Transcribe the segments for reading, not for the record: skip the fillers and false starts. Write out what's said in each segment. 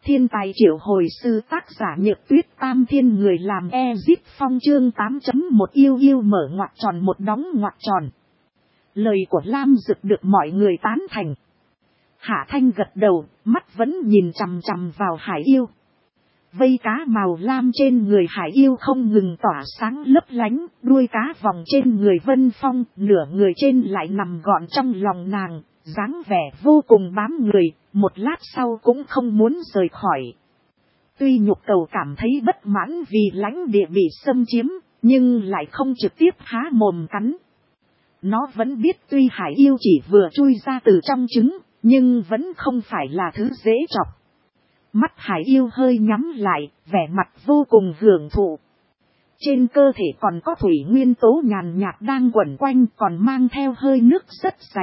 Thiên tài triệu hồi sư, tác giả Nhược Tuyết, Tam Thiên người làm Ezip Phong, chương 8.1 yêu yêu mở ngoặc tròn một đóng ngoặc tròn. Lời của Lam Dực được mọi người tán thành. Hạ Thanh gật đầu, mắt vẫn nhìn chằm chằm vào hải yêu. Vây cá màu lam trên người hải yêu không ngừng tỏa sáng lấp lánh, đuôi cá vòng trên người Vân Phong, nửa người trên lại nằm gọn trong lòng nàng, dáng vẻ vô cùng bám người, một lát sau cũng không muốn rời khỏi. Tuy nhục cầu cảm thấy bất mãn vì lãnh địa bị xâm chiếm, nhưng lại không trực tiếp há mồm cắn. Nó vẫn biết tuy hải yêu chỉ vừa chui ra từ trong trứng, nhưng vẫn không phải là thứ dễ chọc. Mắt hải yêu hơi nhắm lại, vẻ mặt vô cùng hưởng thụ. Trên cơ thể còn có thủy nguyên tố nhàn nhạt đang quẩn quanh, còn mang theo hơi nước rất dày.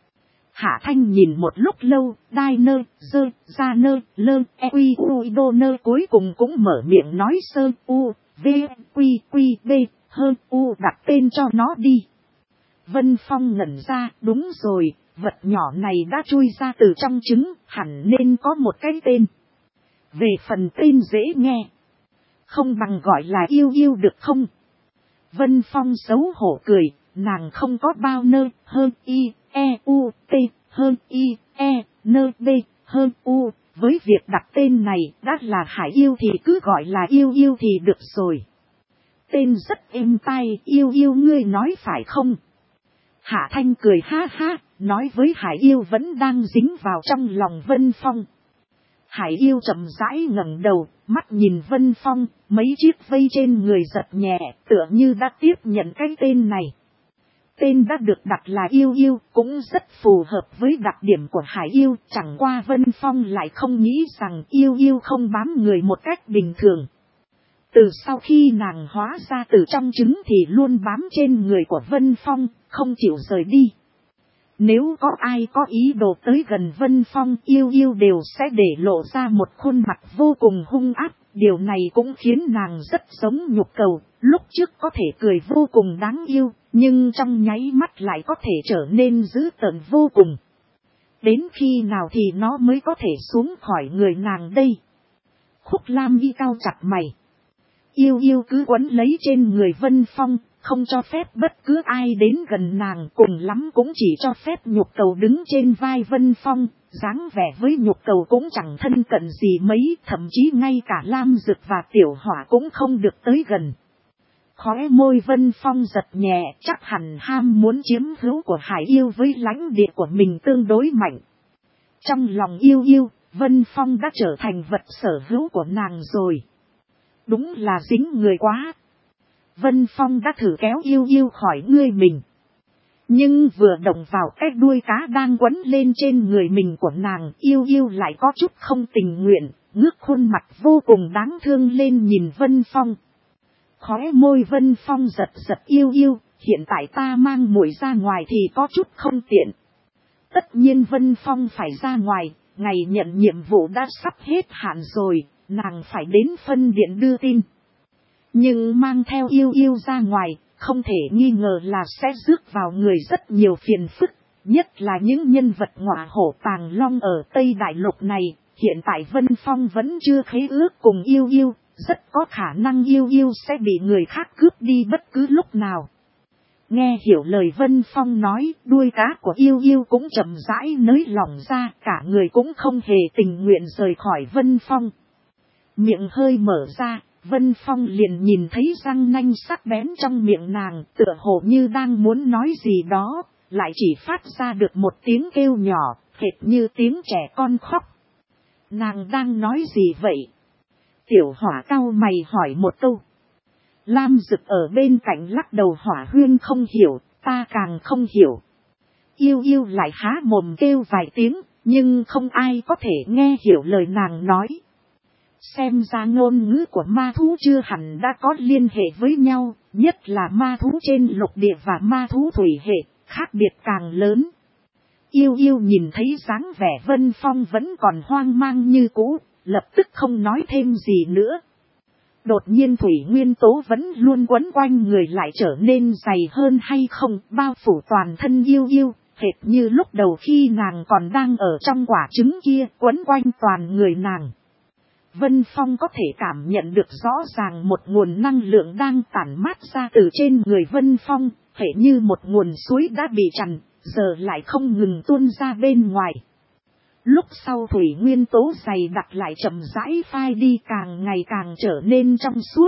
Hạ Thanh nhìn một lúc lâu, đai nơ, dơ, ra nơ, lơ, e quy u đô nơ cuối cùng cũng mở miệng nói sơ, u, v, quy, quy, b, hơn, u đặt tên cho nó đi. Vân Phong ngẩn ra, đúng rồi, vật nhỏ này đã chui ra từ trong trứng, hẳn nên có một cái tên. Về phần tên dễ nghe, không bằng gọi là yêu yêu được không? Vân Phong xấu hổ cười, nàng không có bao nơ, hơn y, e, u, t, hơn y, e, nơ, b, hơn u. Với việc đặt tên này, đã là hải yêu thì cứ gọi là yêu yêu thì được rồi. Tên rất êm tai, yêu yêu ngươi nói phải không? Hạ Thanh cười ha ha, nói với hải yêu vẫn đang dính vào trong lòng Vân Phong. Hải yêu chậm rãi ngẩng đầu, mắt nhìn Vân Phong, mấy chiếc vây trên người giật nhẹ, tựa như đã tiếp nhận cái tên này. Tên đã được đặt là yêu yêu, cũng rất phù hợp với đặc điểm của hải yêu, chẳng qua Vân Phong lại không nghĩ rằng yêu yêu không bám người một cách bình thường. Từ sau khi nàng hóa ra từ trong trứng thì luôn bám trên người của Vân Phong, không chịu rời đi. Nếu có ai có ý đồ tới gần Vân Phong, yêu yêu đều sẽ để lộ ra một khuôn mặt vô cùng hung ác. Điều này cũng khiến nàng rất giống nhục cầu, lúc trước có thể cười vô cùng đáng yêu, nhưng trong nháy mắt lại có thể trở nên dữ tợn vô cùng. Đến khi nào thì nó mới có thể xuống khỏi người nàng đây? Khúc Lam Y cau chặt mày. Yêu yêu cứ quấn lấy trên người Vân Phong, không cho phép bất cứ ai đến gần nàng, cùng lắm cũng chỉ cho phép nhục cầu đứng trên vai Vân Phong, dáng vẻ với nhục cầu cũng chẳng thân cận gì mấy, thậm chí ngay cả Lam Dực và Tiểu Hỏa cũng không được tới gần. Khóe môi Vân Phong giật nhẹ, chắc hẳn ham muốn chiếm hữu của hải yêu với lãnh địa của mình tương đối mạnh. Trong lòng yêu yêu, Vân Phong đã trở thành vật sở hữu của nàng rồi. Đúng là dính người quá. Vân Phong đã thử kéo yêu yêu khỏi người mình. Nhưng vừa động vào cái đuôi cá đang quấn lên trên người mình của nàng, yêu yêu lại có chút không tình nguyện, ngước khuôn mặt vô cùng đáng thương lên nhìn Vân Phong. Khóe môi Vân Phong giật giật yêu yêu, hiện tại ta mang muội ra ngoài thì có chút không tiện. Tất nhiên Vân Phong phải ra ngoài, ngày nhận nhiệm vụ đã sắp hết hạn rồi, nàng phải đến phân điện đưa tin. Nhưng mang theo yêu yêu ra ngoài, không thể nghi ngờ là sẽ rước vào người rất nhiều phiền phức, nhất là những nhân vật ngọa hổ tàng long ở Tây Đại Lục này. Hiện tại Vân Phong vẫn chưa khế ước cùng yêu yêu, rất có khả năng yêu yêu sẽ bị người khác cướp đi bất cứ lúc nào. Nghe hiểu lời Vân Phong nói, đuôi cá của yêu yêu cũng chậm rãi nới lỏng ra, cả người cũng không hề tình nguyện rời khỏi Vân Phong. Miệng hơi mở ra, Vân Phong liền nhìn thấy răng nanh sắc bén trong miệng nàng, tựa hồ như đang muốn nói gì đó, lại chỉ phát ra được một tiếng kêu nhỏ, hệt như tiếng trẻ con khóc. Nàng đang nói gì vậy? Tiểu Hỏa cau mày hỏi một câu. Lam Dực ở bên cạnh lắc đầu, Hỏa Huyên không hiểu, ta càng không hiểu. Yêu yêu lại há mồm kêu vài tiếng, nhưng không ai có thể nghe hiểu lời nàng nói. Xem ra ngôn ngữ của ma thú chưa hẳn đã có liên hệ với nhau, nhất là ma thú trên lục địa và ma thú thủy hệ, khác biệt càng lớn. Yêu yêu nhìn thấy dáng vẻ Vân Phong vẫn còn hoang mang như cũ, lập tức không nói thêm gì nữa. Đột nhiên thủy nguyên tố vẫn luôn quấn quanh người lại trở nên dày hơn hay không, bao phủ toàn thân yêu yêu, hệt như lúc đầu khi nàng còn đang ở trong quả trứng kia, quấn quanh toàn người nàng. Vân Phong có thể cảm nhận được rõ ràng một nguồn năng lượng đang tản mát ra từ trên người Vân Phong, hệ như một nguồn suối đã bị chặn, giờ lại không ngừng tuôn ra bên ngoài. Lúc sau thủy nguyên tố dày đặc lại chậm rãi phai đi, càng ngày càng trở nên trong suốt.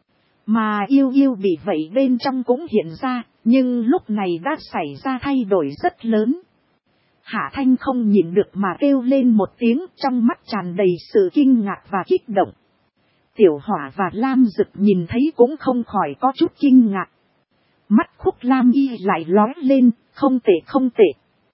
Mà yêu yêu bị vậy bên trong cũng hiện ra, nhưng lúc này đã xảy ra thay đổi rất lớn. Hạ Thanh không nhịn được mà kêu lên một tiếng, trong mắt tràn đầy sự kinh ngạc và kích động. Tiểu Hỏa và Lam Dực nhìn thấy cũng không khỏi có chút kinh ngạc. Mắt Khúc Lam Y lại lóe lên, không tệ không tệ.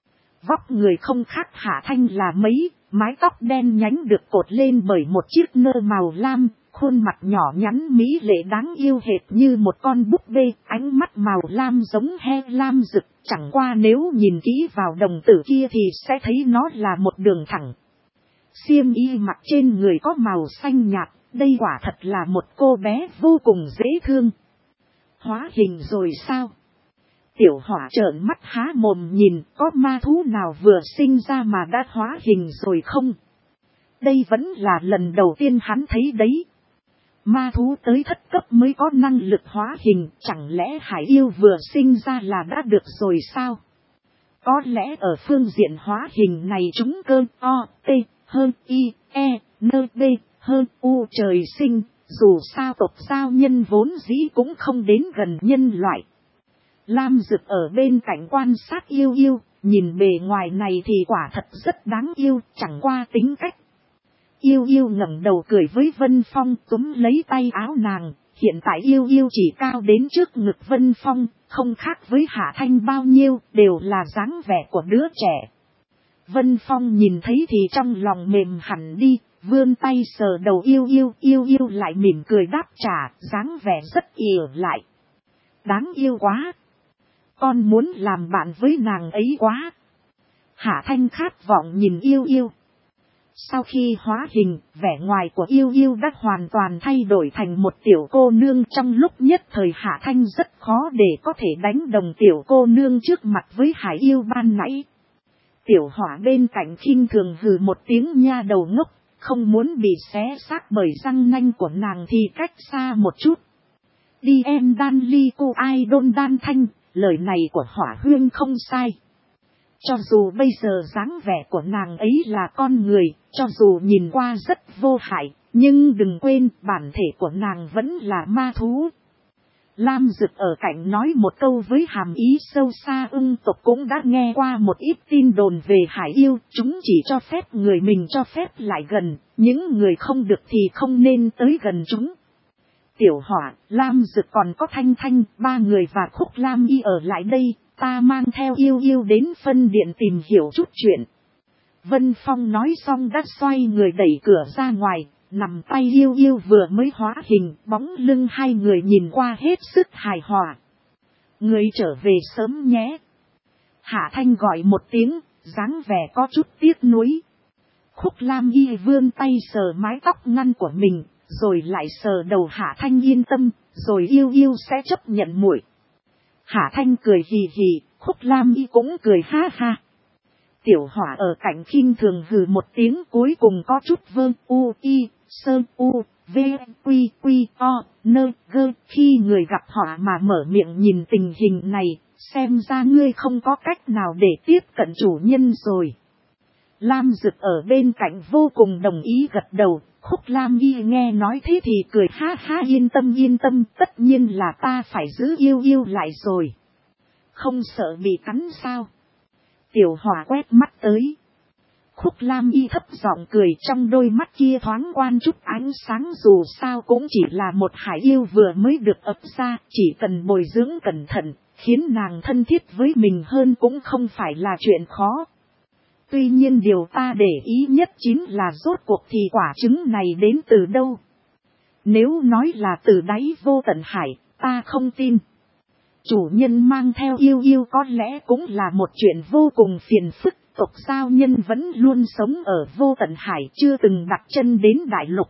Vóc người không khác Hạ Thanh là mấy, mái tóc đen nhánh được cột lên bởi một chiếc nơ màu lam, khuôn mặt nhỏ nhắn mỹ lệ đáng yêu hệt như một con búp bê, ánh mắt màu lam giống he lam rực, chẳng qua nếu nhìn kỹ vào đồng tử kia thì sẽ thấy nó là một đường thẳng. Xiêm y mặc trên người có màu xanh nhạt, đây quả thật là một cô bé vô cùng dễ thương. Hóa hình rồi sao? Tiểu Hỏa trợn mắt há mồm nhìn, có ma thú nào vừa sinh ra mà đã hóa hình rồi không? Đây vẫn là lần đầu tiên hắn thấy đấy. Ma thú tới thất cấp mới có năng lực hóa hình, chẳng lẽ hải yêu vừa sinh ra là đã được rồi sao? Có lẽ ở phương diện hóa hình này chúng cơ o, t, hơn i, e, n, b, hơn u trời sinh, dù sao tộc giao nhân vốn dĩ cũng không đến gần nhân loại. Lam Dực ở bên cạnh quan sát yêu yêu, nhìn bề ngoài này thì quả thật rất đáng yêu, chẳng qua tính cách. Yêu yêu ngẩng đầu cười với Vân Phong, túm lấy tay áo nàng, hiện tại yêu yêu chỉ cao đến trước ngực Vân Phong, không khác với Hạ Thanh bao nhiêu, đều là dáng vẻ của đứa trẻ. Vân Phong nhìn thấy thì trong lòng mềm hẳn đi, vươn tay sờ đầu yêu yêu lại mỉm cười đáp trả, dáng vẻ rất ỉa lại. Đáng yêu quá! Con muốn làm bạn với nàng ấy quá! Hạ Thanh khát vọng nhìn yêu yêu. Sau khi hóa hình, vẻ ngoài của yêu yêu đã hoàn toàn thay đổi thành một tiểu cô nương, trong lúc nhất thời Hạ Thanh rất khó để có thể đánh đồng tiểu cô nương trước mặt với hải yêu ban nãy. Tiểu Hỏa bên cạnh khinh thường hừ một tiếng, nha đầu ngốc, không muốn bị xé xác bởi răng nanh của nàng thì cách xa một chút. Đi em đan ly cô ai đôn đan thanh, lời này của Hỏa Huyên không sai. Cho dù bây giờ dáng vẻ của nàng ấy là con người, cho dù nhìn qua rất vô hại, nhưng đừng quên bản thể của nàng vẫn là ma thú. Lam Dực ở cạnh nói một câu với hàm ý sâu xa, ưng tộc cũng đã nghe qua một ít tin đồn về hải yêu, chúng chỉ cho phép người mình cho phép lại gần, những người không được thì không nên tới gần chúng. Tiểu Hỏa, Lam Dực còn có Thanh Thanh, ba người và Khúc Lam Y ở lại đây, ta mang theo yêu yêu đến phân điện tìm hiểu chút chuyện. Vân Phong nói xong đã xoay người đẩy cửa ra ngoài, nằm tay yêu yêu vừa mới hóa hình, bóng lưng hai người nhìn qua hết sức hài hòa. Người trở về sớm nhé. Hạ Thanh gọi một tiếng, dáng vẻ có chút tiếc nuối. Khúc Lam Y vươn tay sờ mái tóc ngăn của mình, rồi lại sờ đầu Hạ Thanh, yên tâm, rồi yêu yêu sẽ chấp nhận muội. Hạ Thanh cười hì hì, Khúc Lam Y cũng cười ha ha. Tiểu Hỏa ở cạnh khinh thường hừ một tiếng, cuối cùng có chút vơ u y sơ u v quy quy o nơ gơ. Khi người gặp Hỏa mà mở miệng, nhìn tình hình này, xem ra ngươi không có cách nào để tiếp cận chủ nhân rồi. Lam Dực ở bên cạnh vô cùng đồng ý gật đầu. Khúc Lam Y nghe nói thế thì cười ha ha, yên tâm, tất nhiên là ta phải giữ yêu yêu lại rồi. Không sợ bị cắn sao? Tiểu Hỏa quét mắt tới. Khúc Lam Y thấp giọng cười, trong đôi mắt kia thoáng quan chút ánh sáng, dù sao cũng chỉ là một hải yêu vừa mới được ấp ra, chỉ cần bồi dưỡng cẩn thận, khiến nàng thân thiết với mình hơn cũng không phải là chuyện khó. Tuy nhiên điều ta để ý nhất chính là rốt cuộc thì quả trứng này đến từ đâu. Nếu nói là từ đáy vô tận hải, ta không tin. Chủ nhân mang theo yêu yêu có lẽ cũng là một chuyện vô cùng phiền phức, tộc giao nhân vẫn luôn sống ở vô tận hải, chưa từng đặt chân đến đại lục.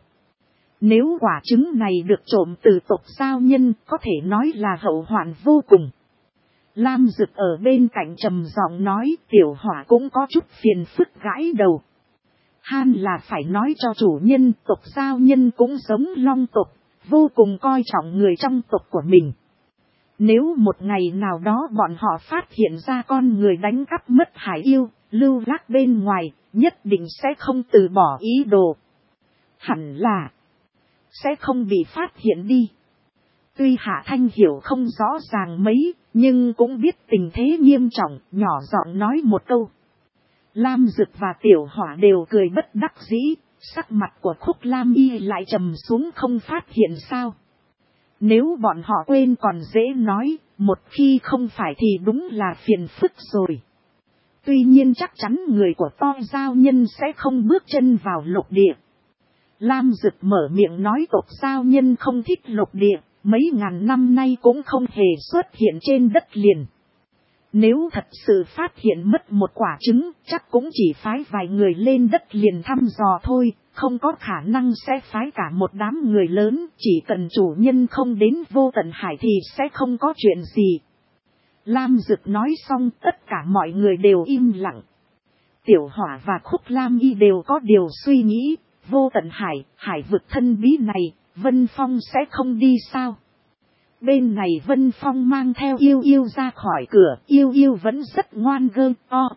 Nếu quả trứng này được trộm từ tộc giao nhân, có thể nói là hậu hoạn vô cùng. Lam Dực ở bên cạnh trầm giọng nói, Tiểu Hỏa cũng có chút phiền phức gãi đầu. Han là phải nói cho chủ nhân tộc Giao Nhân cũng giống Long tộc, vô cùng coi trọng người trong tộc của mình. Nếu một ngày nào đó bọn họ phát hiện ra con người đánh cắp mất Hải Yêu, lưu lạc bên ngoài, nhất định sẽ không từ bỏ ý đồ. Hẳn là sẽ không bị phát hiện đi. Tuy Hạ Thanh hiểu không rõ ràng mấy, nhưng cũng biết tình thế nghiêm trọng, nhỏ giọng nói một câu. Lam Dực và Tiểu Hỏa đều cười bất đắc dĩ, sắc mặt của Khúc Lam Y lại trầm xuống không phát hiện sao. Nếu bọn họ quên còn dễ nói, một khi không phải thì đúng là phiền phức rồi. Tuy nhiên chắc chắn người của To Giao Nhân sẽ không bước chân vào lục địa. Lam Dực mở miệng nói tộc Giao Nhân không thích lục địa, mấy ngàn năm nay cũng không hề xuất hiện trên đất liền. Nếu thật sự phát hiện mất một quả trứng, chắc cũng chỉ phái vài người lên đất liền thăm dò thôi, không có khả năng sẽ phái cả một đám người lớn, chỉ cần chủ nhân không đến Vô Tận Hải thì sẽ không có chuyện gì. Lam Dực nói xong tất cả mọi người đều im lặng. Tiểu Hỏa và Khúc Lam Y đều có điều suy nghĩ, Vô Tận Hải, hải vực thân bí này, Vân Phong sẽ không đi sao? Bên này Vân Phong mang theo Yêu Yêu ra khỏi cửa, Yêu Yêu vẫn rất ngoan gơ,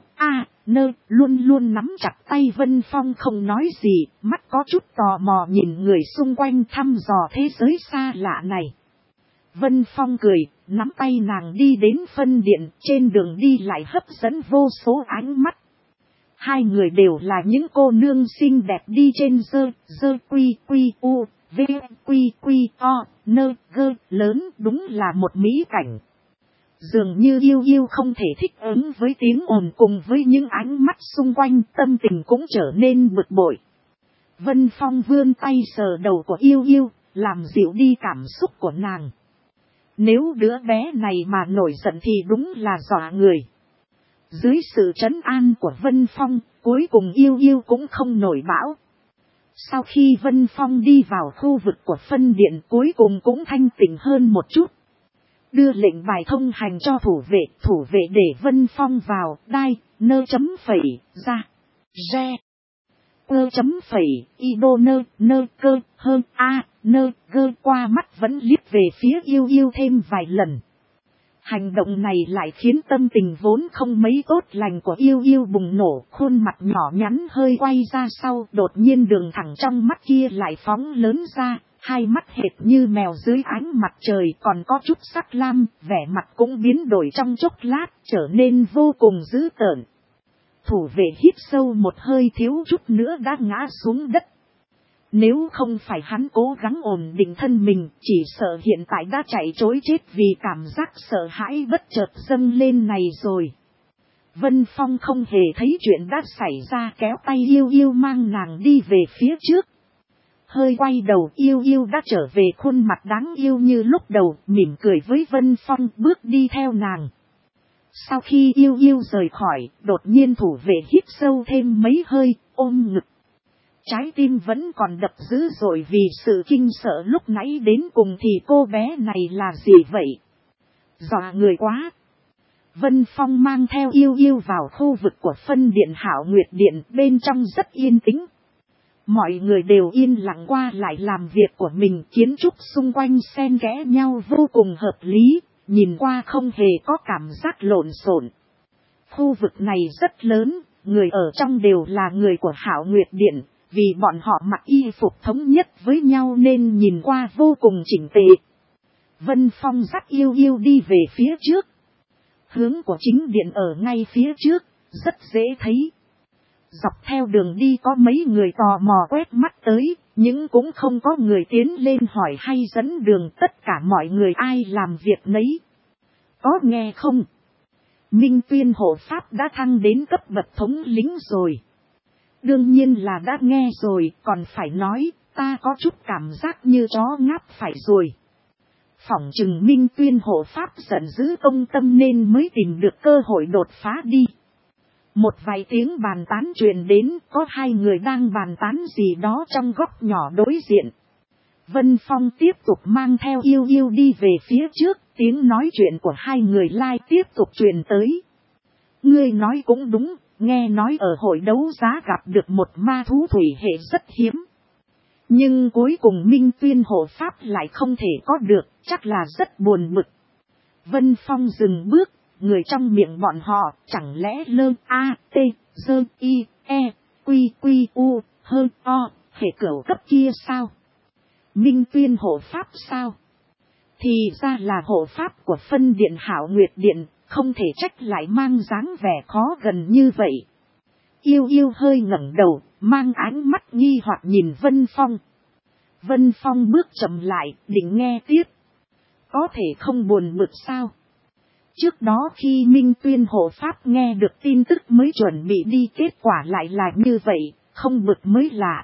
luôn luôn nắm chặt tay Vân Phong không nói gì, mắt có chút tò mò nhìn người xung quanh thăm dò thế giới xa lạ này. Vân Phong cười, nắm tay nàng đi đến phân điện, trên đường đi lại hấp dẫn vô số ánh mắt. Hai người đều là những cô nương xinh đẹp đi trên dơ quy quy u, v quy quy o, nơ gơ lớn, đúng là một mỹ cảnh. Dường như Yêu Yêu không thể thích ứng với tiếng ồn cùng với những ánh mắt xung quanh, tâm tình cũng trở nên bực bội. Vân Phong vươn tay sờ đầu của Yêu Yêu, làm dịu đi cảm xúc của nàng. Nếu đứa bé này mà nổi giận thì đúng là dọa người. Dưới sự trấn an của Vân Phong, cuối cùng Yêu Yêu cũng không nổi bão. Sau khi Vân Phong đi vào khu vực của phân điện cuối cùng cũng thanh tỉnh hơn một chút. Đưa lệnh bài thông hành cho thủ vệ để Vân Phong vào, đai, nơ chấm phẩy, ra, re. Ơ chấm phẩy, y đô nơ cơ, hơn a, nơ gơ qua mắt vẫn liếc về phía Yêu Yêu thêm vài lần. Hành động này lại khiến tâm tình vốn không mấy tốt lành của Yêu Yêu bùng nổ, khuôn mặt nhỏ nhắn hơi quay ra sau, đột nhiên đường thẳng trong mắt kia lại phóng lớn ra, hai mắt hệt như mèo dưới ánh mặt trời còn có chút sắc lam, vẻ mặt cũng biến đổi trong chốc lát, trở nên vô cùng dữ tợn. Thủ vệ hít sâu một hơi thiếu chút nữa đã ngã xuống đất. Nếu không phải hắn cố gắng ổn định thân mình, chỉ sợ hiện tại đã chạy trối chết vì cảm giác sợ hãi bất chợt dâng lên này rồi. Vân Phong không hề thấy chuyện đã xảy ra, kéo tay Yêu Yêu mang nàng đi về phía trước. Hơi quay đầu, Yêu Yêu đã trở về khuôn mặt đáng yêu như lúc đầu, mỉm cười với Vân Phong bước đi theo nàng. Sau khi Yêu Yêu rời khỏi, đột nhiên thủ vệ hít sâu thêm mấy hơi, ôm ngực. Trái tim vẫn còn đập dữ dội vì sự kinh sợ lúc nãy, đến cùng thì cô bé này là gì vậy? Dọa người quá! Vân Phong mang theo Yêu Yêu vào khu vực của phân điện Hạo Nguyệt Điện, bên trong rất yên tĩnh. Mọi người đều yên lặng qua lại làm việc của mình, kiến trúc xung quanh xen kẽ nhau vô cùng hợp lý, nhìn qua không hề có cảm giác lộn xộn. Khu vực này rất lớn, người ở trong đều là người của Hạo Nguyệt Điện, vì bọn họ mặc y phục thống nhất với nhau nên nhìn qua vô cùng chỉnh tề. Vân Phong dắt Yêu Yêu đi về phía trước. Hướng của chính điện ở ngay phía trước, rất dễ thấy. Dọc theo đường đi có mấy người tò mò quét mắt tới, nhưng cũng không có người tiến lên hỏi hay dẫn đường, tất cả mọi người ai làm việc nấy. Có nghe không? Minh Tuyên hộ pháp đã thăng đến cấp bậc thống lĩnh rồi. Đương nhiên là đã nghe rồi, còn phải nói, ta có chút cảm giác như chó ngáp phải rồi. Phỏng chừng Minh Tuyên hộ pháp giận dữ công tâm nên mới tìm được cơ hội đột phá đi. Một vài tiếng bàn tán truyền đến, có hai người đang bàn tán gì đó trong góc nhỏ đối diện. Vân Phong tiếp tục mang theo Yêu Yêu đi về phía trước, tiếng nói chuyện của hai người lai tiếp tục truyền tới. Ngươi nói cũng đúng, nghe nói ở hội đấu giá gặp được một ma thú thủy hệ rất hiếm. Nhưng cuối cùng Minh Tuyên hộ pháp lại không thể có được, chắc là rất buồn bực. Vân Phong dừng bước, người trong miệng bọn họ chẳng lẽ lơ a t dơ i e quy quy u hơn o hệ cửu cấp kia sao? Minh Tuyên hộ pháp sao? Thì ra là hộ pháp của phân điện Hảo Nguyệt Điện, không thể trách lại mang dáng vẻ khó gần như vậy. Yêu yêu hơi ngẩng đầu, mang ánh mắt nghi hoặc nhìn Vân Phong. Vân Phong bước chậm lại, định nghe tiếp. Có thể không buồn bực sao? Trước đó khi Minh Tuyên hộ pháp nghe được tin tức mới chuẩn bị đi, kết quả lại là như vậy, không bực mới lạ.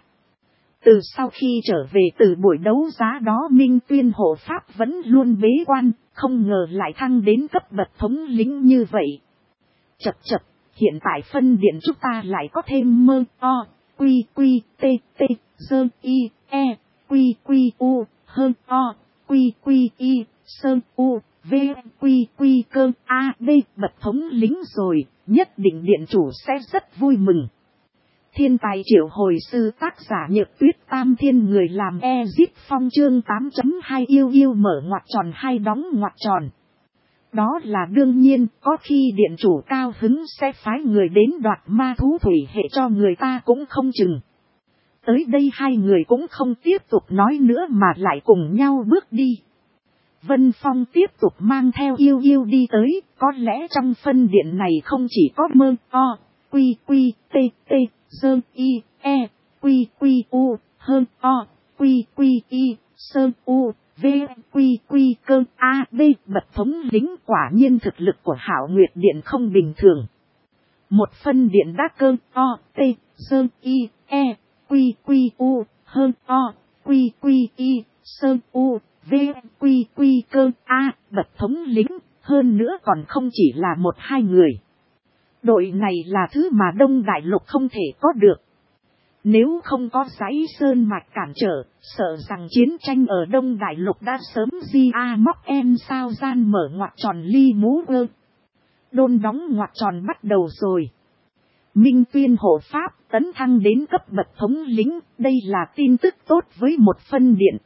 Từ sau khi trở về từ buổi đấu giá đó Minh Tuyên hộ pháp vẫn luôn bế quan, không ngờ lại thăng đến cấp bậc thống lĩnh như vậy. Chập chập, hiện tại phân điện chúng ta lại có thêm mơ o, quy quy t t, dơ i e, quy quy u, hơn o, quy quy y, sơn u, v quy quy cơ a b bậc thống lĩnh rồi, nhất định điện chủ sẽ rất vui mừng. Thiên tài triệu hồi sư tác giả Nhược Tuyết Tam Thiên người làm Ezip Phong chương 8.2 yêu yêu mở ngoặc tròn hay đóng ngoặc tròn. Đó là đương nhiên, có khi điện chủ cao hứng sẽ phái người đến đoạt ma thú thủy hệ cho người ta cũng không chừng. Tới đây hai người cũng không tiếp tục nói nữa mà lại cùng nhau bước đi. Vân Phong tiếp tục mang theo yêu yêu đi tới, có lẽ trong phân điện này không chỉ có mơ o, quy quy t t, dơ i e, quy quy u, hơn o, quy quy y, sơn u, v quy quy cơ a b bậc thống lĩnh. Quả nhiên thực lực của Hảo Nguyệt Điện không bình thường. Một phân điện đa cơ o, t, dơ i e, quy quy u, hơn o, quy quy y, sơn u, v quy quy cơ a bậc thống lĩnh, hơn nữa còn không chỉ là một hai người. Đội này là thứ mà Đông Đại Lục không thể có được. Nếu không có dãy sơn mạch cản trở, sợ rằng chiến tranh ở Đông Đại Lục đã sớm di móc em sao. Gian mở ngoặc tròn ly mú ơ. Đôn đóng ngoặc tròn bắt đầu rồi. Minh Tuyên hộ pháp tấn thăng đến cấp bậc thống lĩnh, đây là tin tức tốt với một phân điện.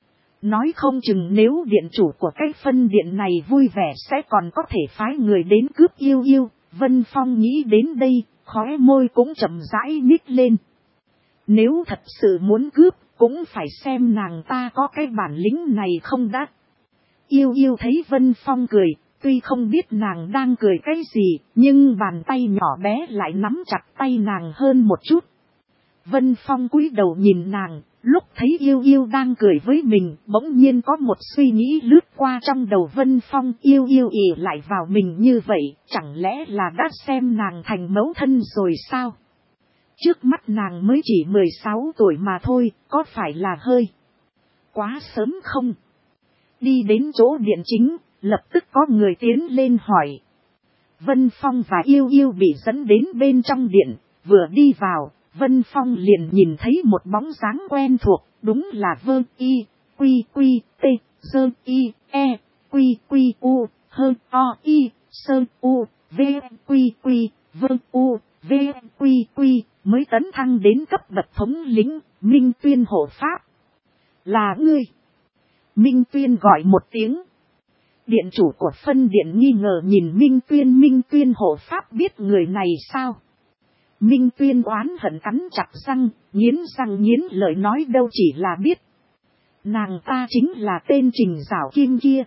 Nói không chừng nếu điện chủ của cái phân điện này vui vẻ sẽ còn có thể phái người đến cướp yêu yêu. Vân Phong nghĩ đến đây, khóe môi cũng chậm rãi nhích lên. Nếu thật sự muốn cướp, cũng phải xem nàng ta có cái bản lĩnh này không đã. Yêu yêu thấy Vân Phong cười, tuy không biết nàng đang cười cái gì, nhưng bàn tay nhỏ bé lại nắm chặt tay nàng hơn một chút. Vân Phong cúi đầu nhìn nàng, lúc thấy yêu yêu đang cười với mình, bỗng nhiên có một suy nghĩ lướt qua trong đầu Vân Phong. Yêu yêu ỉ lại vào mình như vậy, chẳng lẽ là đã xem nàng thành mẫu thân rồi sao? Trước mắt nàng mới chỉ 16 tuổi mà thôi, có phải là hơi quá sớm không? Đi đến chỗ điện chính, lập tức có người tiến lên hỏi. Vân Phong và yêu yêu bị dẫn đến bên trong điện, vừa đi vào, Vân Phong liền nhìn thấy một bóng dáng quen thuộc, đúng là vơ y, quy quy, t, dơ y, e, quy quy u, hơn o y, sơn u, v quy quy, vơ u, v quy quy, mới tấn thăng đến cấp bậc thống lĩnh. Minh Tuyên hộ pháp. Là ngươi. Minh Tuyên gọi một tiếng. Điện chủ của phân điện nghi ngờ nhìn Minh Tuyên hộ pháp biết người này sao? Minh Tuyên oán hận cắn chặt răng nghiến lợi nói đâu chỉ là biết. Nàng ta chính là tên Trình Giảo Kim kia.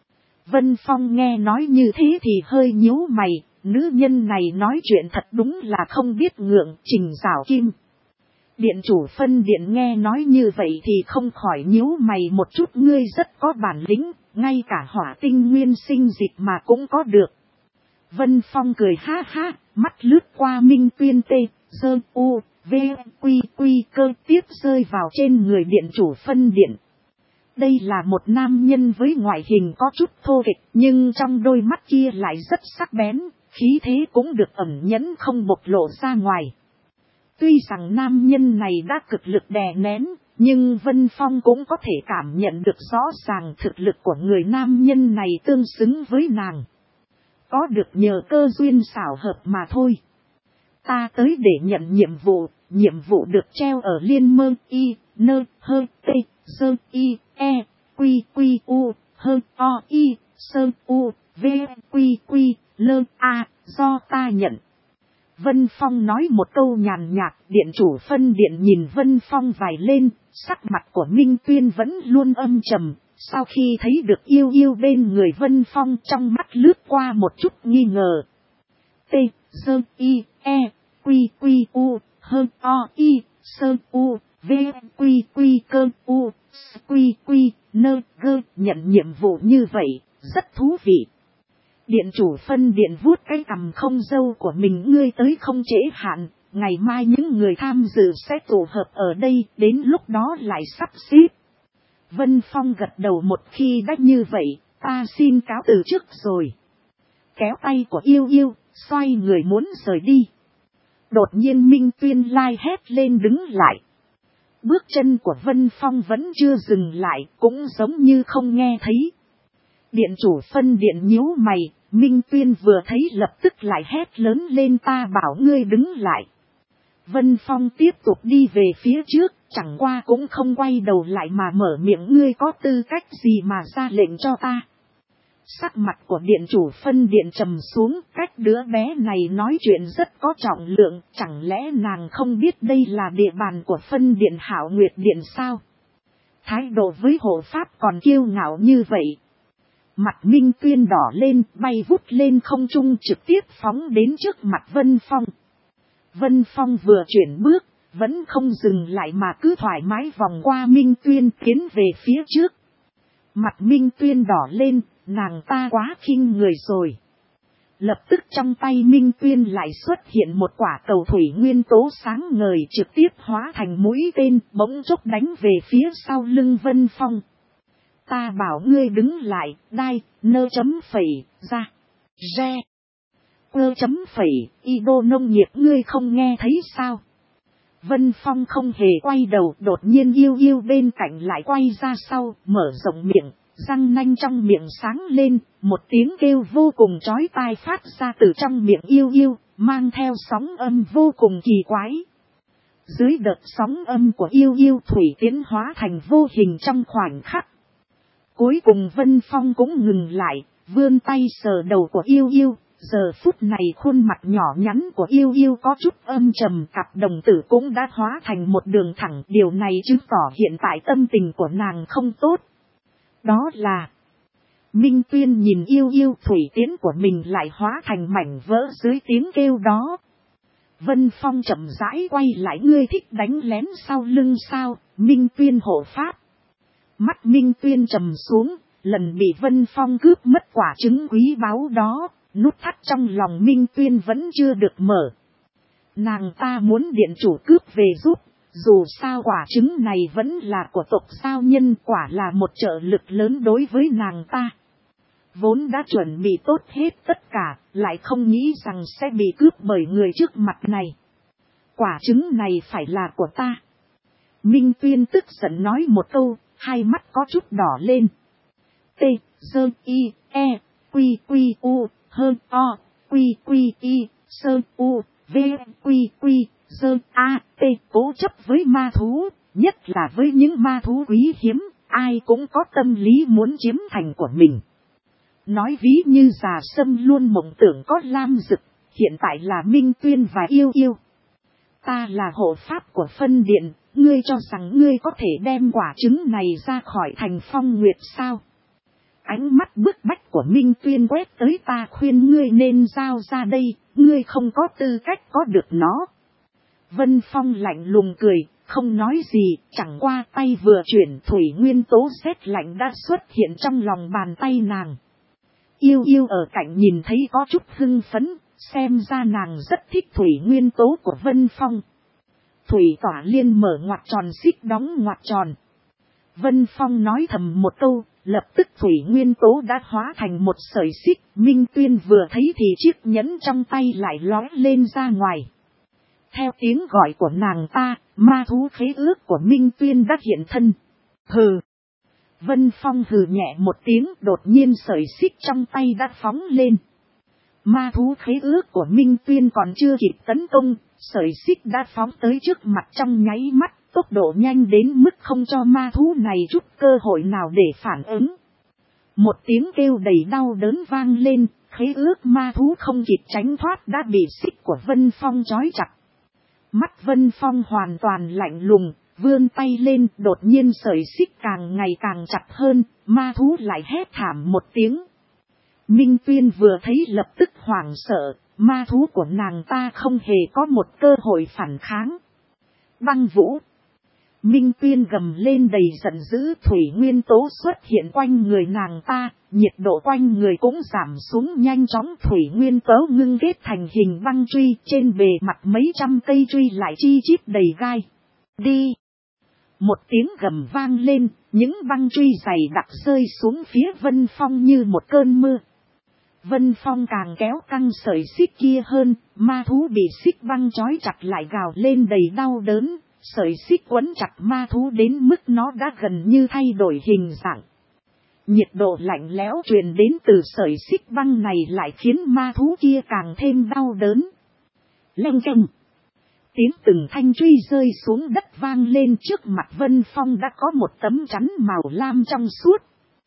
Vân Phong nghe nói như thế thì hơi nhíu mày, nữ nhân này nói chuyện thật đúng là không biết ngượng. Trình Giảo Kim. Điện chủ phân điện nghe nói như vậy thì không khỏi nhíu mày một chút. Ngươi rất có bản lĩnh, ngay cả hỏa tinh nguyên sinh dịch mà cũng có được. Vân Phong cười ha ha, mắt lướt qua Minh Tuyên tê, dơ u, v quy quy cơ tiếp rơi vào trên người điện chủ phân điện. Đây là một nam nhân với ngoại hình có chút thô kệch, nhưng trong đôi mắt kia lại rất sắc bén, khí thế cũng được ẩn nhẫn không bộc lộ ra ngoài. Tuy rằng nam nhân này đã cực lực đè nén, nhưng Vân Phong cũng có thể cảm nhận được rõ ràng thực lực của người nam nhân này tương xứng với nàng. Có được nhờ cơ duyên xảo hợp mà thôi. Ta tới để nhận nhiệm vụ được treo ở liên mơ y, nơ, hơ, tê, dơ, y, e, quy, quy, u, hơ, o, y, sơ, u, v, quy, quy, lơ, a, do ta nhận. Vân Phong nói một câu nhàn nhạt, điện chủ phân điện nhìn Vân Phong vài lên, sắc mặt của Minh Tuyên vẫn luôn âm trầm. Sau khi thấy được yêu yêu bên người Vân Phong trong mắt lướt qua một chút nghi ngờ. T, dơ, y, e, quy, quy, u, hơ, o, y, sơ, u, v, quy, quy, cơ, u, quy, quy, nơ, gơ, nhận nhiệm vụ như vậy, rất thú vị. Điện chủ phân điện vuốt cái cằm không râu của mình, ngươi tới không trễ hạn, ngày mai những người tham dự sẽ tụ hợp ở đây, đến lúc đó lại sắp xếp. Vân Phong gật đầu, một khi đã như vậy, ta xin cáo từ trước rồi. Kéo tay của yêu yêu, xoay người muốn rời đi. Đột nhiên Minh Tuyên lai hét lên đứng lại. Bước chân của Vân Phong vẫn chưa dừng lại, cũng giống như không nghe thấy. Điện chủ phân điện nhíu mày, Minh Tuyên vừa thấy lập tức lại hét lớn lên, ta bảo ngươi đứng lại. Vân Phong tiếp tục đi về phía trước, chẳng qua cũng không quay đầu lại mà mở miệng, ngươi có tư cách gì mà ra lệnh cho ta. Sắc mặt của điện chủ phân điện trầm xuống, cách đứa bé này nói chuyện rất có trọng lượng, chẳng lẽ nàng không biết đây là địa bàn của phân điện Hạo Nguyệt Điện sao? Thái độ với hộ pháp còn kiêu ngạo như vậy. Mặt Minh Tuyên đỏ lên, bay vút lên không trung trực tiếp phóng đến trước mặt Vân Phong. Vân Phong vừa chuyển bước, vẫn không dừng lại mà cứ thoải mái vòng qua Minh Tuyên tiến về phía trước. Mặt Minh Tuyên đỏ lên, nàng ta quá khinh người rồi. Lập tức trong tay Minh Tuyên lại xuất hiện một quả cầu thủy nguyên tố sáng ngời, trực tiếp hóa thành mũi tên, bỗng chốc đánh về phía sau lưng Vân Phong. Ta bảo ngươi đứng lại, đai, nơ chấm phẩy, ra, re. Ơ chấm phẩy, y đô nông nghiệp ngươi không nghe thấy sao? Vân Phong không hề quay đầu, đột nhiên yêu yêu bên cạnh lại quay ra sau, mở rộng miệng, răng nanh trong miệng sáng lên, một tiếng kêu vô cùng chói tai phát ra từ trong miệng yêu yêu, mang theo sóng âm vô cùng kỳ quái. Dưới đợt sóng âm của yêu yêu thủy tiến hóa thành vô hình trong khoảnh khắc. Cuối cùng Vân Phong cũng ngừng lại, vươn tay sờ đầu của yêu yêu. Giờ phút này khuôn mặt nhỏ nhắn của yêu yêu có chút âm trầm, cặp đồng tử cũng đã hóa thành một đường thẳng. Điều này chứng tỏ hiện tại tâm tình của nàng không tốt. Đó là Minh Tuyên nhìn yêu yêu thủy tiến của mình lại hóa thành mảnh vỡ dưới tiếng kêu đó. Vân Phong chậm rãi quay lại, ngươi thích đánh lén sau lưng sao, Minh Tuyên hộ pháp. Mắt Minh Tuyên trầm xuống, lần bị Vân Phong cướp mất quả trứng quý báu đó. Nút thắt trong lòng Minh Tuyên vẫn chưa được mở. Nàng ta muốn điện chủ cướp về giúp, dù sao quả trứng này vẫn là của tộc sao nhân, quả là một trợ lực lớn đối với nàng ta. Vốn đã chuẩn bị tốt hết tất cả, lại không nghĩ rằng sẽ bị cướp bởi người trước mặt này. Quả trứng này phải là của ta. Minh Tuyên tức giận nói một câu, hai mắt có chút đỏ lên. T, dơ, y, e, quy, quy, u. Hơn o, quy quy y, sơ u, v, quy quy, sơ a, t. Cố chấp với ma thú, nhất là với những ma thú quý hiếm, ai cũng có tâm lý muốn chiếm thành của mình. Nói ví như già sâm luôn mộng tưởng có lam dực, hiện tại là Minh Tuyên và yêu yêu. Ta là hộ pháp của phân điện, ngươi cho rằng ngươi có thể đem quả trứng này ra khỏi thành Phong Nguyệt sao? Ánh mắt bức bách của Minh Tuyên quét tới, ta khuyên ngươi nên giao ra đây, ngươi không có tư cách có được nó. Vân Phong lạnh lùng cười, không nói gì, chẳng qua tay vừa chuyển, thủy nguyên tố rét lạnh đã xuất hiện trong lòng bàn tay nàng. Yêu yêu ở cạnh nhìn thấy có chút hưng phấn, xem ra nàng rất thích thủy nguyên tố của Vân Phong. Thủy tỏa liên mở ngoặc tròn, xích đóng ngoặc tròn. Vân Phong nói thầm một câu, lập tức thủy nguyên tố đã hóa thành một sợi xích. Minh Tuyên vừa thấy thì chiếc nhẫn trong tay lại lóe lên ra ngoài. Theo tiếng gọi của nàng ta, ma thú khế ước của Minh Tuyên đã hiện thân. Hừ. Vân Phong hừ nhẹ một tiếng, đột nhiên sợi xích trong tay đã phóng lên. Ma thú khế ước của Minh Tuyên còn chưa kịp tấn công, sợi xích đã phóng tới trước mặt trong nháy mắt, tốc độ nhanh đến mức không cho ma thú này chút cơ hội nào để phản ứng. Một tiếng kêu đầy đau đớn vang lên, khế ước ma thú không kịp tránh thoát đã bị xích của Vân Phong trói chặt. Mắt Vân Phong hoàn toàn lạnh lùng, vươn tay lên, đột nhiên sợi xích càng ngày càng chặt hơn, ma thú lại hét thảm một tiếng. Minh Tuyên vừa thấy lập tức hoảng sợ, ma thú của nàng ta không hề có một cơ hội phản kháng. Băng vũ. Minh Tuyên gầm lên đầy giận dữ, thủy nguyên tố xuất hiện quanh người nàng ta, nhiệt độ quanh người cũng giảm xuống nhanh chóng, thủy nguyên tố ngưng kết thành hình băng truy, trên bề mặt mấy trăm cây truy lại chi chít đầy gai. Đi! Một tiếng gầm vang lên, những băng truy dày đặc rơi xuống phía Vân Phong như một cơn mưa. Vân Phong càng kéo căng sợi xích kia hơn, ma thú bị xích băng trói chặt lại gào lên đầy đau đớn, sợi xích quấn chặt ma thú đến mức nó đã gần như thay đổi hình dạng. Nhiệt độ lạnh lẽo truyền đến từ sợi xích băng này lại khiến ma thú kia càng thêm đau đớn. Leng keng. Tiếng từng thanh truy rơi xuống đất vang lên, trước mặt Vân Phong đã có một tấm chắn màu lam trong suốt.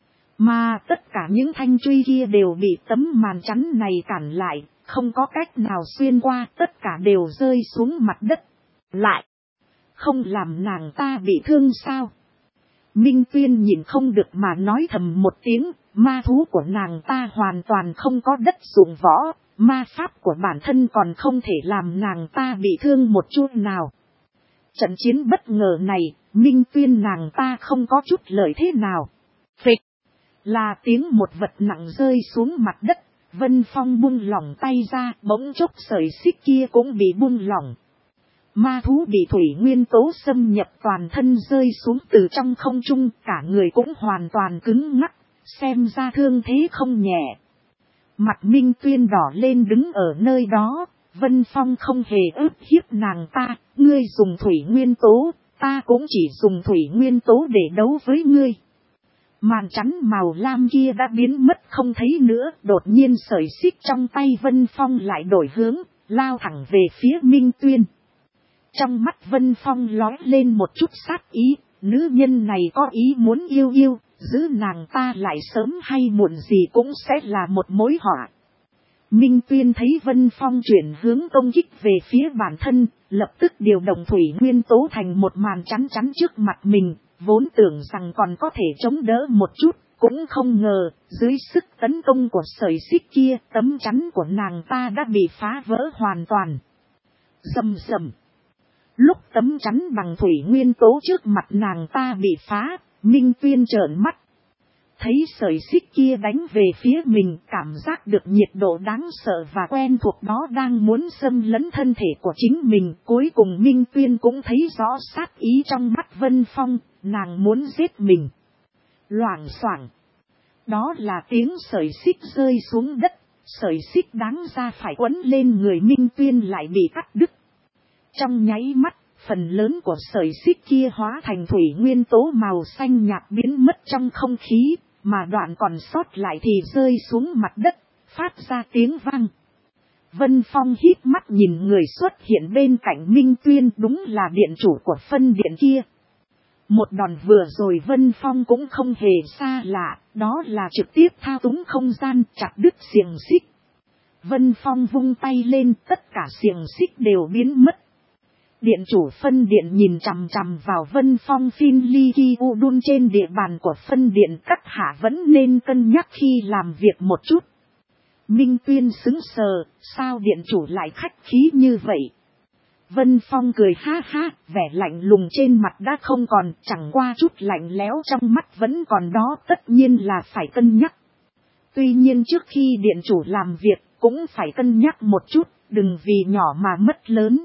Mà tất cả những thanh truy kia đều bị tấm màn chắn này cản lại, không có cách nào xuyên qua, tất cả đều rơi xuống mặt đất. Lại, không làm nàng ta bị thương sao? Minh Tuyên nhìn không được mà nói thầm một tiếng, ma thú của nàng ta hoàn toàn không có đất dụng võ, ma pháp của bản thân còn không thể làm nàng ta bị thương một chút nào. Trận chiến bất ngờ này, Minh Tuyên nàng ta không có chút lợi thế nào. Phịch! Là tiếng một vật nặng rơi xuống mặt đất, Vân Phong buông lỏng tay ra, bỗng chốc sợi xích kia cũng bị buông lỏng. Ma thú bị thủy nguyên tố xâm nhập toàn thân rơi xuống từ trong không trung, cả người cũng hoàn toàn cứng ngắc, xem ra thương thế không nhẹ. Mặt Minh Tuyên đỏ lên đứng ở nơi đó, Vân Phong không hề ức hiếp nàng ta, ngươi dùng thủy nguyên tố, ta cũng chỉ dùng thủy nguyên tố để đấu với ngươi. Màn chắn màu lam kia đã biến mất không thấy nữa, đột nhiên sợi xích trong tay Vân Phong lại đổi hướng, lao thẳng về phía Minh Tuyên. Trong mắt Vân Phong lóe lên một chút sát ý, nữ nhân này có ý muốn yêu, giữ nàng ta lại sớm hay muộn gì cũng sẽ là một mối họa. Minh Tuyên thấy Vân Phong chuyển hướng công kích về phía bản thân, lập tức điều động thủy nguyên tố thành một màn chắn trước mặt mình, vốn tưởng rằng còn có thể chống đỡ một chút, cũng không ngờ, dưới sức tấn công của sợi xích kia, tấm chắn của nàng ta đã bị phá vỡ hoàn toàn. Rầm rầm. Lúc tấm chắn bằng thủy nguyên tố trước mặt nàng ta bị phá, Minh Tuyên trợn mắt. Thấy sợi xích kia đánh về phía mình, cảm giác được nhiệt độ đáng sợ và quen thuộc đó đang muốn xâm lấn thân thể của chính mình. Cuối cùng Minh Tuyên cũng thấy rõ sát ý trong mắt Vân Phong, nàng muốn giết mình. Loảng xoảng. Đó là tiếng sợi xích rơi xuống đất, sợi xích đáng ra phải quấn lên người Minh Tuyên lại bị cắt đứt. Trong nháy mắt, phần lớn của sợi xích kia hóa thành thủy nguyên tố màu xanh nhạt biến mất trong không khí, mà đoạn còn sót lại thì rơi xuống mặt đất, phát ra tiếng vang. Vân Phong híp mắt nhìn người xuất hiện bên cạnh Minh Tuyên, đúng là điện chủ của phân điện kia. Một đòn vừa rồi Vân Phong cũng không hề xa lạ, đó là trực tiếp thao túng không gian chặt đứt xiềng xích. Vân Phong vung tay lên, tất cả xiềng xích đều biến mất. Điện chủ phân điện nhìn chằm chằm vào Vân Phong Phin Ly Ki U Đun trên địa bàn của phân điện, các hạ vẫn nên cân nhắc khi làm việc một chút. Minh Tuyên sững sờ, sao điện chủ lại khách khí như vậy? Vân Phong cười ha ha, vẻ lạnh lùng trên mặt đã không còn, chẳng qua chút lạnh lẽo trong mắt vẫn còn đó, tất nhiên là phải cân nhắc. Tuy nhiên trước khi điện chủ làm việc, cũng phải cân nhắc một chút, đừng vì nhỏ mà mất lớn.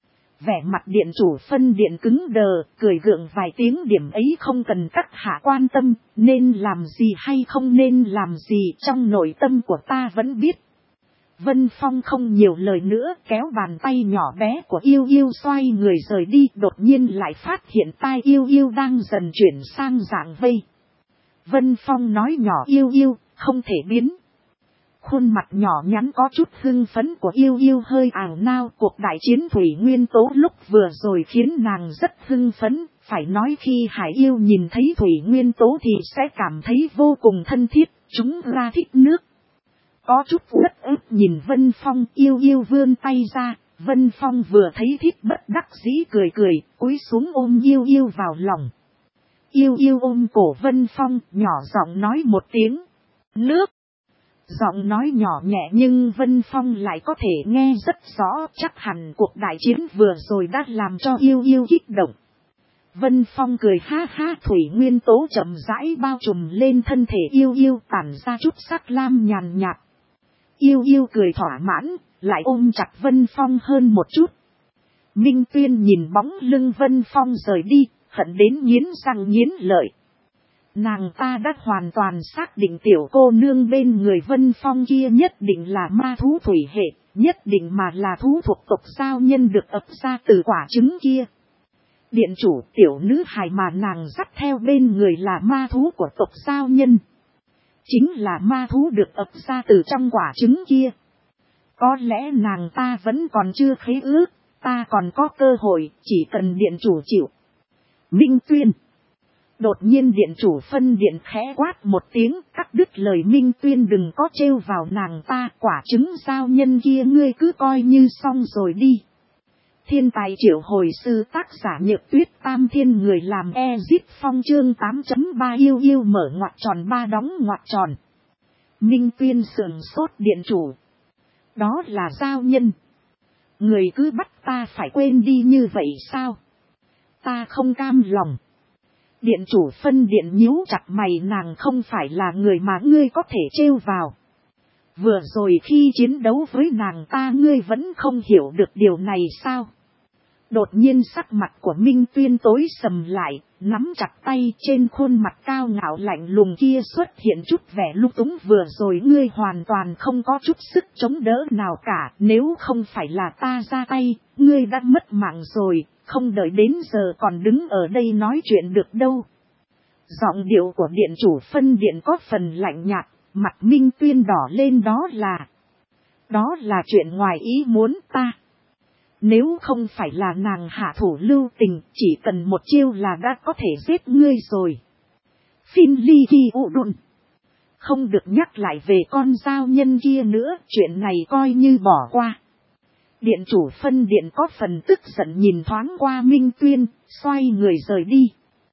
Vẻ mặt điện chủ phân điện cứng đờ, cười gượng vài tiếng, điểm ấy không cần các hạ quan tâm, nên làm gì hay không nên làm gì trong nội tâm của ta vẫn biết. Vân Phong không nhiều lời nữa, kéo bàn tay nhỏ bé của Yêu Yêu xoay người rời đi, đột nhiên lại phát hiện tai Yêu Yêu đang dần chuyển sang dạng vây. Vân Phong nói nhỏ Yêu Yêu, không thể biến. Khuôn mặt nhỏ nhắn có chút hưng phấn của yêu yêu hơi ảo nao. Cuộc đại chiến thủy nguyên tố lúc vừa rồi khiến nàng rất hưng phấn. Phải nói khi hải yêu nhìn thấy thủy nguyên tố thì sẽ cảm thấy vô cùng thân thiết. Chúng ra thích nước. Có chút uất ức nhìn Vân Phong, yêu yêu vươn tay ra. Vân Phong vừa thấy thích bất đắc dĩ cười cười, cúi xuống ôm yêu yêu vào lòng. Yêu yêu ôm cổ Vân Phong, nhỏ giọng nói một tiếng. Nước. Giọng nói nhỏ nhẹ nhưng Vân Phong lại có thể nghe rất rõ. Chắc hẳn cuộc đại chiến vừa rồi đã làm cho yêu yêu kích động. Vân Phong cười ha ha, thủy nguyên tố chậm rãi bao trùm lên thân thể yêu yêu, tản ra chút sắc lam nhàn nhạt. Yêu yêu cười thỏa mãn, lại ôm chặt Vân Phong hơn một chút. Minh Tuyên nhìn bóng lưng Vân Phong rời đi, hận đến nghiến răng nghiến lợi. Nàng ta đã hoàn toàn xác định tiểu cô nương bên người Vân Phong kia nhất định là ma thú thủy hệ, nhất định mà là thú thuộc tộc sao nhân được ấp ra từ quả trứng kia. Điện chủ tiểu nữ hài mà nàng dắt theo bên người là ma thú của tộc sao nhân. Chính là ma thú được ấp ra từ trong quả trứng kia. Có lẽ nàng ta vẫn còn chưa khế ước, ta còn có cơ hội, chỉ cần điện chủ chịu. Minh Tuyên. Đột nhiên điện chủ phân điện khẽ quát một tiếng, cắt đứt lời Minh Tuyên, đừng có trêu vào nàng ta, quả trứng sao nhân kia ngươi cứ coi như xong rồi đi. Thiên tài triệu hồi sư, tác giả Nhược Tuyết, Tam Thiên người làm Ezip Phong, chương 8.3 yêu yêu mở ngoặc tròn ba đóng ngoặc tròn. Minh Tuyên sườn sốt, điện chủ. Đó là giao nhân. Người cứ bắt ta phải quên đi như vậy sao? Ta không cam lòng. Điện chủ phân điện nhíu chặt mày, nàng không phải là người mà ngươi có thể trêu vào. Vừa rồi khi chiến đấu với nàng ta ngươi vẫn không hiểu được điều này sao? Đột nhiên sắc mặt của Minh Tuyên tối sầm lại, nắm chặt tay, trên khuôn mặt cao ngạo lạnh lùng kia xuất hiện chút vẻ lung túng. Vừa rồi ngươi hoàn toàn không có chút sức chống đỡ nào cả, nếu không phải là ta ra tay, ngươi đã mất mạng rồi, không đợi đến giờ còn đứng ở đây nói chuyện được đâu. Giọng điệu của điện chủ phân điện có phần lạnh nhạt, mặt Minh Tuyên đỏ lên. Đó là chuyện ngoài ý muốn ta. Nếu không phải là nàng hạ thủ lưu tình, chỉ cần một chiêu là đã có thể giết ngươi rồi. Phin ly hi u đun. Không được nhắc lại về con giao nhân kia nữa, chuyện này coi như bỏ qua. Điện chủ phân điện có phần tức giận nhìn thoáng qua Minh Tuyên, xoay người rời đi.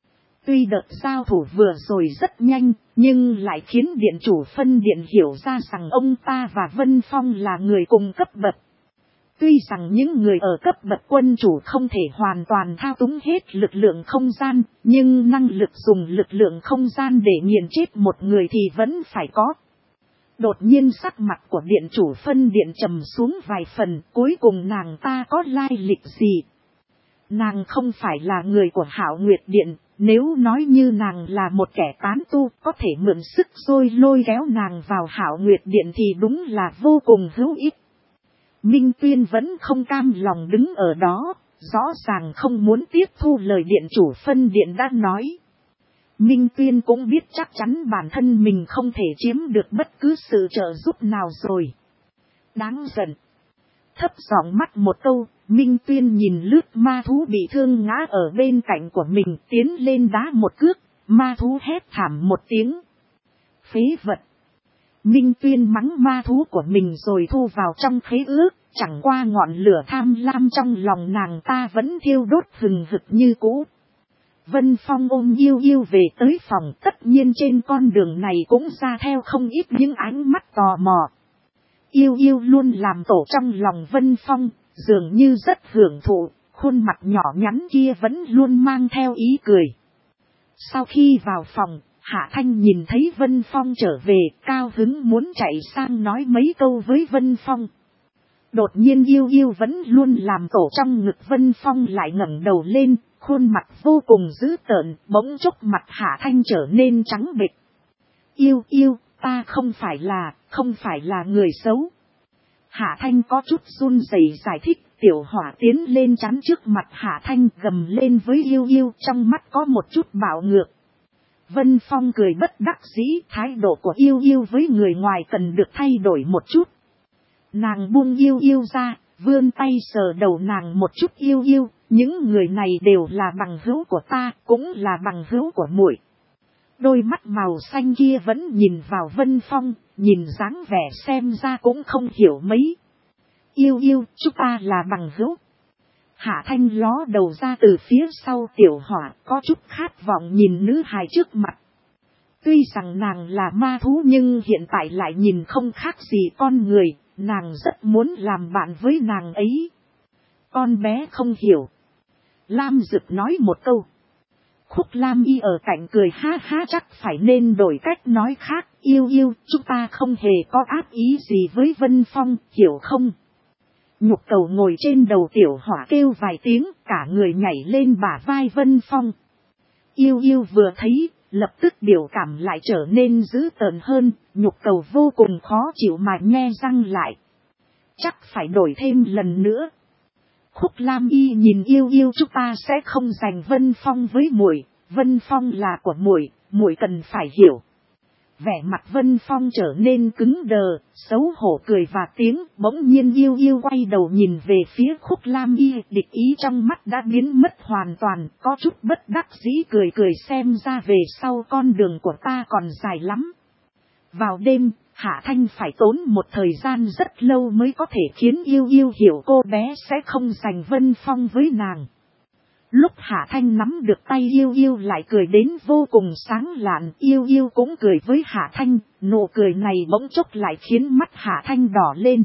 Tuy đợt giao thủ vừa rồi rất nhanh, nhưng lại khiến điện chủ phân điện hiểu ra rằng ông ta và Vân Phong là người cùng cấp bậc. Tuy rằng những người ở cấp bậc quân chủ không thể hoàn toàn thao túng hết lực lượng không gian, nhưng năng lực dùng lực lượng không gian để nghiền chết một người thì vẫn phải có. Đột nhiên sắc mặt của điện chủ phân điện trầm xuống vài phần, cuối cùng nàng ta có lai lịch gì? Nàng không phải là người của Hạo Nguyệt Điện, nếu nói như nàng là một kẻ tán tu có thể mượn sức rồi lôi kéo nàng vào Hạo Nguyệt Điện thì đúng là vô cùng hữu ích. Minh Tuyên vẫn không cam lòng đứng ở đó, rõ ràng không muốn tiếp thu lời điện chủ phân điện đã nói. Minh Tuyên cũng biết chắc chắn bản thân mình không thể chiếm được bất cứ sự trợ giúp nào rồi. Đáng giận. Thấp giọng mắt một câu, Minh Tuyên nhìn lướt ma thú bị thương ngã ở bên cạnh của mình, tiến lên đá một cước, ma thú hét thảm một tiếng. Phế vật. Minh Tuyên mắng ma thú của mình rồi thu vào trong khế ước, chẳng qua ngọn lửa tham lam trong lòng nàng ta vẫn thiêu đốt hừng hực như cũ. Vân Phong ôm yêu yêu về tới phòng, tất nhiên trên con đường này cũng ra theo không ít những ánh mắt tò mò. Yêu yêu luôn làm tổ trong lòng Vân Phong, dường như rất hưởng thụ, khuôn mặt nhỏ nhắn kia vẫn luôn mang theo ý cười. Sau khi vào phòng, Hạ Thanh nhìn thấy Vân Phong trở về, cao hứng muốn chạy sang nói mấy câu với Vân Phong. Đột nhiên yêu yêu vẫn luôn làm tổ trong ngực Vân Phong lại ngẩng đầu lên, khuôn mặt vô cùng dữ tợn, bỗng chốc mặt Hạ Thanh trở nên trắng bệch. Yêu yêu, ta không phải là người xấu. Hạ Thanh có chút run rẩy giải thích, tiểu hỏa tiến lên chắn trước mặt Hạ Thanh gầm lên với yêu yêu, trong mắt có một chút bạo ngược. Vân Phong cười bất đắc dĩ, thái độ của Yêu Yêu với người ngoài cần được thay đổi một chút. Nàng buông Yêu Yêu ra, vươn tay sờ đầu nàng một chút. Yêu Yêu, những người này đều là bằng hữu của ta, cũng là bằng hữu của muội. Đôi mắt màu xanh kia vẫn nhìn vào Vân Phong, nhìn dáng vẻ xem ra cũng không hiểu mấy. Yêu Yêu, chúng ta là bằng hữu. Hạ Thanh ló đầu ra từ phía sau Tiểu Hỏa, có chút khát vọng nhìn nữ hài trước mặt. Tuy rằng nàng là ma thú nhưng hiện tại lại nhìn không khác gì con người, nàng rất muốn làm bạn với nàng ấy. Con bé không hiểu. Lam Dực nói một câu. Khúc Lam Y ở cạnh cười ha ha, chắc phải nên đổi cách nói khác. Yêu Yêu, chúng ta không hề có ác ý gì với Vân Phong, hiểu không? Nhục Cầu ngồi trên đầu Tiểu Hỏa kêu vài tiếng, cả người nhảy lên bả vai Vân Phong. Yêu Yêu vừa thấy, lập tức biểu cảm lại trở nên dữ tợn hơn, Nhục Cầu vô cùng khó chịu mà nhe răng lại. Chắc phải đổi thêm lần nữa. Khúc Lam Y nhìn Yêu Yêu, chúng ta sẽ không giành Vân Phong với muội, Vân Phong là của muội, muội cần phải hiểu. Vẻ mặt Vân Phong trở nên cứng đờ, xấu hổ cười và tiếng, bỗng nhiên Yêu Yêu quay đầu nhìn về phía Khúc Lam Y, địch ý trong mắt đã biến mất hoàn toàn, có chút bất đắc dĩ cười cười, xem ra về sau con đường của ta còn dài lắm. Vào đêm, Hạ Thanh phải tốn một thời gian rất lâu mới có thể khiến Yêu Yêu hiểu cô bé sẽ không giành Vân Phong với nàng. Lúc Hạ Thanh nắm được tay Yêu Yêu lại cười đến vô cùng sáng lạn, Yêu Yêu cũng cười với Hạ Thanh, nụ cười này bỗng chốc lại khiến mắt Hạ Thanh đỏ lên.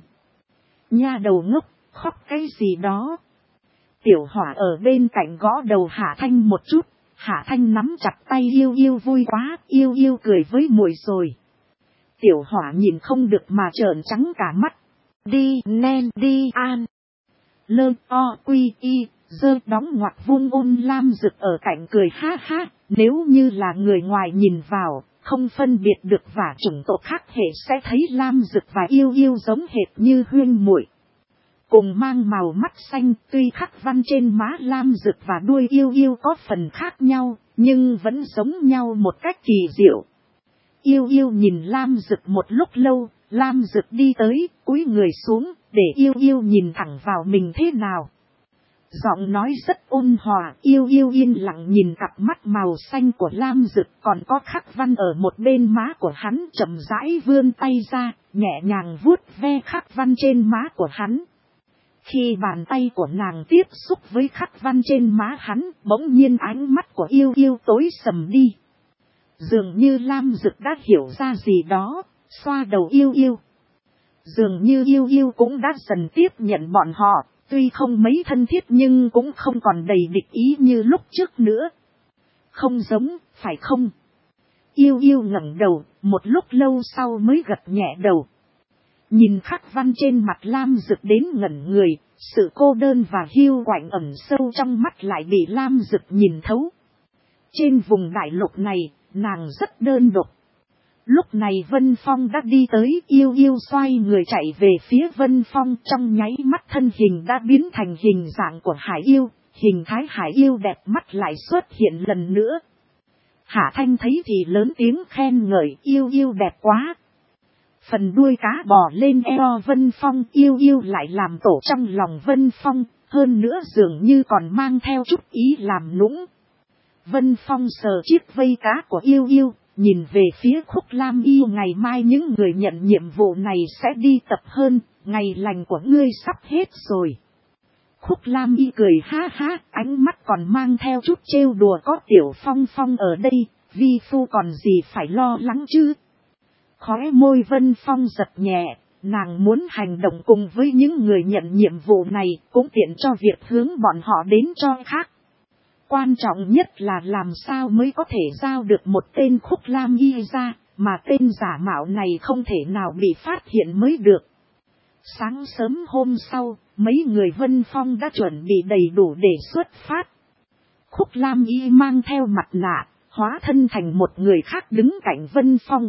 Nha đầu ngốc, khóc cái gì đó? Tiểu Hỏa ở bên cạnh gõ đầu Hạ Thanh một chút, Hạ Thanh nắm chặt tay Yêu Yêu, vui quá, Yêu Yêu cười với muội rồi. Tiểu Hỏa nhìn không được mà trợn trắng cả mắt. Đi nen đi an. Lơ o quy y. Dơ đóng ngoặc vuông. Ôn Lam Dực ở cạnh cười ha ha, nếu như là người ngoài nhìn vào, không phân biệt được và chủng tộc khác hệ sẽ thấy Lam Dực và Yêu Yêu giống hệt như huyên muội. Cùng mang màu mắt xanh, tuy khắc văn trên má Lam Dực và đuôi Yêu Yêu có phần khác nhau, nhưng vẫn giống nhau một cách kỳ diệu. Yêu Yêu nhìn Lam Dực một lúc lâu, Lam Dực đi tới, cúi người xuống, để Yêu Yêu nhìn thẳng vào mình thế nào. Giọng nói rất ôn hòa, Yêu Yêu yên lặng nhìn cặp mắt màu xanh của Lam Dực, còn có khắc văn ở một bên má của hắn, chậm rãi vươn tay ra, nhẹ nhàng vuốt ve khắc văn trên má của hắn. Khi bàn tay của nàng tiếp xúc với khắc văn trên má hắn, bỗng nhiên ánh mắt của Yêu Yêu tối sầm đi. Dường như Lam Dực đã hiểu ra gì đó, xoa đầu Yêu Yêu. Dường như Yêu Yêu cũng đã dần tiếp nhận bọn họ. Tuy không mấy thân thiết nhưng cũng không còn đầy địch ý như lúc trước nữa. Không giống, phải không? Yêu Yêu ngẩng đầu, một lúc lâu sau mới gật nhẹ đầu. Nhìn khắc văn trên mặt Lam Dực đến ngẩn người, sự cô đơn và hiu quạnh ẩn sâu trong mắt lại bị Lam Dực nhìn thấu. Trên vùng đại lục này, nàng rất đơn độc. Lúc này Vân Phong đã đi tới, Yêu Yêu xoay người chạy về phía Vân Phong, trong nháy mắt thân hình đã biến thành hình dạng của Hải Yêu, hình thái Hải Yêu đẹp mắt lại xuất hiện lần nữa. Hạ Thanh thấy thì lớn tiếng khen ngợi, Yêu Yêu đẹp quá. Phần đuôi cá bò lên eo Vân Phong, Yêu Yêu lại làm tổ trong lòng Vân Phong, hơn nữa dường như còn mang theo chút ý làm nũng. Vân Phong sờ chiếc vây cá của Yêu Yêu. Nhìn về phía Khúc Lam Y, ngày mai những người nhận nhiệm vụ này sẽ đi tập hơn, ngày lành của ngươi sắp hết rồi. Khúc Lam Y cười ha ha, ánh mắt còn mang theo chút trêu đùa, có Tiểu Phong Phong ở đây, vi phu còn gì phải lo lắng chứ. Khóe môi Vân Phong giật nhẹ, nàng muốn hành động cùng với những người nhận nhiệm vụ này, cũng tiện cho việc hướng bọn họ đến cho khác. Quan trọng nhất là làm sao mới có thể giao được một tên Khúc Lam Y ra, mà tên giả mạo này không thể nào bị phát hiện mới được. Sáng sớm hôm sau, mấy người Vân Phong đã chuẩn bị đầy đủ để xuất phát. Khúc Lam Y mang theo mặt nạ, hóa thân thành một người khác đứng cạnh Vân Phong.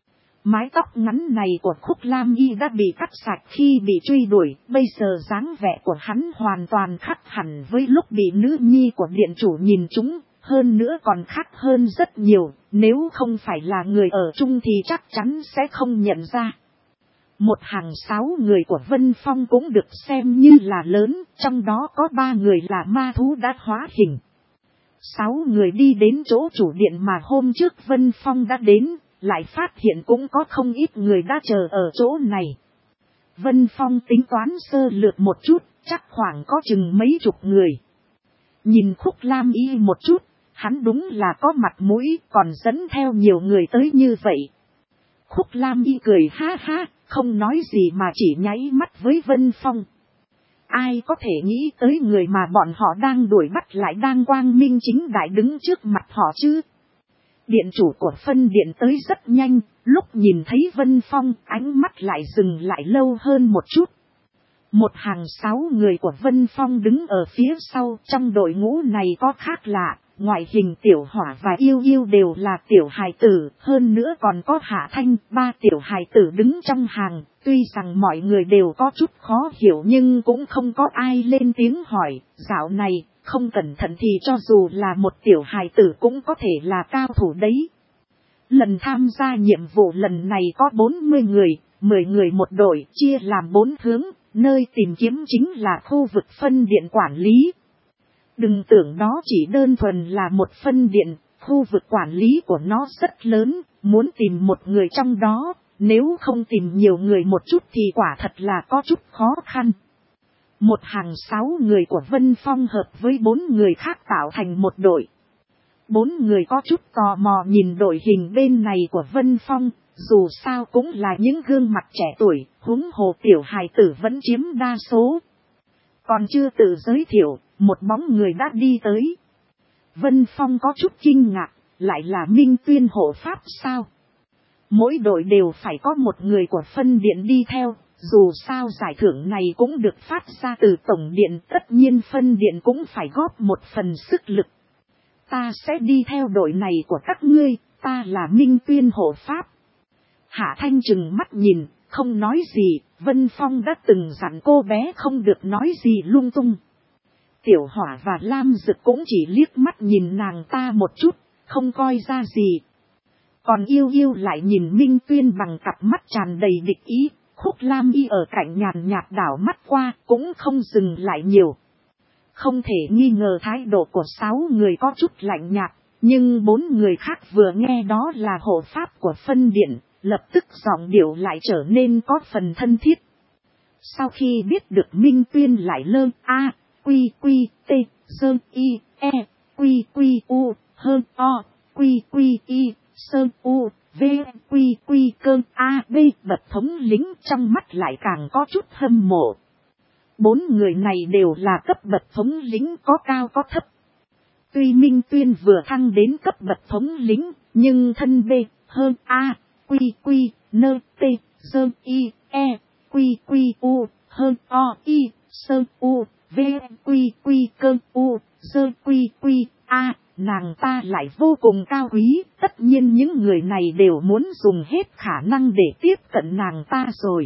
Mái tóc ngắn này của Khúc Lam Y đã bị cắt sạch khi bị truy đuổi, bây giờ dáng vẻ của hắn hoàn toàn khác hẳn với lúc bị nữ nhi của điện chủ nhìn chúng, Hơn nữa còn khác hơn rất nhiều, nếu không phải là người ở chung thì chắc chắn sẽ không nhận ra. Một hàng 6 người của Vân Phong cũng được xem như là lớn, trong đó có 3 người là ma thú đã hóa hình. 6 người đi đến chỗ chủ điện mà hôm trước Vân Phong đã đến, lại phát hiện cũng có không ít người đã chờ ở chỗ này. Vân Phong tính toán sơ lược một chút, chắc khoảng có chừng mấy chục người. Nhìn Khúc Lam Y một chút, hắn đúng là có mặt mũi, còn dẫn theo nhiều người tới như vậy. Khúc Lam Y cười ha ha, không nói gì mà chỉ nháy mắt với Vân Phong. Ai có thể nghĩ tới người mà bọn họ đang đuổi bắt lại đang quang minh chính đại đứng trước mặt họ chứ? Điện chủ của phân điện tới rất nhanh, lúc nhìn thấy Vân Phong ánh mắt lại dừng lại lâu hơn một chút. Một hàng 6 người của Vân Phong đứng ở phía sau, trong đội ngũ này có khác lạ, ngoại hình Tiểu Hỏa và Yêu Yêu đều là tiểu hài tử, hơn nữa còn có Hạ Thanh, 3 tiểu hài tử đứng trong hàng, tuy rằng mọi người đều có chút khó hiểu nhưng cũng không có ai lên tiếng hỏi, dạo này, không cẩn thận thì cho dù là một tiểu hài tử cũng có thể là cao thủ đấy. Lần tham gia nhiệm vụ lần này có 40 người, 10 người một đội, chia làm 4 hướng. Nơi tìm kiếm chính là khu vực phân điện quản lý. Đừng tưởng đó chỉ đơn thuần là một phân điện, khu vực quản lý của nó rất lớn, muốn tìm một người trong đó, nếu không tìm nhiều người một chút thì quả thật là có chút khó khăn. Một hàng 6 người của Vân Phong hợp với 4 người khác tạo thành một đội. 4 người có chút tò mò nhìn đội hình bên này của Vân Phong. Dù sao cũng là những gương mặt trẻ tuổi, huống hồ tiểu hài tử vẫn chiếm đa số. Còn chưa tự giới thiệu, một bóng người đã đi tới. Vân Phong có chút kinh ngạc, lại là Minh Tuyên hộ pháp sao? Mỗi đội đều phải có một người của phân điện đi theo, dù sao giải thưởng này cũng được phát ra từ tổng điện, tất nhiên phân điện cũng phải góp một phần sức lực. Ta sẽ đi theo đội này của các ngươi, ta là Minh Tuyên hộ pháp. Hạ Thanh chừng mắt nhìn, không nói gì, Vân Phong đã từng dặn cô bé không được nói gì lung tung. Tiểu Hỏa và Lam Dực cũng chỉ liếc mắt nhìn nàng ta một chút, không coi ra gì. Còn Yêu Yêu lại nhìn Minh Tuyên bằng cặp mắt tràn đầy địch ý, Khúc Lam Y ở cạnh nhàn nhạt đảo mắt qua, cũng không dừng lại nhiều. Không thể nghi ngờ thái độ của 6 người có chút lạnh nhạt, nhưng 4 người khác vừa nghe đó là hộ pháp của phân điện. Lập tức giọng điệu lại trở nên có phần thân thiết. Sau khi biết được Minh Tuyên lại lơ A, quy quy, t, sơn y, e, quy quy u, hơn o, quy quy y, sơn u, v, quy quy cơ a, b, bậc thống lĩnh trong mắt lại càng có chút hâm mộ. 4 người này đều là cấp bậc thống lĩnh có cao có thấp. Tuy Minh Tuyên vừa thăng đến cấp bậc thống lĩnh, nhưng thân b, hơn a, quy quy, nơ, t, sơ, y, e, quy quy u, hơn o, y, sơ, u, v, quy quy cơ u, sơ, quy quy, a, nàng ta lại vô cùng cao quý, tất nhiên những người này đều muốn dùng hết khả năng để tiếp cận nàng ta rồi.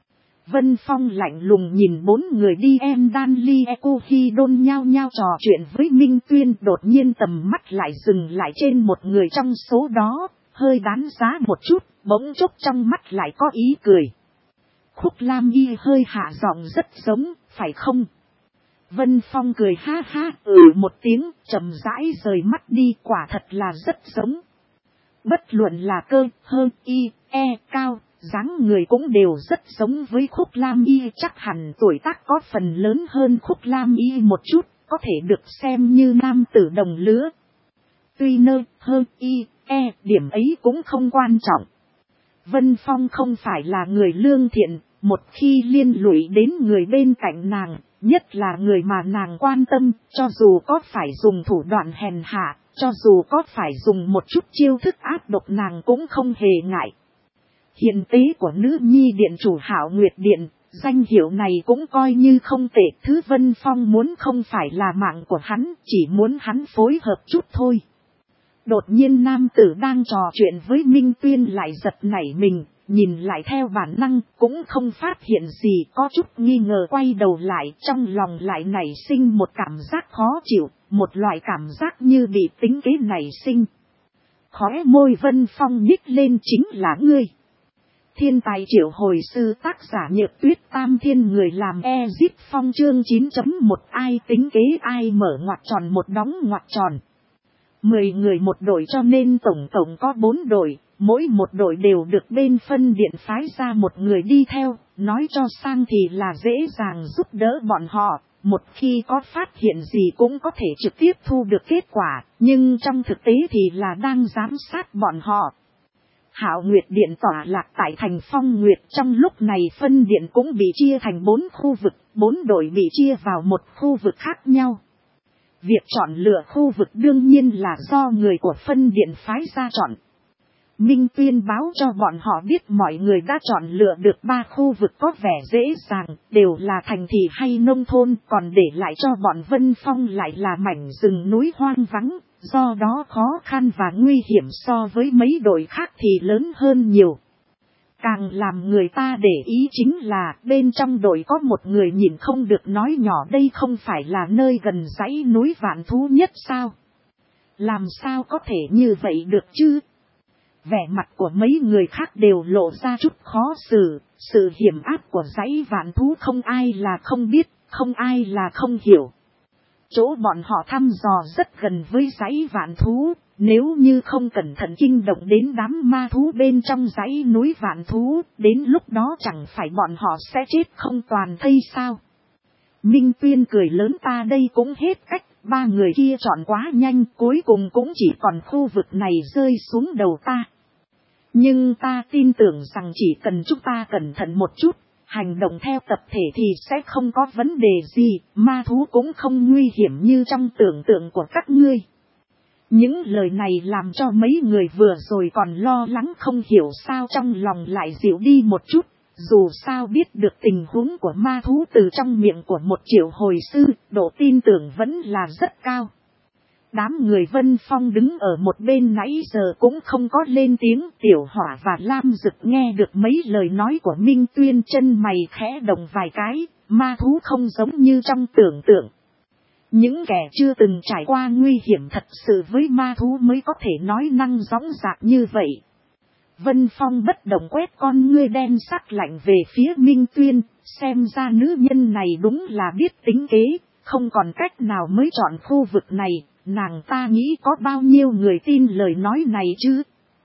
Vân Phong lạnh lùng nhìn 4 người đi em đan ly eco khi đôn nhao nhao trò chuyện với Minh Tuyên, đột nhiên tầm mắt lại dừng lại trên một người trong số đó, hơi đán giá một chút, bỗng chốc trong mắt lại có ý cười. Khúc Lam Y hơi hạ giọng rất giống, phải không? Vân Phong cười ha ha, một tiếng, chậm rãi rời mắt đi, quả thật là rất giống. Bất luận là cơ, hơn, y, e, cao, dáng người cũng đều rất giống với Khúc Lam Y, chắc hẳn tuổi tác có phần lớn hơn Khúc Lam Y một chút, có thể được xem như nam tử đồng lứa. Tuy nơ, hơn, y, e, điểm ấy cũng không quan trọng. Vân Phong không phải là người lương thiện, một khi liên lụy đến người bên cạnh nàng, nhất là người mà nàng quan tâm, cho dù có phải dùng thủ đoạn hèn hạ, cho dù có phải dùng một chút chiêu thức ác độc nàng cũng không hề ngại. Hiện tế của nữ nhi điện chủ Hạo Nguyệt Điện, danh hiệu này cũng coi như không tệ. Thứ Vân Phong muốn không phải là mạng của hắn, chỉ muốn hắn phối hợp chút thôi. Đột nhiên nam tử đang trò chuyện với Minh Tuyên lại giật nảy mình, nhìn lại theo bản năng, cũng không phát hiện gì, có chút nghi ngờ quay đầu lại, trong lòng lại nảy sinh một cảm giác khó chịu. một loại cảm giác như bị tính kế nảy sinh. Khóe môi Vân Phong nhích lên, chính là ngươi. Thiên tài triệu hồi sư, tác giả Nhược Tuyết, Tam Thiên người làm Ezip Phong, chương 9.1 ai tính kế ai, mở ngoặc tròn một đóng ngoặc tròn. 10 người một đội cho nên tổng cộng có 4 đội, mỗi một đội đều được bên phân điện phái ra một người đi theo, nói cho sang thì là dễ dàng giúp đỡ bọn họ, một khi có phát hiện gì cũng có thể trực tiếp thu được kết quả, nhưng trong thực tế thì là đang giám sát bọn họ. Hạo Nguyệt Điện tỏa lạc tại thành Phong Nguyệt, trong lúc này phân điện cũng bị chia thành 4 khu vực, 4 đội bị chia vào một khu vực khác nhau. Việc chọn lựa khu vực đương nhiên là do người của phân điện phái ra chọn. Minh Tuyên báo cho bọn họ biết mọi người đã chọn lựa được 3 khu vực có vẻ dễ dàng, đều là thành thị hay nông thôn, còn để lại cho bọn Vân Phong lại là mảnh rừng núi hoang vắng, do đó khó khăn và nguy hiểm so với mấy đội khác thì lớn hơn nhiều. Càng làm người ta để ý chính là bên trong đội có một người nhìn không được nói nhỏ, đây không phải là nơi gần dãy núi vạn thú nhất sao? Làm sao có thể như vậy được chứ? Vẻ mặt của mấy người khác đều lộ ra chút khó xử, sự hiểm ác của dãy vạn thú không ai là không biết, không ai là không hiểu. Chỗ bọn họ thăm dò rất gần với dãy vạn thú, nếu như không cẩn thận kinh động đến đám ma thú bên trong dãy núi vạn thú, đến lúc đó chẳng phải bọn họ sẽ chết không toàn thây sao? Minh Tuyên cười lớn, ta đây cũng hết cách, 3 người kia chọn quá nhanh, cuối cùng cũng chỉ còn khu vực này rơi xuống đầu ta. Nhưng ta tin tưởng rằng chỉ cần chúng ta cẩn thận một chút, hành động theo tập thể thì sẽ không có vấn đề gì, ma thú cũng không nguy hiểm như trong tưởng tượng của các ngươi. Những lời này làm cho mấy người vừa rồi còn lo lắng không hiểu sao trong lòng lại dịu đi một chút, dù sao biết được tình huống của ma thú từ trong miệng của một triệu hồi sư, độ tin tưởng vẫn là rất cao. Đám người Vân Phong đứng ở một bên nãy giờ cũng không có lên tiếng, Tiểu Hỏa và Lam Dực nghe được mấy lời nói của Minh Tuyên, chân mày khẽ động vài cái, ma thú không giống như trong tưởng tượng. Những kẻ chưa từng trải qua nguy hiểm thật sự với ma thú mới có thể nói năng dõng dạc như vậy. Vân Phong bất động quét con ngươi đen sắc lạnh về phía Minh Tuyên, xem ra nữ nhân này đúng là biết tính kế, không còn cách nào mới chọn khu vực này. Nàng ta nghĩ có bao nhiêu người tin lời nói này chứ?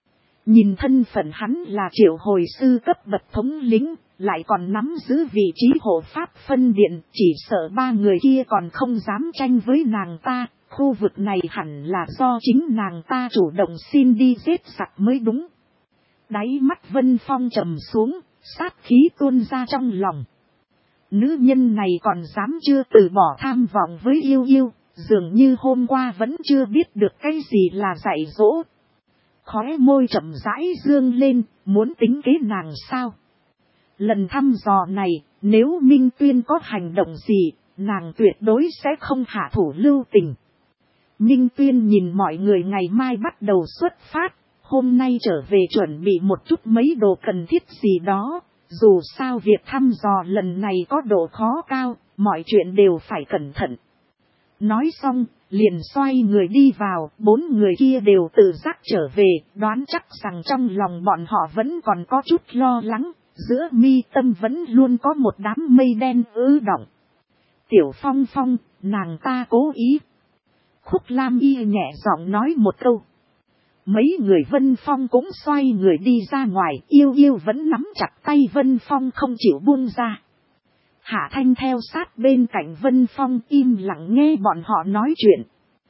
Nhìn thân phận hắn là triệu hồi sư cấp bậc thống lĩnh, lại còn nắm giữ vị trí hộ pháp phân điện, chỉ sợ 3 người kia còn không dám tranh với nàng ta. Khu vực này hẳn là do chính nàng ta chủ động xin đi giết sạch mới đúng. Đáy mắt Vân Phong trầm xuống, sát khí tuôn ra trong lòng. Nữ nhân này còn dám chưa từ bỏ tham vọng với yêu yêu. Dường như hôm qua vẫn chưa biết được cái gì là dạy dỗ. Khóe môi chậm rãi dương lên, muốn tính kế nàng sao? Lần thăm dò này, nếu Minh Tuyên có hành động gì, nàng tuyệt đối sẽ không hạ thủ lưu tình. Minh Tuyên nhìn mọi người ngày mai bắt đầu xuất phát, hôm nay trở về chuẩn bị một chút mấy đồ cần thiết gì đó. Dù sao việc thăm dò lần này có độ khó cao, mọi chuyện đều phải cẩn thận. Nói xong, liền xoay người đi vào, 4 người kia đều tự giác trở về, đoán chắc rằng trong lòng bọn họ vẫn còn có chút lo lắng, giữa mi tâm vẫn luôn có một đám mây đen ứ động. Tiểu Phong Phong, nàng ta cố ý. Khúc Lam Y nhẹ giọng nói một câu. Mấy người Vân Phong cũng xoay người đi ra ngoài, yêu yêu vẫn nắm chặt tay Vân Phong không chịu buông ra. Hạ Thanh theo sát bên cạnh Vân Phong im lặng nghe bọn họ nói chuyện.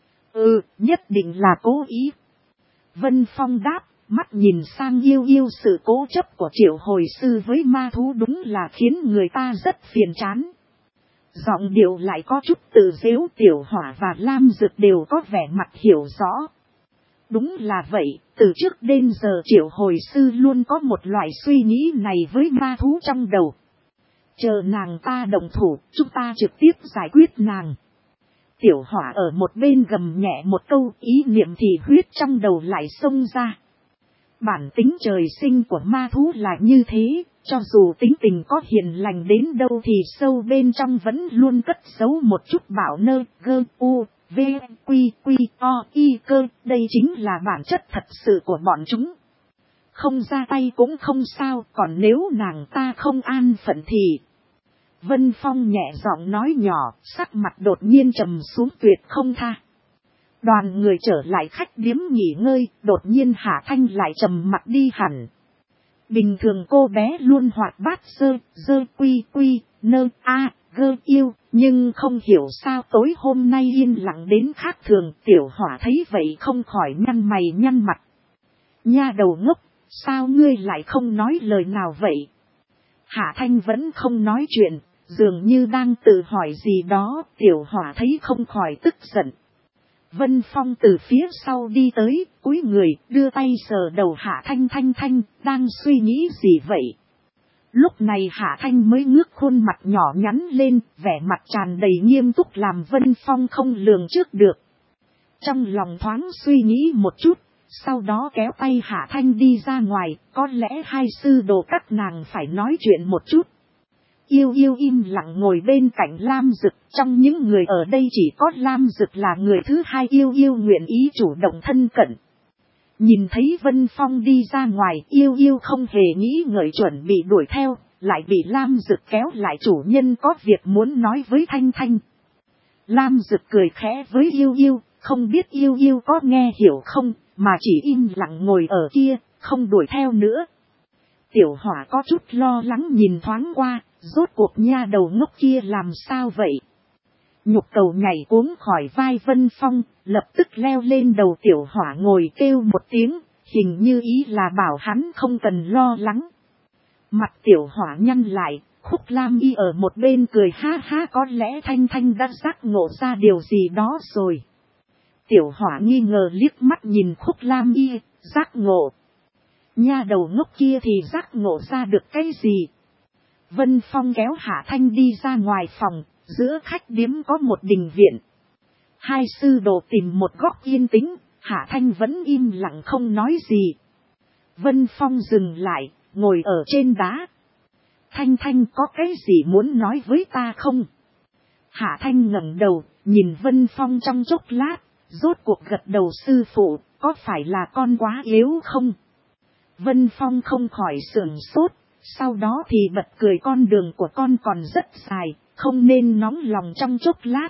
Nhất định là cố ý. Vân Phong đáp, mắt nhìn sang yêu yêu, sự cố chấp của triệu hồi sư với ma thú đúng là khiến người ta rất phiền chán. Giọng điệu lại có chút tự giễu, Tiểu Hỏa và Lam Dực đều có vẻ mặt hiểu rõ. Đúng là vậy, từ trước đến giờ triệu hồi sư luôn có một loại suy nghĩ này với ma thú trong đầu. Chờ nàng ta đồng thủ, chúng ta trực tiếp giải quyết nàng. Tiểu Hỏa ở một bên gầm nhẹ một câu, ý niệm thì huyết trong đầu lại xông ra. Bản tính trời sinh của ma thú là như thế, cho dù tính tình có hiền lành đến đâu thì sâu bên trong vẫn luôn cất giấu một chút bạo nơ, gơ, V, quy, quy, o, y cơ, đây chính là bản chất thật sự của bọn chúng. Không ra tay cũng không sao, còn nếu nàng ta không an phận thì... Vân Phong nhẹ giọng nói nhỏ, sắc mặt đột nhiên trầm xuống tuyệt không tha. Đoàn người trở lại khách điếm nghỉ ngơi, đột nhiên Hạ Thanh lại trầm mặt đi hẳn. Bình thường cô bé luôn hoạt bát dơ quy quy, nơ a, gơ yêu, nhưng không hiểu sao tối hôm nay yên lặng đến khác thường. Tiểu Hỏa thấy vậy không khỏi nhăn mày nhăn mặt. Nha đầu ngốc, sao ngươi lại không nói lời nào vậy? Hạ Thanh vẫn không nói chuyện, dường như đang tự hỏi gì đó. Tiểu Hỏa thấy không khỏi tức giận. Vân Phong từ phía sau đi tới, cúi người, đưa tay sờ đầu Hạ Thanh. Thanh, đang suy nghĩ gì vậy? Lúc này Hạ Thanh mới ngước khuôn mặt nhỏ nhắn lên, vẻ mặt tràn đầy nghiêm túc làm Vân Phong không lường trước được. Trong lòng thoáng suy nghĩ một chút, sau đó kéo tay Hạ Thanh đi ra ngoài, có lẽ hai sư đồ các nàng phải nói chuyện một chút. Yêu im lặng ngồi bên cạnh Lam Dực, trong những người ở đây chỉ có Lam Dực là người thứ hai yêu nguyện ý chủ động thân cận. Nhìn thấy Vân Phong đi ra ngoài, yêu không hề nghĩ ngợi chuẩn bị đuổi theo, lại bị Lam Dực kéo lại. Chủ nhân có việc muốn nói với Thanh. Lam Dực cười khẽ với yêu, không biết yêu có nghe hiểu không, mà chỉ im lặng ngồi ở kia, không đuổi theo nữa. Tiểu Hỏa có chút lo lắng nhìn thoáng qua, rốt cuộc nha đầu ngốc kia làm sao vậy? Nhục cầu nhảy cuống khỏi vai Vân Phong, lập tức leo lên đầu Tiểu Hỏa ngồi kêu một tiếng, hình như ý là bảo hắn không cần lo lắng. Mặt Tiểu Hỏa nhăn lại, Khúc Lam Y ở một bên cười ha có lẽ Thanh đã giác ngộ ra điều gì đó rồi. Tiểu Hỏa nghi ngờ liếc mắt nhìn Khúc Lam Y, giác ngộ. Nha đầu ngốc kia thì giác ngộ ra được cái gì? Vân Phong kéo Hạ Thanh đi ra ngoài phòng, giữa khách điếm có một đình viện. Hai sư đồ tìm một góc yên tĩnh, Hạ Thanh vẫn im lặng không nói gì. Vân Phong dừng lại, ngồi ở trên đá. Thanh có cái gì muốn nói với ta không? Hạ Thanh ngẩng đầu, nhìn Vân Phong trong chốc lát, rốt cuộc gật đầu. Sư phụ, có phải là con quá yếu không? Vân Phong không khỏi sửng sốt, sau đó thì bật cười. Con đường của con còn rất dài, không nên nóng lòng trong chốc lát.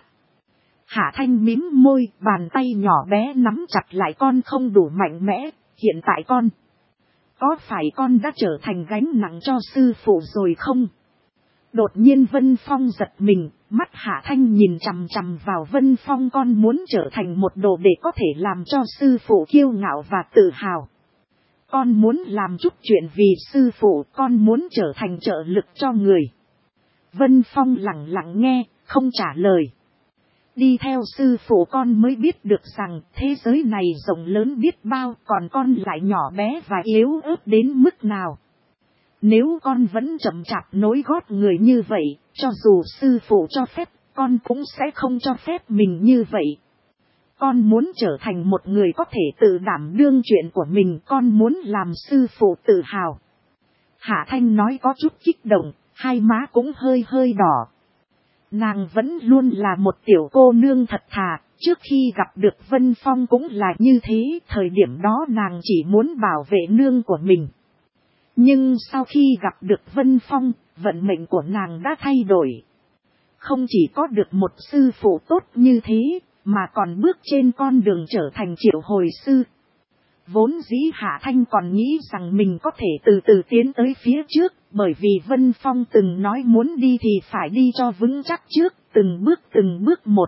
Hạ Thanh mím môi, bàn tay nhỏ bé nắm chặt lại. Con không đủ mạnh mẽ, hiện tại con. Có phải con đã trở thành gánh nặng cho sư phụ rồi không? Đột nhiên Vân Phong giật mình, mắt Hạ Thanh nhìn chằm chằm vào Vân Phong. Con muốn trở thành một đồ để có thể làm cho sư phụ kiêu ngạo và tự hào. Con muốn làm chút chuyện vì sư phụ, con muốn trở thành trợ lực cho người. Vân Phong lặng lặng nghe, không trả lời. Đi theo sư phụ con mới biết được rằng thế giới này rộng lớn biết bao, còn con lại nhỏ bé và yếu ớt đến mức nào. Nếu con vẫn chậm chạp nối gót người như vậy, cho dù sư phụ cho phép, con cũng sẽ không cho phép mình như vậy. Con muốn trở thành một người có thể tự đảm đương chuyện của mình, con muốn làm sư phụ tự hào. Hạ Thanh nói có chút kích động, hai má cũng hơi đỏ. Nàng vẫn luôn là một tiểu cô nương thật thà, trước khi gặp được Vân Phong cũng là như thế, thời điểm đó nàng chỉ muốn bảo vệ nương của mình. Nhưng sau khi gặp được Vân Phong, vận mệnh của nàng đã thay đổi. Không chỉ có được một sư phụ tốt như thế, mà còn bước trên con đường trở thành triệu hồi sư. Vốn dĩ Hạ Thanh còn nghĩ rằng mình có thể từ từ tiến tới phía trước, bởi vì Vân Phong từng nói muốn đi thì phải đi cho vững chắc trước, từng bước một.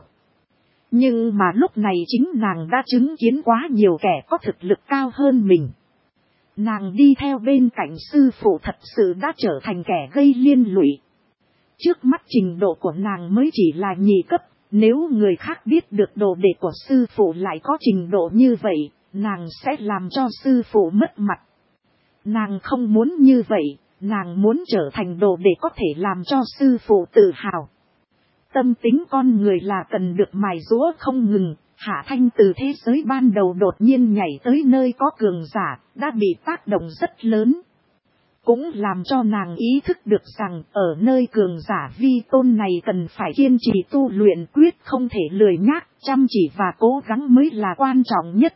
Nhưng mà lúc này chính nàng đã chứng kiến quá nhiều kẻ có thực lực cao hơn mình. Nàng đi theo bên cạnh sư phụ thật sự đã trở thành kẻ gây liên lụy. Trước mắt trình độ của nàng mới chỉ là nhị cấp, nếu người khác biết được đồ đệ của sư phụ lại có trình độ như vậy, nàng sẽ làm cho sư phụ mất mặt. Nàng không muốn như vậy, nàng muốn trở thành đồ đệ có thể làm cho sư phụ tự hào. Tâm tính con người là cần được mài giũa không ngừng. Hạ Thanh từ thế giới ban đầu đột nhiên nhảy tới nơi có cường giả, đã bị tác động rất lớn. Cũng làm cho nàng ý thức được rằng ở nơi cường giả vi tôn này cần phải kiên trì tu luyện, quyết không thể lười nhác, chăm chỉ và cố gắng mới là quan trọng nhất.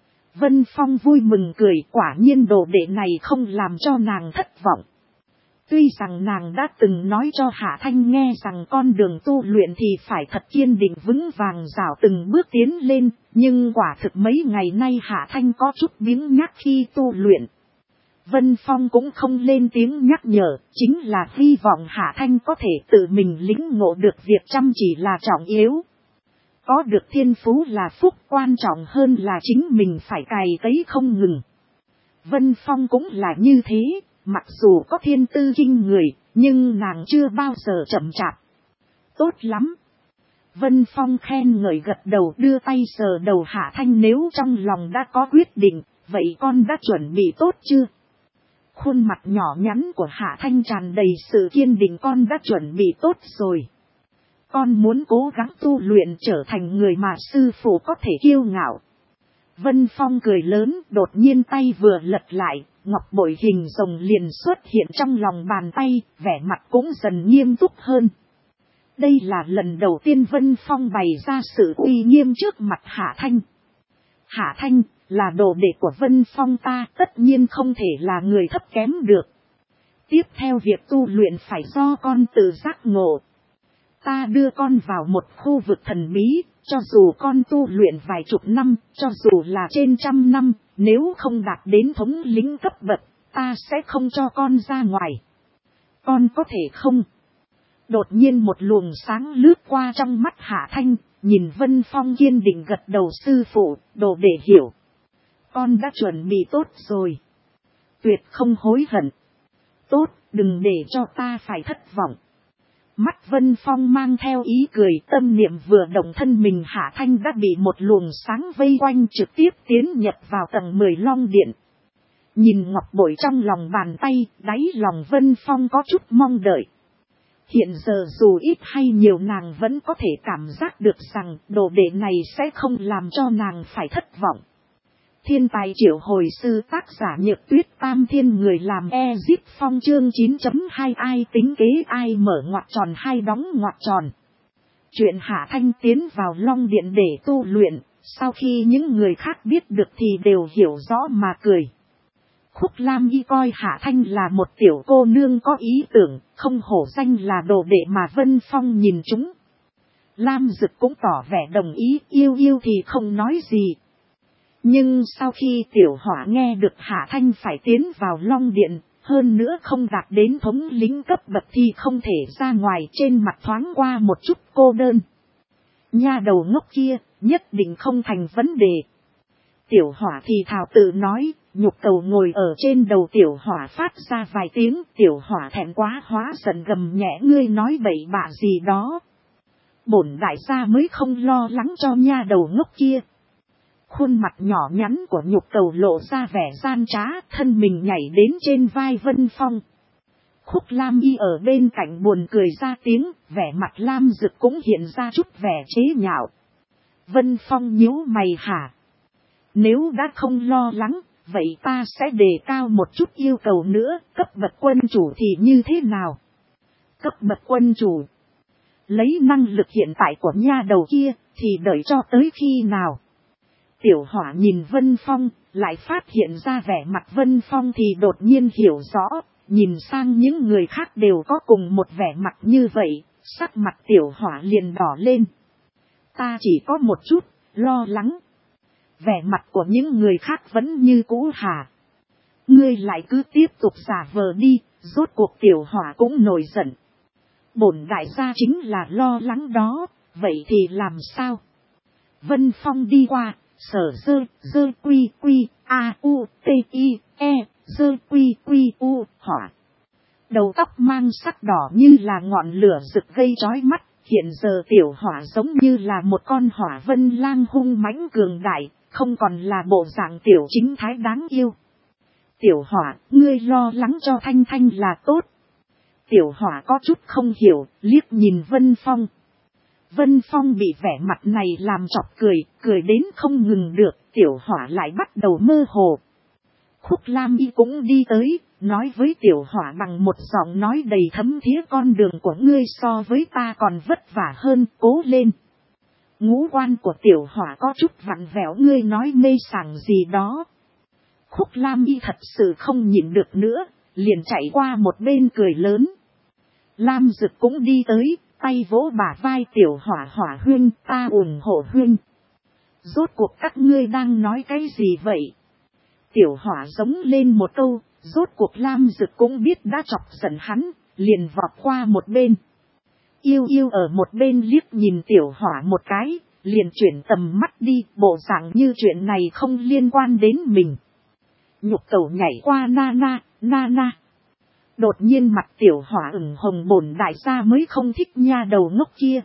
Vân Phong vui mừng cười, quả nhiên đồ đệ này không làm cho nàng thất vọng. Tuy rằng nàng đã từng nói cho Hạ Thanh nghe rằng con đường tu luyện thì phải thật kiên định vững vàng rảo từng bước tiến lên, nhưng quả thực mấy ngày nay Hạ Thanh có chút biếng nhác khi tu luyện. Vân Phong cũng không lên tiếng nhắc nhở, chính là hy vọng Hạ Thanh có thể tự mình lĩnh ngộ được việc chăm chỉ là trọng yếu. Có được thiên phú là phúc, quan trọng hơn là chính mình phải cày cấy không ngừng. Vân Phong cũng là như thế, mặc dù có thiên tư kinh người, nhưng nàng chưa bao giờ chậm chạp. Tốt lắm. Vân Phong khen ngợi gật đầu, đưa tay sờ đầu Hạ Thanh, nếu trong lòng đã có quyết định, vậy con đã chuẩn bị tốt chưa? Khuôn mặt nhỏ nhắn của Hạ Thanh tràn đầy sự kiên định, con đã chuẩn bị tốt rồi. Con muốn cố gắng tu luyện trở thành người mà sư phụ có thể kiêu ngạo. Vân Phong cười lớn, đột nhiên tay vừa lật lại, ngọc bội hình rồng liền xuất hiện trong lòng bàn tay, vẻ mặt cũng dần nghiêm túc hơn. Đây là lần đầu tiên Vân Phong bày ra sự uy nghiêm trước mặt Hạ Thanh. Hạ Thanh là đồ đệ của Vân Phong ta, tất nhiên không thể là người thấp kém được. Tiếp theo việc tu luyện phải do con tự giác ngộ. Ta đưa con vào một khu vực thần bí, cho dù con tu luyện vài chục năm, cho dù là trên 100 năm, nếu không đạt đến thống lĩnh cấp bậc, ta sẽ không cho con ra ngoài. Con có thể không? Đột nhiên một luồng sáng lướt qua trong mắt Hạ Thanh, nhìn Vân Phong kiên định gật đầu, sư phụ, đồ để hiểu. Con đã chuẩn bị tốt rồi. Tuyệt không hối hận. Tốt, đừng để cho ta phải thất vọng. Mắt Vân Phong mang theo ý cười, tâm niệm vừa động, thân mình Hạ Thanh đã bị một luồng sáng vây quanh, trực tiếp tiến nhập vào tầng 10 Long Điện. Nhìn ngọc bội trong lòng bàn tay, đáy lòng Vân Phong có chút mong đợi. Hiện giờ dù ít hay nhiều nàng vẫn có thể cảm giác được rằng đồ đệ này sẽ không làm cho nàng phải thất vọng. Thiên tài triệu hồi sư, tác giả Nhược Tuyết, Tam Thiên người làm Ezip Phong, chương 9.2 ai tính kế ai mở ngoặc tròn hai đóng ngoặc tròn. Chuyện Hạ Thanh tiến vào Long Điện để tu luyện, sau khi những người khác biết được thì đều hiểu rõ mà cười. Khúc Lam Y coi Hạ Thanh là một tiểu cô nương có ý tưởng, không hổ danh là đồ đệ mà Vân Phong nhìn chúng. Lam Dực cũng tỏ vẻ đồng ý, yêu thì không nói gì. Nhưng sau khi tiểu hỏa nghe được Hạ Thanh phải tiến vào Long Điện, hơn nữa không đạt đến thống lĩnh cấp bậc thì không thể ra ngoài, trên mặt thoáng qua một chút cô đơn. Nha đầu ngốc kia, nhất định không thành vấn đề. Tiểu hỏa thì thào tự nói, nhục cầu ngồi ở trên đầu tiểu hỏa phát ra vài tiếng, tiểu hỏa thẹn quá hóa giận gầm nhẹ, ngươi nói bậy bạ gì đó. Bổn đại gia mới không lo lắng cho nha đầu ngốc kia. Khuôn mặt nhỏ nhắn của nhục cầu lộ ra vẻ gian trá, thân mình nhảy đến trên vai Vân Phong. Khúc Lam Y ở bên cạnh buồn cười ra tiếng, vẻ mặt Lam Dực cũng hiện ra chút vẻ chế nhạo. Vân Phong nhíu mày hả? Nếu đã không lo lắng, vậy ta sẽ đề cao một chút yêu cầu nữa, cấp bậc quân chủ thì như thế nào? Cấp bậc quân chủ? Lấy năng lực hiện tại của nha đầu kia, thì đợi cho tới khi nào? Tiểu hỏa nhìn Vân Phong, lại phát hiện ra vẻ mặt Vân Phong thì đột nhiên hiểu rõ, nhìn sang những người khác đều có cùng một vẻ mặt như vậy, sắc mặt tiểu hỏa liền đỏ lên. Ta chỉ có một chút lo lắng. Vẻ mặt của những người khác vẫn như cũ hả? Ngươi lại cứ tiếp tục giả vờ đi, rốt cuộc tiểu hỏa cũng nổi giận. Bổn đại gia chính là lo lắng đó, vậy thì làm sao? Vân Phong đi qua, sở dơ quy quy a u t i e dơ quy quy u hỏa. Đầu tóc mang sắc đỏ như là ngọn lửa rực gây chói mắt, hiện giờ tiểu hỏa giống như là một con hỏa vân lang hung mãnh cường đại, không còn là bộ dạng tiểu chính thái đáng yêu. Tiểu hỏa, ngươi lo lắng cho Thanh Thanh là tốt. Tiểu hỏa có chút không hiểu, liếc nhìn Vân Phong. Vân Phong bị vẻ mặt này làm chọc cười, cười đến không ngừng được, tiểu hỏa lại bắt đầu mơ hồ. Khúc Lam Y cũng đi tới, nói với Tiểu Hỏa bằng một giọng nói đầy thấm thía, con đường của ngươi so với ta còn vất vả hơn, cố lên. Ngũ quan của Tiểu Hỏa có chút vặn vẹo, ngươi nói mê sảng gì đó. Khúc Lam Y thật sự không nhịn được nữa, liền chạy qua một bên cười lớn. Lam Dực cũng đi tới, tay vỗ bả vai Tiểu Hỏa, Hỏa huynh, ta ủng hộ huynh. Rốt cuộc các ngươi đang nói cái gì vậy? Tiểu Hỏa giống lên một câu, rốt cuộc Lam Dực cũng biết đã chọc giận hắn, liền vọt qua một bên. Yêu Yêu ở một bên liếc nhìn Tiểu Hỏa một cái, liền chuyển tầm mắt đi, bộ dạng như chuyện này không liên quan đến mình. Nhục Cẩu nhảy qua na. Đột nhiên mặt Tiểu Hỏa ửng hồng, bổn đại gia mới không thích nha đầu ngốc kia.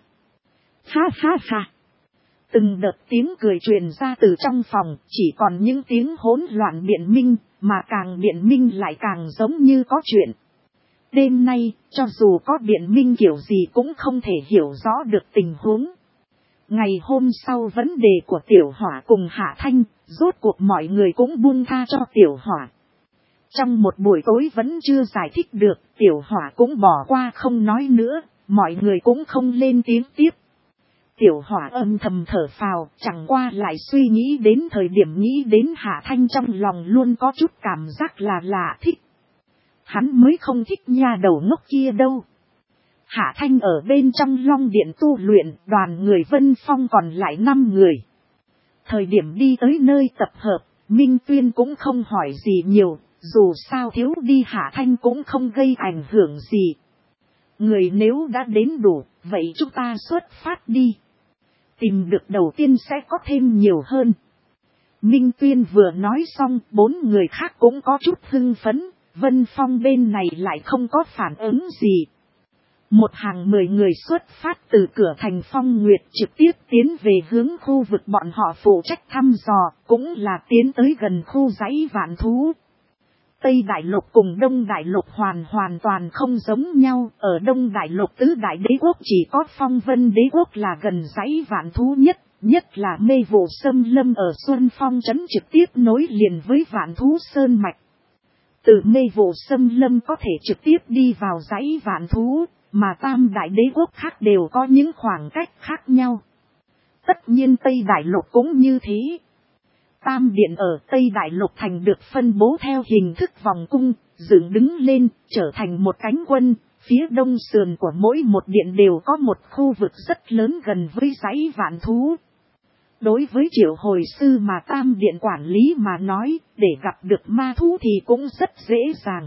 Ha. Từng đợt tiếng cười truyền ra từ trong phòng, chỉ còn những tiếng hỗn loạn biện minh, mà càng biện minh lại càng giống như có chuyện. Đêm nay, cho dù có biện minh kiểu gì cũng không thể hiểu rõ được tình huống. Ngày hôm sau vấn đề của Tiểu Hỏa cùng Hạ Thanh, rốt cuộc mọi người cũng buông tha cho Tiểu Hỏa. Trong một buổi tối vẫn chưa giải thích được, Tiểu Hỏa cũng bỏ qua không nói nữa, mọi người cũng không lên tiếng tiếp. Tiểu Hỏa âm thầm thở phào, chẳng qua lại suy nghĩ đến thời điểm nghĩ đến Hạ Thanh trong lòng luôn có chút cảm giác là lạ thích. Hắn mới không thích nha đầu ngốc kia đâu. Hạ Thanh ở bên trong Long Điện tu luyện, đoàn người Vân Phong còn lại 5 người. Thời điểm đi tới nơi tập hợp, Minh Tuyên cũng không hỏi gì nhiều, dù sao thiếu đi Hạ Thanh cũng không gây ảnh hưởng gì. Người nếu đã đến đủ, vậy chúng ta xuất phát đi. Tìm được đầu tiên sẽ có thêm nhiều hơn. Minh Tuyên vừa nói xong, 4 người khác cũng có chút hưng phấn, Vân Phong bên này lại không có phản ứng gì. Một hàng 10 người xuất phát từ cửa thành Phong Nguyệt trực tiếp tiến về hướng khu vực bọn họ phụ trách thăm dò, cũng là tiến tới gần khu dãy vạn thú. Tây Đại Lục cùng Đông Đại Lục hoàn toàn không giống nhau, ở Đông Đại Lục tứ đại đế quốc chỉ có Phong Vân đế quốc là gần dãy vạn thú nhất là Mê Vụ Xâm Lâm ở Xuân Phong trấn trực tiếp nối liền với vạn thú sơn mạch. Từ Mê Vụ Xâm Lâm có thể trực tiếp đi vào dãy vạn thú, mà tam đại đế quốc khác đều có những khoảng cách khác nhau. Tất nhiên Tây Đại Lục cũng như thế. Tam điện ở Tây Đại Lục thành được phân bố theo hình thức vòng cung, dựng đứng lên, trở thành một cánh quân, phía đông sườn của mỗi một điện đều có một khu vực rất lớn gần với dãy vạn thú. Đối với Triệu Hồi Sư mà tam điện quản lý mà nói, để gặp được ma thú thì cũng rất dễ dàng.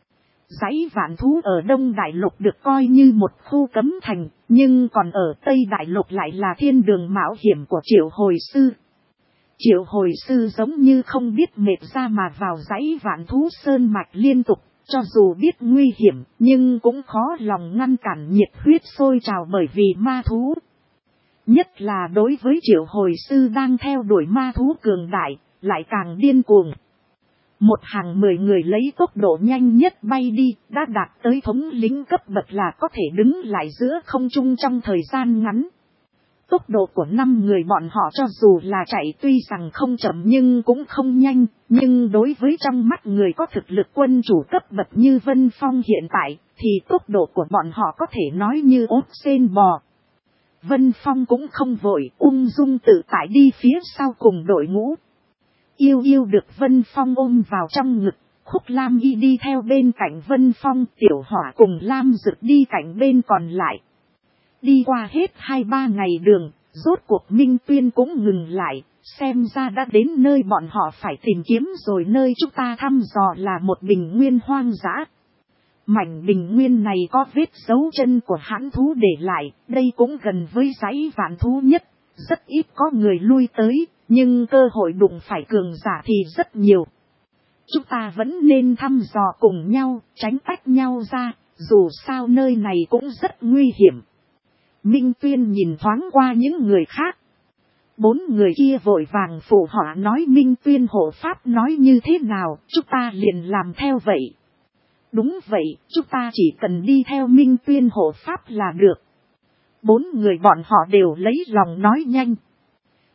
Dãy vạn thú ở Đông Đại Lục được coi như một khu cấm thành, nhưng còn ở Tây Đại Lục lại là thiên đường mạo hiểm của Triệu Hồi Sư. Triệu Hồi Sư giống như không biết mệt ra mà vào dãy vạn thú sơn mạch liên tục, cho dù biết nguy hiểm, nhưng cũng khó lòng ngăn cản nhiệt huyết sôi trào bởi vì ma thú. Nhất là đối với Triệu Hồi Sư đang theo đuổi ma thú cường đại, lại càng điên cuồng. Một hàng 10 người lấy tốc độ nhanh nhất bay đi, đã đạt tới thống lĩnh cấp bậc là có thể đứng lại giữa không trung trong thời gian ngắn. Tốc độ của 5 người bọn họ cho dù là chạy tuy rằng không chậm nhưng cũng không nhanh, nhưng đối với trong mắt người có thực lực quân chủ cấp bậc như Vân Phong hiện tại, thì tốc độ của bọn họ có thể nói như ốt sên bò. Vân Phong cũng không vội, ung dung tự tại đi phía sau cùng đội ngũ. Yêu Yêu được Vân Phong ôm vào trong ngực, Khúc Lam Y đi theo bên cạnh Vân Phong, Tiểu Hỏa cùng Lam Dực đi cạnh bên còn lại. Đi qua hết 2-3 ngày đường, rốt cuộc Minh Tuyên cũng ngừng lại, xem ra đã đến nơi bọn họ phải tìm kiếm rồi. Nơi chúng ta thăm dò là một bình nguyên hoang dã. Mảnh bình nguyên này có vết dấu chân của hãn thú để lại, đây cũng gần với dãy vạn thú nhất, rất ít có người lui tới, nhưng cơ hội đụng phải cường giả thì rất nhiều. Chúng ta vẫn nên thăm dò cùng nhau, tránh tách nhau ra, dù sao nơi này cũng rất nguy hiểm. Minh Tuyên nhìn thoáng qua những người khác. 4 người kia vội vàng phụ họa nói Minh Tuyên hộ pháp nói như thế nào, chúng ta liền làm theo vậy. Đúng vậy, chúng ta chỉ cần đi theo Minh Tuyên hộ pháp là được. 4 người bọn họ đều lấy lòng nói nhanh.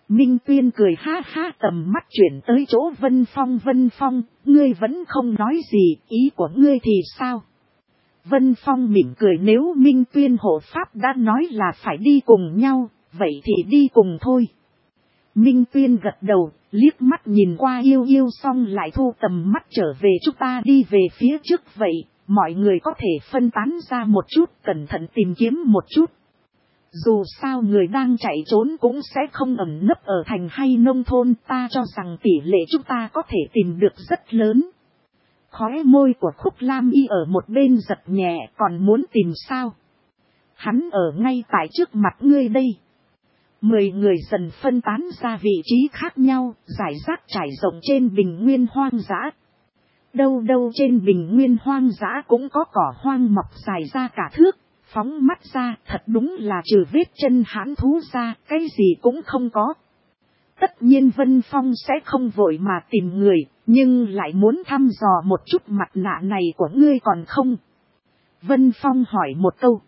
Minh Tuyên cười ha ha, tầm mắt chuyển tới chỗ Vân Phong. Vân Phong, ngươi vẫn không nói gì, ý của ngươi thì sao? Vân Phong mỉm cười, nếu Minh Tuyên hộ pháp đã nói là phải đi cùng nhau, vậy thì đi cùng thôi. Minh Tuyên gật đầu, liếc mắt nhìn qua Yêu Yêu xong lại thu tầm mắt trở về. chúng ta đi về phía trước vậy, mọi người có thể phân tán ra một chút, cẩn thận tìm kiếm một chút. Dù sao người đang chạy trốn cũng sẽ không ẩn nấp ở thành hay nông thôn, ta cho rằng tỷ lệ chúng ta có thể tìm được rất lớn. Khóe môi của Khúc Lam Y ở một bên giật nhẹ, còn muốn tìm sao? Hắn ở ngay tại trước mặt ngươi đây. 10 người dần phân tán ra vị trí khác nhau, rải rác trải rộng trên bình nguyên hoang dã. Đâu đâu trên bình nguyên hoang dã cũng có cỏ hoang mọc dài ra cả thước, phóng mắt ra thật đúng là trừ vết chân hãn thú ra, cái gì cũng không có. Tất nhiên Vân Phong sẽ không vội mà tìm người, nhưng lại muốn thăm dò một chút mặt nạ này của ngươi còn không? Vân Phong hỏi một câu.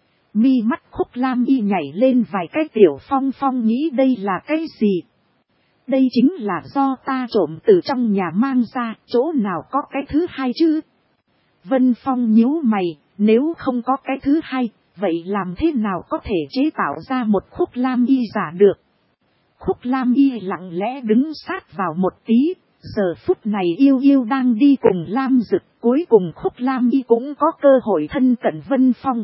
Mi mắt Khúc Lam Y nhảy lên vài cái. Tiểu Phong Phong nghĩ đây là cái gì? Đây chính là do ta trộm từ trong nhà mang ra, chỗ nào có cái thứ hai chứ? Vân Phong nhíu mày, nếu không có cái thứ hai, vậy làm thế nào có thể chế tạo ra một Khúc Lam Y giả được? Khúc Lam Y lặng lẽ đứng sát vào một tí, giờ phút này Yêu Yêu đang đi cùng Lam Dực, cuối cùng Khúc Lam Y cũng có cơ hội thân cận Vân Phong.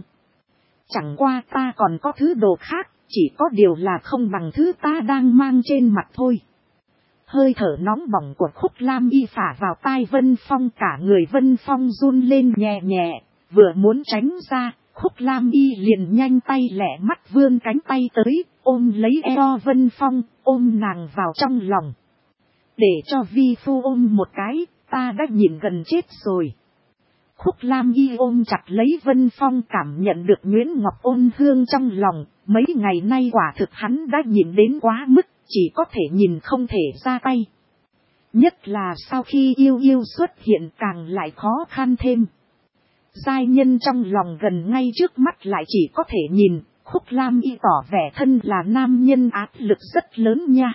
Chẳng qua ta còn có thứ đồ khác, chỉ có điều là không bằng thứ ta đang mang trên mặt thôi. Hơi thở nóng bỏng của Khúc Lam Y phả vào tai Vân Phong, cả người Vân Phong run lên nhẹ nhẹ, vừa muốn tránh ra, Khúc Lam Y liền nhanh tay lẹ mắt vươn cánh tay tới, ôm lấy eo Vân Phong, ôm nàng vào trong lòng. Để cho vi phu ôm một cái, ta đã nhìn gần chết rồi. Khúc Lam Y ôm chặt lấy Vân Phong, cảm nhận được Nguyễn Ngọc ôn hương trong lòng, mấy ngày nay quả thực hắn đã nhìn đến quá mức, chỉ có thể nhìn không thể ra tay. Nhất là sau khi Yêu Yêu xuất hiện càng lại khó khăn thêm. Giai nhân trong lòng gần ngay trước mắt lại chỉ có thể nhìn, Khúc Lam Y tỏ vẻ thân là nam nhân áp lực rất lớn nha.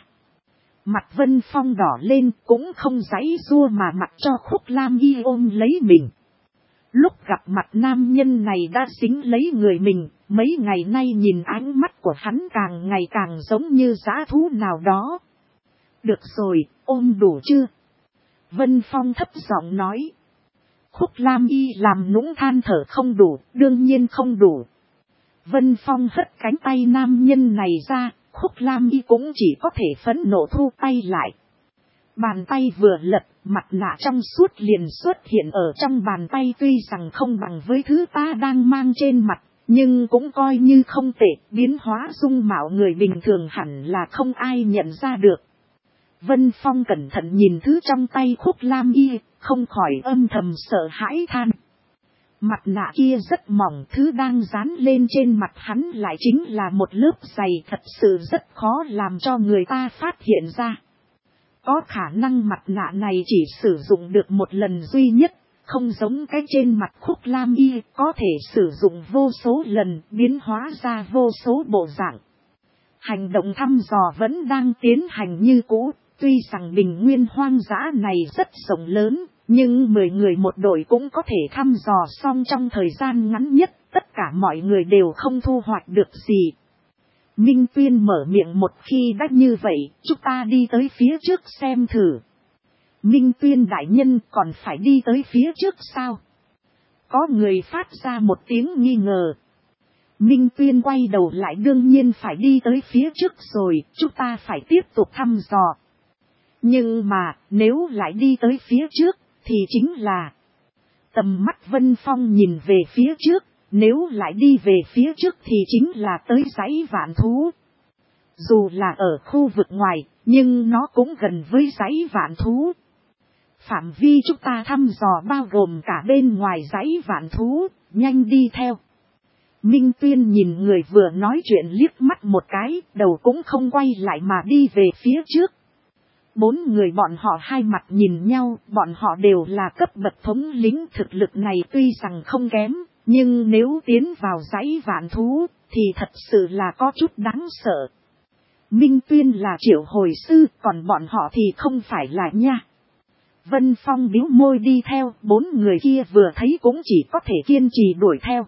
Mặt Vân Phong đỏ lên cũng không giãy giụa mà mặc cho Khúc Lam Y ôm lấy mình. Lúc gặp mặt nam nhân này đã dính lấy người mình, mấy ngày nay nhìn ánh mắt của hắn càng ngày càng giống như dã thú nào đó. Được rồi, ôm đủ chưa? Vân Phong thấp giọng nói. Khúc Lam Y làm nũng than thở, không đủ, đương nhiên không đủ. Vân Phong hất cánh tay nam nhân này ra, Khúc Lam Y cũng chỉ có thể phẫn nộ thu tay lại. Bàn tay vừa lật, mặt nạ trong suốt liền xuất hiện ở trong bàn tay, tuy rằng không bằng với thứ ta đang mang trên mặt, nhưng cũng coi như không tệ, biến hóa dung mạo người bình thường hẳn là không ai nhận ra được. Vân Phong cẩn thận nhìn thứ trong tay Khúc Lam Y, không khỏi âm thầm sợ hãi than. Mặt nạ kia rất mỏng, thứ đang dán lên trên mặt hắn lại chính là một lớp dày, thật sự rất khó làm cho người ta phát hiện ra. Có khả năng mặt nạ này chỉ sử dụng được một lần duy nhất, không giống cái trên mặt Khúc Lam Y có thể sử dụng vô số lần, biến hóa ra vô số bộ dạng. Hành động thăm dò vẫn đang tiến hành như cũ, tuy rằng bình nguyên hoang dã này rất rộng lớn, nhưng 10 người một đội cũng có thể thăm dò xong trong thời gian ngắn nhất, tất cả mọi người đều không thu hoạch được gì. Minh Tuyên mở miệng, một khi đã như vậy, chúng ta đi tới phía trước xem thử. Minh Tuyên đại nhân, còn phải đi tới phía trước sao? Có người phát ra một tiếng nghi ngờ. Minh Tuyên quay đầu lại, đương nhiên phải đi tới phía trước rồi, chúng ta phải tiếp tục thăm dò. Nhưng mà, nếu lại đi tới phía trước, thì chính là... Tầm mắt Vân Phong nhìn về phía trước, nếu lại đi về phía trước thì chính là tới dãy vạn thú. Dù là ở khu vực ngoài, nhưng nó cũng gần với dãy vạn thú. Phạm vi chúng ta thăm dò bao gồm cả bên ngoài dãy vạn thú, nhanh đi theo. Minh Tuyên nhìn người vừa nói chuyện liếc mắt một cái, đầu cũng không quay lại mà đi về phía trước. 4 người bọn họ hai mặt nhìn nhau, bọn họ đều là cấp bậc thống lĩnh, thực lực này tuy rằng không kém, nhưng nếu tiến vào dãy vạn thú, thì thật sự là có chút đáng sợ. Minh Tuyên là triệu hồi sư, còn bọn họ thì không phải là nha. Vân Phong bĩu môi đi theo, 4 người kia vừa thấy cũng chỉ có thể kiên trì đuổi theo.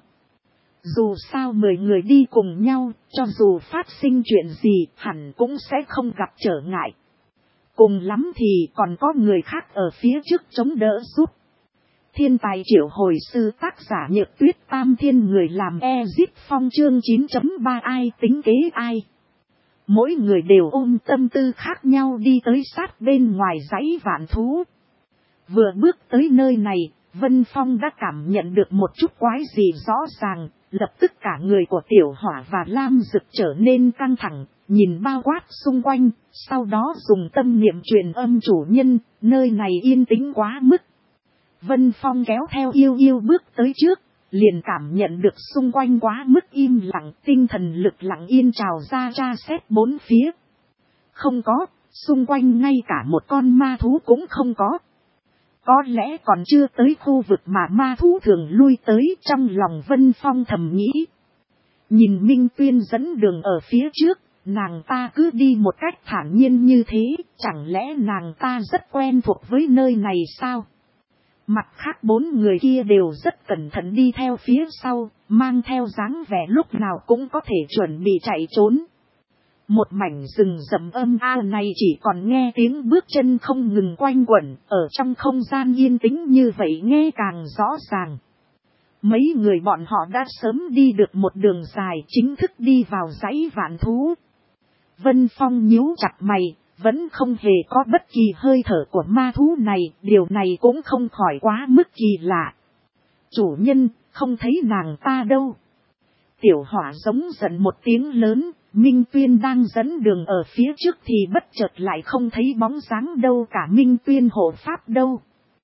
Dù sao 10 người đi cùng nhau, cho dù phát sinh chuyện gì, hẳn cũng sẽ không gặp trở ngại. Cùng lắm thì còn có người khác ở phía trước chống đỡ giúp. Thiên tài triệu hồi sư tác giả Nhược Tuyết Tam Thiên người làm Ezip Phong chương 9.3 ai tính kế ai. Mỗi người đều ôm tâm tư khác nhau đi tới sát bên ngoài dãy vạn thú. Vừa bước tới nơi này, Vân Phong đã cảm nhận được một chút quái gì rõ ràng, lập tức cả người của Tiểu Hỏa và Lam Dực trở nên căng thẳng, nhìn bao quát xung quanh, sau đó dùng tâm niệm truyền âm chủ nhân, nơi này yên tĩnh quá mức. Vân Phong kéo theo Yêu Yêu bước tới trước, liền cảm nhận được xung quanh quá mức im lặng, tinh thần lực lặng yên trào ra tra xét bốn phía. Không có, xung quanh ngay cả một con ma thú cũng không có. Có lẽ còn chưa tới khu vực mà ma thú thường lui tới, trong lòng Vân Phong thầm nghĩ. Nhìn Minh Tuyên dẫn đường ở phía trước, nàng ta cứ đi một cách thản nhiên như thế, chẳng lẽ nàng ta rất quen thuộc với nơi này sao? Mặt khác 4 người kia đều rất cẩn thận đi theo phía sau, mang theo dáng vẻ lúc nào cũng có thể chuẩn bị chạy trốn. Một mảnh rừng rậm âm này chỉ còn nghe tiếng bước chân không ngừng quanh quẩn, ở trong không gian yên tĩnh như vậy nghe càng rõ ràng. Mấy người bọn họ đã sớm đi được một đường dài chính thức đi vào dãy vạn thú. Vân Phong nhíu chặt mày, vẫn không hề có bất kỳ hơi thở của ma thú này, điều này cũng không khỏi quá mức kỳ lạ. Chủ nhân, không thấy nàng ta đâu. Tiểu Hỏa giống giận một tiếng lớn, Minh Tuyên đang dẫn đường ở phía trước thì bất chợt lại không thấy bóng dáng đâu cả Minh Tuyên hộ pháp đâu.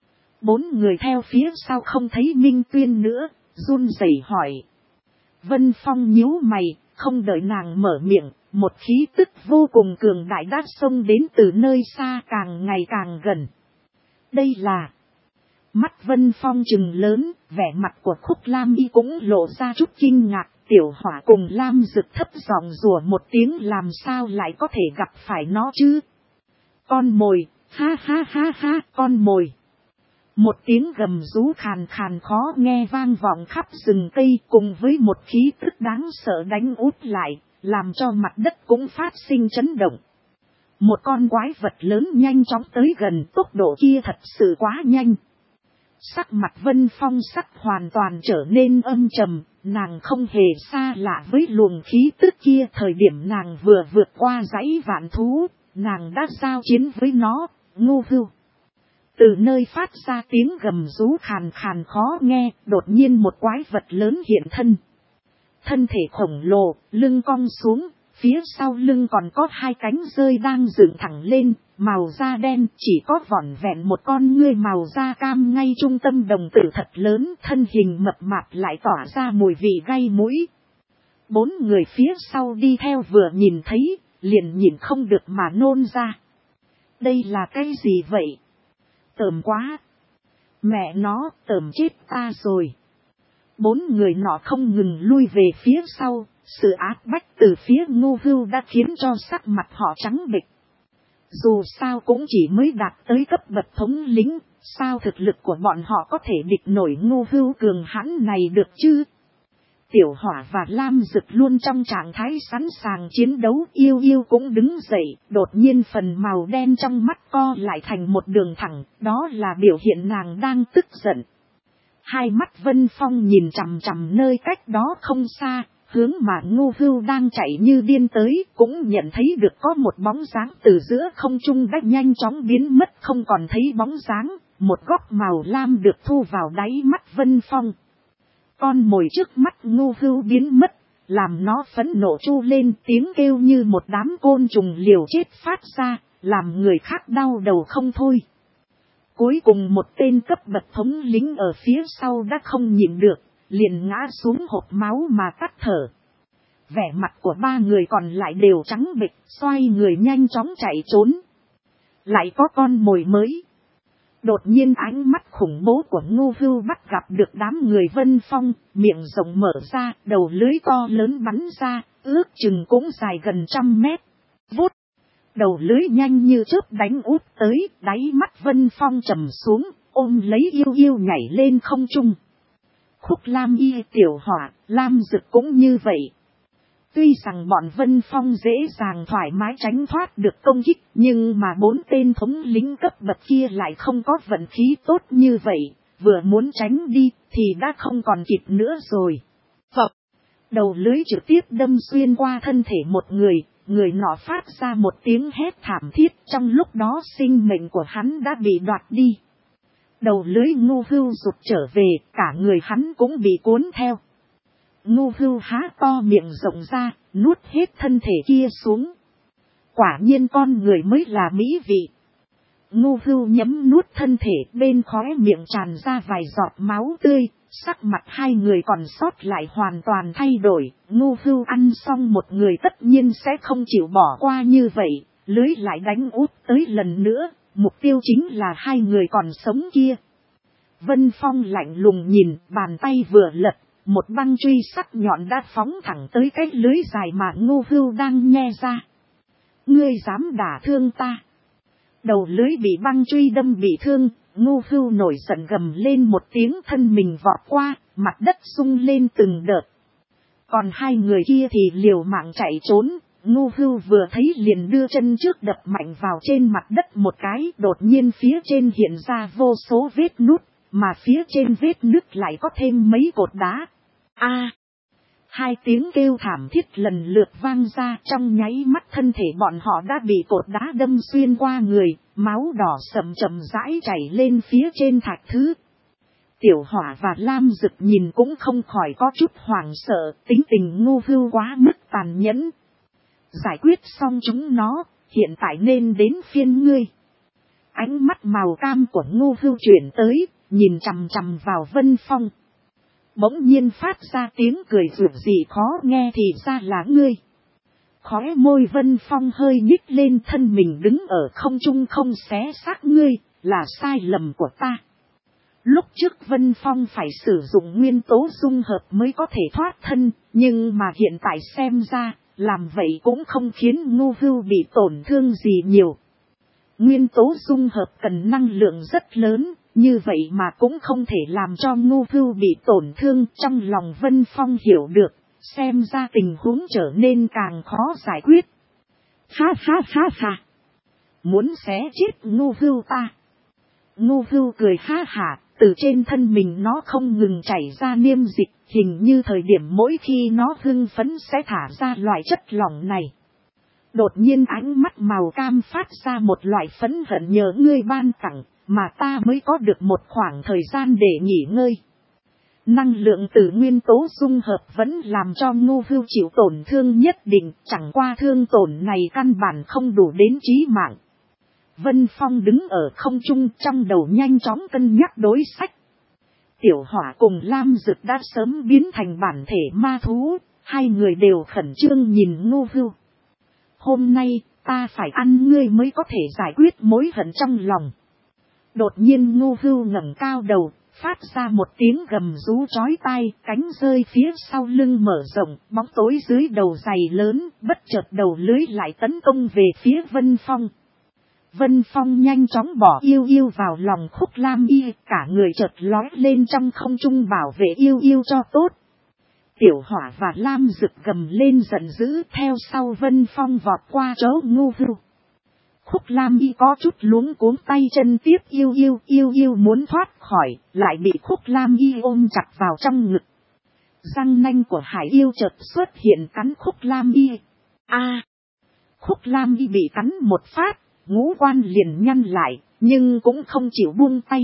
4 người theo phía sau không thấy Minh Tuyên nữa, run rẩy hỏi. Vân Phong nhíu mày, không đợi nàng mở miệng, một khí tức vô cùng cường đại đã xông đến từ nơi xa càng ngày càng gần. Đây là... Mắt Vân Phong trừng lớn, vẻ mặt của Khúc Lam Y cũng lộ ra chút kinh ngạc. Tiểu Hỏa cùng Lam Dực thấp giọng rủa một tiếng làm sao lại có thể gặp phải nó chứ. Con mồi, ha ha ha ha, con mồi. Một tiếng gầm rú khàn khàn khó nghe vang vọng khắp rừng cây cùng với một khí tức đáng sợ đánh út lại, làm cho mặt đất cũng phát sinh chấn động. Một con quái vật lớn nhanh chóng tới gần, tốc độ kia thật sự quá nhanh. Sắc mặt Vân Phong sắc hoàn toàn trở nên âm trầm, nàng không hề xa lạ với luồng khí tức kia. Thời điểm nàng vừa vượt qua dãy vạn thú, nàng đã giao chiến với nó, Ngô Hưu. Từ nơi phát ra tiếng gầm rú khàn khàn khó nghe, đột nhiên một quái vật lớn hiện thân. Thân thể khổng lồ, lưng cong xuống, phía sau lưng còn có 2 cánh rơi đang dựng thẳng lên, màu da đen, chỉ có vỏn vẹn một con ngươi màu da cam ngay trung tâm đồng tử thật lớn, thân hình mập mạp lại tỏa ra mùi vị gây mũi. 4 người phía sau đi theo vừa nhìn thấy, liền nhìn không được mà nôn ra. Đây là cái gì vậy? Tởm quá! Mẹ nó, tởm chết ta rồi! 4 người nọ không ngừng lui về phía sau, sự áp bách từ phía Ngô Hưu đã khiến cho sắc mặt họ trắng bệch. Dù sao cũng chỉ mới đạt tới cấp bậc thống lĩnh, sao thực lực của bọn họ có thể địch nổi Ngô Hưu cường hãn này được chứ? Tiểu Hỏa và Lam Dực luôn trong trạng thái sẵn sàng chiến đấu. Yêu Yêu cũng đứng dậy, đột nhiên phần màu đen trong mắt co lại thành một đường thẳng, đó là biểu hiện nàng đang tức giận. Hai mắt Vân Phong nhìn chằm chằm nơi cách đó không xa, hướng mà Ngô Hưu đang chạy như điên tới, cũng nhận thấy được có một bóng dáng từ giữa không trung đã nhanh chóng biến mất không còn thấy bóng dáng, một góc màu lam được thu vào đáy mắt Vân Phong. Con mồi trước mắt Ngô Hưu biến mất, làm nó phẫn nộ tru lên, tiếng kêu như một đám côn trùng liều chết phát ra, làm người khác đau đầu không thôi. Cuối cùng một tên cấp bậc thống lĩnh ở phía sau đã không nhịn được, liền ngã xuống hộc máu mà tắt thở. Vẻ mặt của 3 người còn lại đều trắng bệch, xoay người nhanh chóng chạy trốn. Lại có con mồi mới. Đột nhiên ánh mắt khủng bố của Ngô Hưu bắt gặp được đám người Vân Phong, miệng rộng mở ra, đầu lưới to lớn bắn ra, ước chừng cũng dài gần 100 mét. Đầu lưới nhanh như chớp đánh út tới, đáy mắt Vân Phong trầm xuống, ôm lấy yêu yêu nhảy lên không trung. Khúc Lam Y, Tiểu Hỏa, Lam Dực cũng như vậy. Tuy rằng bọn Vân Phong dễ dàng thoải mái tránh thoát được công kích, nhưng mà 4 tên thống lĩnh cấp bậc kia lại không có vận khí tốt như vậy, vừa muốn tránh đi thì đã không còn kịp nữa rồi. Phập, đầu lưới trực tiếp đâm xuyên qua thân thể một người nọ phát ra một tiếng hét thảm thiết, trong lúc đó sinh mệnh của hắn đã bị đoạt đi. Đầu lưới Ngô Hưu rụt trở về, cả người hắn cũng bị cuốn theo. Ngô Hưu há to miệng rộng ra, nuốt hết thân thể kia xuống. Quả nhiên con người mới là mỹ vị. Ngô Hưu nhấm nuốt thân thể, bên khóe miệng tràn ra vài giọt máu tươi, sắc mặt hai người còn sót lại hoàn toàn thay đổi. Ngô Hưu ăn xong một người tất nhiên sẽ không chịu bỏ qua như vậy, lưới lại đánh út tới lần nữa, mục tiêu chính là hai người còn sống kia. Vân Phong lạnh lùng nhìn, bàn tay vừa lật, một băng truy sắc nhọn đã phóng thẳng tới cái lưới dài mà Ngô Hưu đang nhe ra. Ngươi dám đả thương ta? Đầu lưới bị băng truy đâm bị thương, Ngô Hưu nổi giận gầm lên một tiếng, thân mình vọt qua, mặt đất rung lên từng đợt. Còn hai người kia thì liều mạng chạy trốn, Ngô Hưu vừa thấy liền đưa chân trước đập mạnh vào trên mặt đất một cái, đột nhiên phía trên hiện ra vô số vết nứt, mà phía trên vết nứt lại có thêm mấy cột đá. A! Hai tiếng kêu thảm thiết lần lượt vang ra, trong nháy mắt thân thể bọn họ đã bị cột đá đâm xuyên qua người, máu đỏ sậm chậm rãi chảy lên phía trên thạch thứ. Tiểu Hỏa và Lam Dực nhìn cũng không khỏi có chút hoảng sợ, tính tình Ngô Hưu quá mức tàn nhẫn. Giải quyết xong chúng nó, hiện tại nên đến phiên ngươi. Ánh mắt màu cam của Ngô Hưu chuyển tới, nhìn chằm chằm vào Vân Phong. Bỗng nhiên phát ra tiếng cười rủa gì khó nghe, thì ra là ngươi. Khóe môi Vân Phong hơi nhích lên, thân mình đứng ở không trung không xé xác ngươi, là sai lầm của ta. Lúc trước Vân Phong phải sử dụng nguyên tố dung hợp mới có thể thoát thân, nhưng mà hiện tại xem ra, làm vậy cũng không khiến Ngô Hưu bị tổn thương gì nhiều. Nguyên tố dung hợp cần năng lượng rất lớn, như vậy mà cũng không thể làm cho Ngô Hưu bị tổn thương. Trong lòng Vân Phong hiểu được, xem ra tình huống trở nên càng khó giải quyết. Ha ha ha ha! Muốn xé chết Ngô Hưu ta? Ngô Hưu cười ha hả, từ trên thân mình nó không ngừng chảy ra niêm dịch, hình như thời điểm mỗi khi nó hưng phấn sẽ thả ra loại chất lỏng này. Đột nhiên ánh mắt màu cam phát ra một loại phẫn hận, nhờ ngươi ban tặng, mà ta mới có được một khoảng thời gian để nghỉ ngơi. Năng lượng từ nguyên tố dung hợp vẫn làm cho Ngô Hưu chịu tổn thương nhất định, chẳng qua thương tổn này căn bản không đủ đến chí mạng. Vân Phong đứng ở không trung, trong đầu nhanh chóng cân nhắc đối sách. Tiểu Hỏa cùng Lam Dực đã sớm biến thành bản thể ma thú, hai người đều khẩn trương nhìn Ngô Hưu. Hôm nay, ta phải ăn ngươi mới có thể giải quyết mối hận trong lòng. Đột nhiên Ngô Hưu ngẩng cao đầu, phát ra một tiếng gầm rú chói tai, cánh rơi phía sau lưng mở rộng, bóng tối dưới đầu dày lớn, bất chợt đầu lưới lại tấn công về phía Vân Phong. Vân Phong nhanh chóng bỏ yêu yêu vào lòng Khúc Lam Y, cả người chợt lói lên trong không trung bảo vệ yêu yêu cho tốt. Tiểu Hỏa và Lam Dực gầm lên giận dữ, theo sau Vân Phong vọt qua chỗ Ngô Hưu. Khúc Lam Y có chút luống cuống tay chân tiếp yêu yêu muốn thoát khỏi, lại bị Khúc Lam Y ôm chặt vào trong ngực. Răng nanh của hải yêu chợt xuất hiện cắn Khúc Lam Y. A! Khúc Lam Y bị cắn một phát, ngũ quan liền nhăn lại, nhưng cũng không chịu buông tay.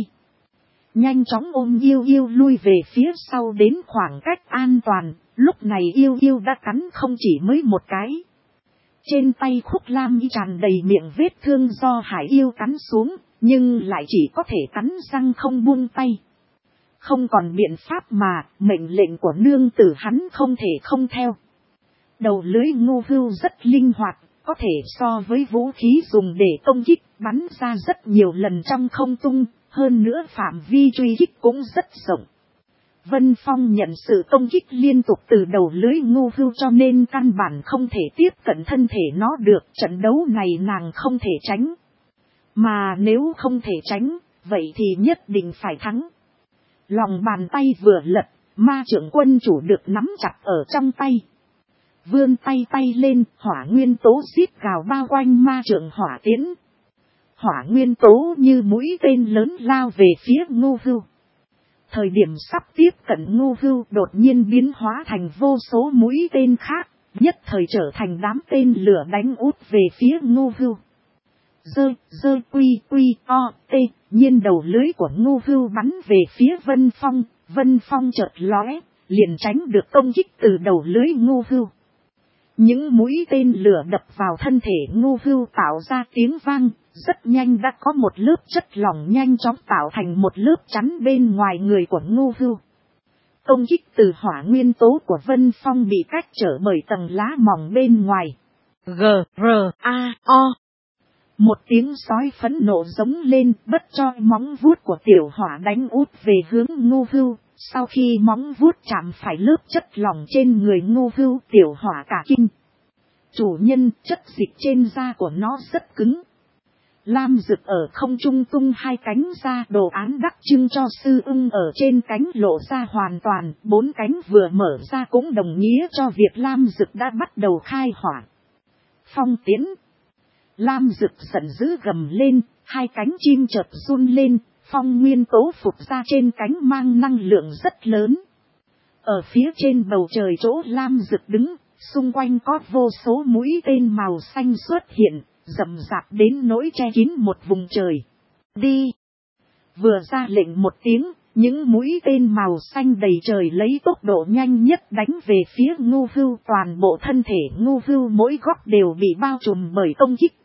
Nhanh chóng ôm yêu yêu lui về phía sau đến khoảng cách an toàn, lúc này yêu yêu đã cắn không chỉ mới một cái. Trên tay Khúc Lam Y tràn đầy miệng vết thương do hải yêu cắn xuống, nhưng lại chỉ có thể cắn răng không buông tay. Không còn biện pháp mà, mệnh lệnh của nương tử hắn không thể không theo. Đầu lưới Ngô Hưu rất linh hoạt, có thể so với vũ khí dùng để công kích, bắn ra rất nhiều lần trong không trung, hơn nữa phạm vi truy kích cũng rất rộng. Vân Phong nhận sự công kích liên tục từ đầu lưới Ngô Hưu cho nên căn bản không thể tiếp cận thân thể nó được. Trận đấu này nàng không thể tránh. Mà nếu không thể tránh, vậy thì nhất định phải thắng. Lòng bàn tay vừa lật, ma trưởng quân chủ được nắm chặt ở trong tay. Vươn tay lên, hỏa nguyên tố xít gào bao quanh ma trưởng hỏa tiễn. Hỏa nguyên tố như mũi tên lớn lao về phía Ngô Hưu. Thời điểm sắp tiếp cận Ngô Hưu đột nhiên biến hóa thành vô số mũi tên khác, nhất thời trở thành đám tên lửa đánh út về phía Ngô Hưu. Dơ quy o tê, nhiên đầu lưới của Ngô Hưu bắn về phía Vân Phong chợt lóe, liền tránh được công kích từ đầu lưới Ngô Hưu. Những mũi tên lửa đập vào thân thể Ngô Hưu tạo ra tiếng vang, rất nhanh đã có một lớp chất lỏng nhanh chóng tạo thành một lớp chắn bên ngoài người của Ngô Hưu. Công kích từ hỏa nguyên tố của Vân Phong bị cách trở bởi tầng lá mỏng bên ngoài. G-R-A-O. Một tiếng sói phẫn nộ giống lên, bất cho móng vuốt của tiểu hỏa đánh út về hướng Ngô Hưu. Sau khi móng vuốt chạm phải lớp chất lỏng trên người Ngô Hưu, tiểu hỏa cả kinh. Chủ nhân, chất dịch trên da của nó rất cứng. Lam Dực ở không trung tung hai cánh ra, đồ án đặc trưng cho sư ưng ở trên cánh lộ ra hoàn toàn, bốn cánh vừa mở ra cũng đồng nghĩa cho việc Lam Dực đã bắt đầu khai hỏa. Phong tiến. Lam Dực giận dữ gầm lên, hai cánh chim chợt run lên, phong nguyên tố phụt ra trên cánh mang năng lượng rất lớn. Ở phía trên bầu trời chỗ Lam Dực đứng, xung quanh có vô số mũi tên màu xanh xuất hiện, rậm rạp đến nỗi che kín một vùng trời. Đi! Vừa ra lệnh một tiếng, những mũi tên màu xanh đầy trời lấy tốc độ nhanh nhất đánh về phía Ngô Hưu. Toàn bộ thân thể Ngô Hưu mỗi góc đều bị bao trùm bởi công kích.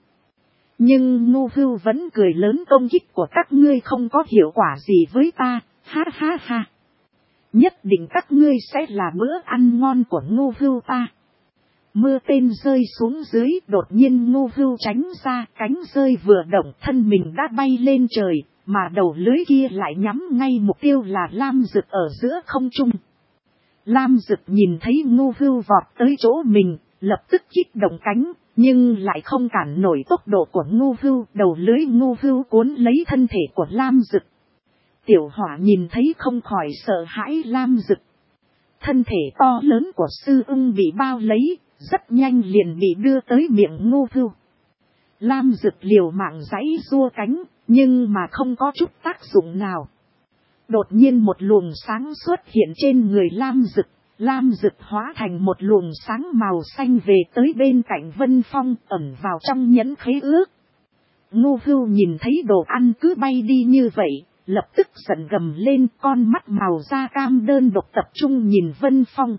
Nhưng Ngô Hưu vẫn cười lớn, công kích của các ngươi không có hiệu quả gì với ta, ha ha ha. Nhất định các ngươi sẽ là bữa ăn ngon của Ngô Hưu ta. Mưa tên rơi xuống dưới, đột nhiên Ngô Hưu tránh ra, cánh rơi vừa động thân mình đã bay lên trời, mà đầu lưới kia lại nhắm ngay mục tiêu là Lam Dực ở giữa không trung. Lam Dực nhìn thấy Ngô Hưu vọt tới chỗ mình, lập tức kích động cánh, nhưng lại không cản nổi tốc độ của Ngô Hưu. Đầu lưới Ngô Hưu cuốn lấy thân thể của Lam Dực. Tiểu hỏa nhìn thấy không khỏi sợ hãi Lam Dực. Thân thể to lớn của sư ưng bị bao lấy, rất nhanh liền bị đưa tới miệng Ngô Hưu. Lam Dực liều mạng giãy giụa cánh, nhưng mà không có chút tác dụng nào. Đột nhiên một luồng sáng xuất hiện trên người Lam Dực. Lam Dực hóa thành một luồng sáng màu xanh về tới bên cạnh Vân Phong, ẩn vào trong nhẫn khế ước. Ngô Hưu nhìn thấy đồ ăn cứ bay đi như vậy, lập tức giận gầm lên, con mắt màu da cam đơn độc tập trung nhìn Vân Phong.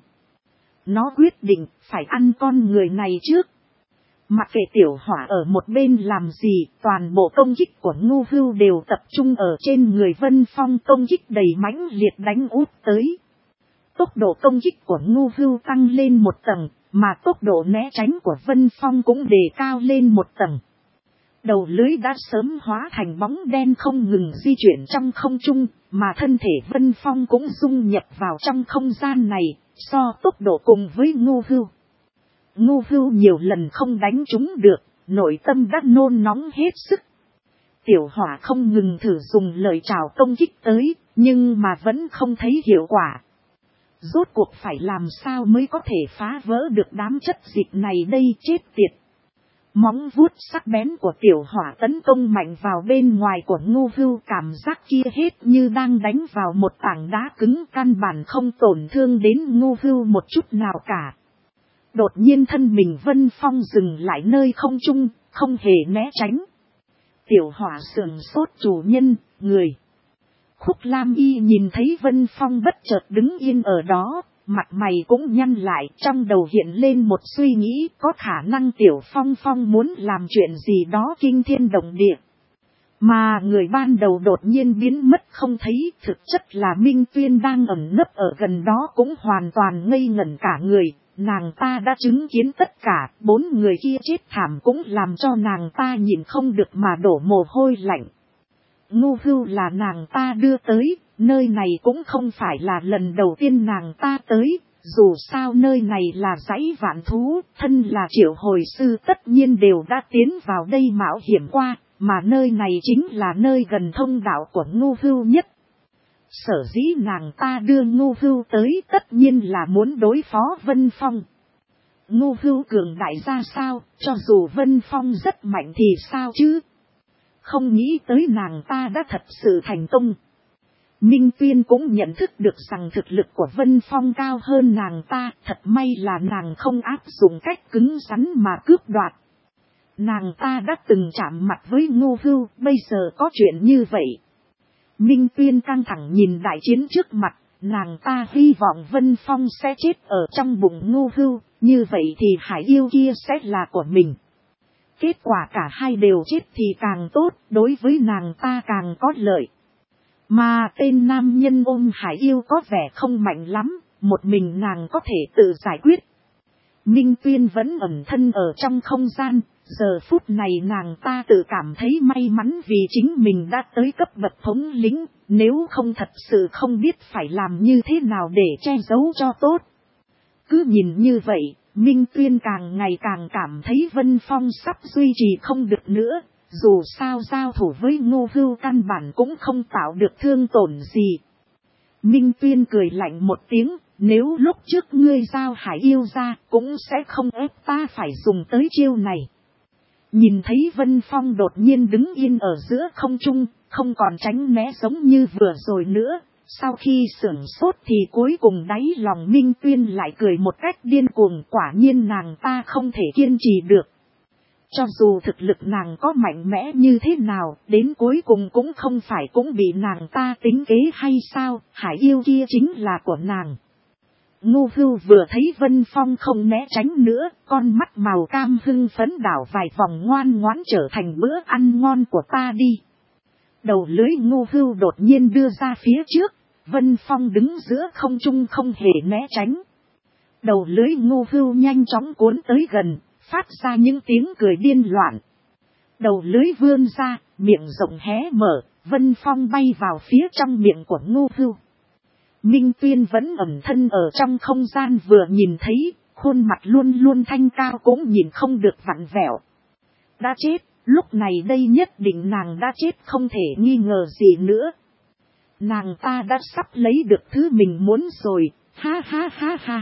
Nó quyết định phải ăn con người này trước. Mặc kệ tiểu hỏa ở một bên làm gì, toàn bộ công kích của Ngô Hưu đều tập trung ở trên người Vân Phong, công kích đầy mãnh liệt đánh út tới. Tốc độ công kích của Ngô Hưu tăng lên một tầng, mà tốc độ né tránh của Vân Phong cũng đề cao lên một tầng. Đầu lưới đã sớm hóa thành bóng đen không ngừng di chuyển trong không trung, mà thân thể Vân Phong cũng dung nhập vào trong không gian này, so tốc độ cùng với Ngô Hưu. Ngô Hưu nhiều lần không đánh trúng được, nội tâm đã nôn nóng hết sức. Tiểu hỏa không ngừng thử dùng lời chào công kích tới, nhưng mà vẫn không thấy hiệu quả. Rốt cuộc phải làm sao mới có thể phá vỡ được đám chất dịch này đây, chết tiệt. Móng vuốt sắc bén của tiểu hỏa tấn công mạnh vào bên ngoài của Ngô Hưu, cảm giác kia hết như đang đánh vào một tảng đá cứng, căn bản không tổn thương đến Ngô Hưu một chút nào cả. Đột nhiên thân mình Vân Phong dừng lại nơi không trung, không hề né tránh. Tiểu hỏa sườn sốt, chủ nhân, người. Khúc Lam Y nhìn thấy Vân Phong bất chợt đứng yên ở đó, mặt mày cũng nhăn lại, trong đầu hiện lên một suy nghĩ, có khả năng Tiểu Phong muốn làm chuyện gì đó kinh thiên động địa. Mà người ban đầu đột nhiên biến mất không thấy, thực chất là Minh Tuyên đang ẩn nấp ở gần đó cũng hoàn toàn ngây ngẩn cả người. Nàng ta đã chứng kiến tất cả, 4 người kia chết thảm cũng làm cho nàng ta nhìn không được mà đổ mồ hôi lạnh. Ngô Hưu là nàng ta đưa tới, Nơi này cũng không phải là lần đầu tiên nàng ta tới, dù sao nơi này là dãy vạn thú, thân là triệu hồi sư tất nhiên đều đã tiến vào đây mạo hiểm qua, mà nơi này chính là nơi gần thông đạo của Ngô Hưu nhất. Sở dĩ nàng ta đưa Ngô Hưu tới tất nhiên là muốn đối phó Vân Phong. Ngô Hưu cường đại ra sao, cho dù Vân Phong rất mạnh thì sao chứ? Không nghĩ tới nàng ta đã thật sự thành công. Minh Tuyên cũng nhận thức được rằng thực lực của Vân Phong cao hơn nàng ta, thật may là nàng không áp dụng cách cứng rắn mà cướp đoạt. Nàng ta đã từng chạm mặt với Ngô Hưu, bây giờ có chuyện như vậy. Minh Tuyên căng thẳng nhìn đại chiến trước mặt, nàng ta hy vọng Vân Phong sẽ chết ở trong bụng Ngô Hưu, như vậy thì hải yêu kia sẽ là của mình. Kết quả cả hai đều chết thì càng tốt, đối với nàng ta càng có lợi. Mà tên nam nhân ôm hải yêu có vẻ không mạnh lắm, một mình nàng có thể tự giải quyết. Minh Tuyên vẫn ẩn thân ở trong không gian, giờ phút này nàng ta tự cảm thấy may mắn vì chính mình đã tới cấp bậc thống lĩnh, nếu không thật sự không biết phải làm như thế nào để che giấu cho tốt. Cứ nhìn như vậy, Minh Tuyên càng ngày càng cảm thấy Vân Phong sắp duy trì không được nữa. Dù sao giao thủ với Ngô Hưu căn bản cũng không tạo được thương tổn gì. Minh Tuyên cười lạnh một tiếng, nếu lúc trước ngươi giao hải yêu ra cũng sẽ không ép ta phải dùng tới chiêu này. Nhìn thấy Vân Phong đột nhiên đứng yên ở giữa không trung, không còn tránh né giống như vừa rồi nữa. Sau khi sửng sốt thì cuối cùng đáy lòng Minh Tuyên lại cười một cách điên cuồng, quả nhiên nàng ta không thể kiên trì được. Cho dù thực lực nàng có mạnh mẽ như thế nào, đến cuối cùng cũng không phải cũng bị nàng ta tính kế hay sao, hải yêu kia chính là của nàng. Ngô Hưu vừa thấy Vân Phong không né tránh nữa, con mắt màu cam hưng phấn đảo vài vòng ngoan ngoãn trở thành bữa ăn ngon của ta đi. Đầu lưới Ngô Hưu đột nhiên đưa ra phía trước, Vân Phong đứng giữa không trung không hề né tránh. Đầu lưới Ngô Hưu nhanh chóng cuốn tới gần, phát ra những tiếng cười điên loạn. Đầu lưới vươn ra, miệng rộng hé mở, Vân Phong bay vào phía trong miệng của Ngô Hưu. Minh Tuyên vẫn ẩn thân ở trong không gian vừa nhìn thấy, khuôn mặt luôn luôn thanh cao cũng nhìn không được vặn vẹo. Đã chết, lúc này đây nhất định nàng đã chết không thể nghi ngờ gì nữa. Nàng ta đã sắp lấy được thứ mình muốn rồi, ha ha ha ha.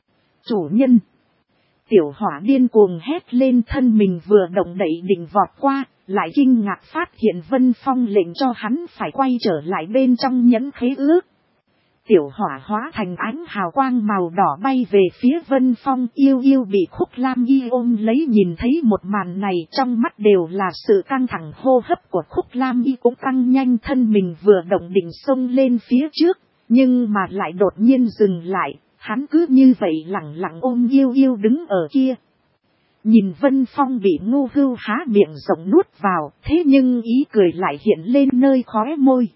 Chủ nhân. Tiểu hỏa điên cuồng hét lên, thân mình vừa động đậy định vọt qua, lại kinh ngạc phát hiện Vân Phong lệnh cho hắn phải quay trở lại bên trong nhẫn khế ước. Tiểu hỏa hóa thành ánh hào quang màu đỏ bay về phía Vân Phong, yêu yêu bị Khúc Lam Y ôm lấy, nhìn thấy một màn này trong mắt đều là sự căng thẳng, hô hấp của Khúc Lam Y cũng tăng nhanh, thân mình vừa động định xông lên phía trước, nhưng mà lại đột nhiên dừng lại. Hắn cứ như vậy lặng lặng ôm yêu yêu đứng ở kia. Nhìn Vân Phong bị Ngô Hưu há miệng rộng nuốt vào, thế nhưng ý cười lại hiện lên nơi khóe môi.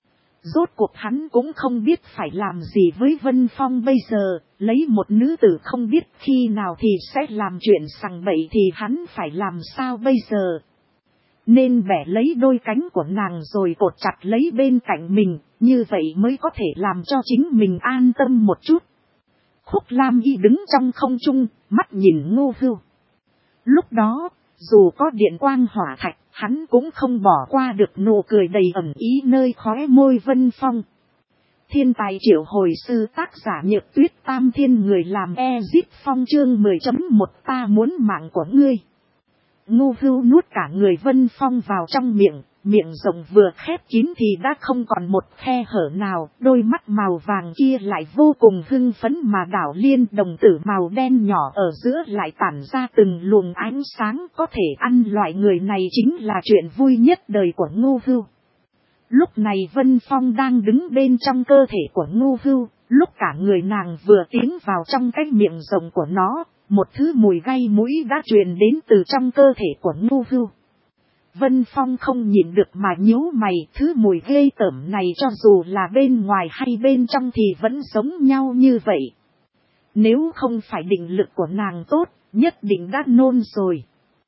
Rốt cuộc hắn cũng không biết phải làm gì với Vân Phong bây giờ, lấy một nữ tử không biết khi nào thì sẽ làm chuyện sằng bậy thì hắn phải làm sao bây giờ. Nên bẻ lấy đôi cánh của nàng rồi cột chặt lấy bên cạnh mình, như vậy mới có thể làm cho chính mình an tâm một chút. Khúc Lam Y đứng trong không trung, mắt nhìn Ngô Hưu. Lúc đó, dù có điện quang hỏa thạch, hắn cũng không bỏ qua được nụ cười đầy ẩn ý nơi khóe môi Vân Phong. Thiên tài triệu hồi sư, tác giả Nhược Tuyết, Tam Thiên người làm Ezip Phong, chương 10.1 ta muốn mạng của ngươi. Ngô Hưu nuốt cả người Vân Phong vào trong miệng, miệng rộng vừa khép kín thì đã không còn một khe hở nào, đôi mắt màu vàng kia lại vô cùng hưng phấn mà đảo liên, đồng tử màu đen nhỏ ở giữa lại tản ra từng luồng ánh sáng, có thể ăn loại người này chính là chuyện vui nhất đời của Ngô Hưu. Lúc này Vân Phong đang đứng bên trong cơ thể của Ngô Hưu, lúc cả người nàng vừa tiến vào trong cái miệng rộng của nó, một thứ mùi gây mũi đã truyền đến từ trong cơ thể của Ngô Hưu. Vân Phong không nhịn được mà nhíu mày, thứ mùi ghê tởm này cho dù là bên ngoài hay bên trong thì vẫn giống nhau như vậy. Nếu không phải định lực của nàng tốt, nhất định đã nôn rồi.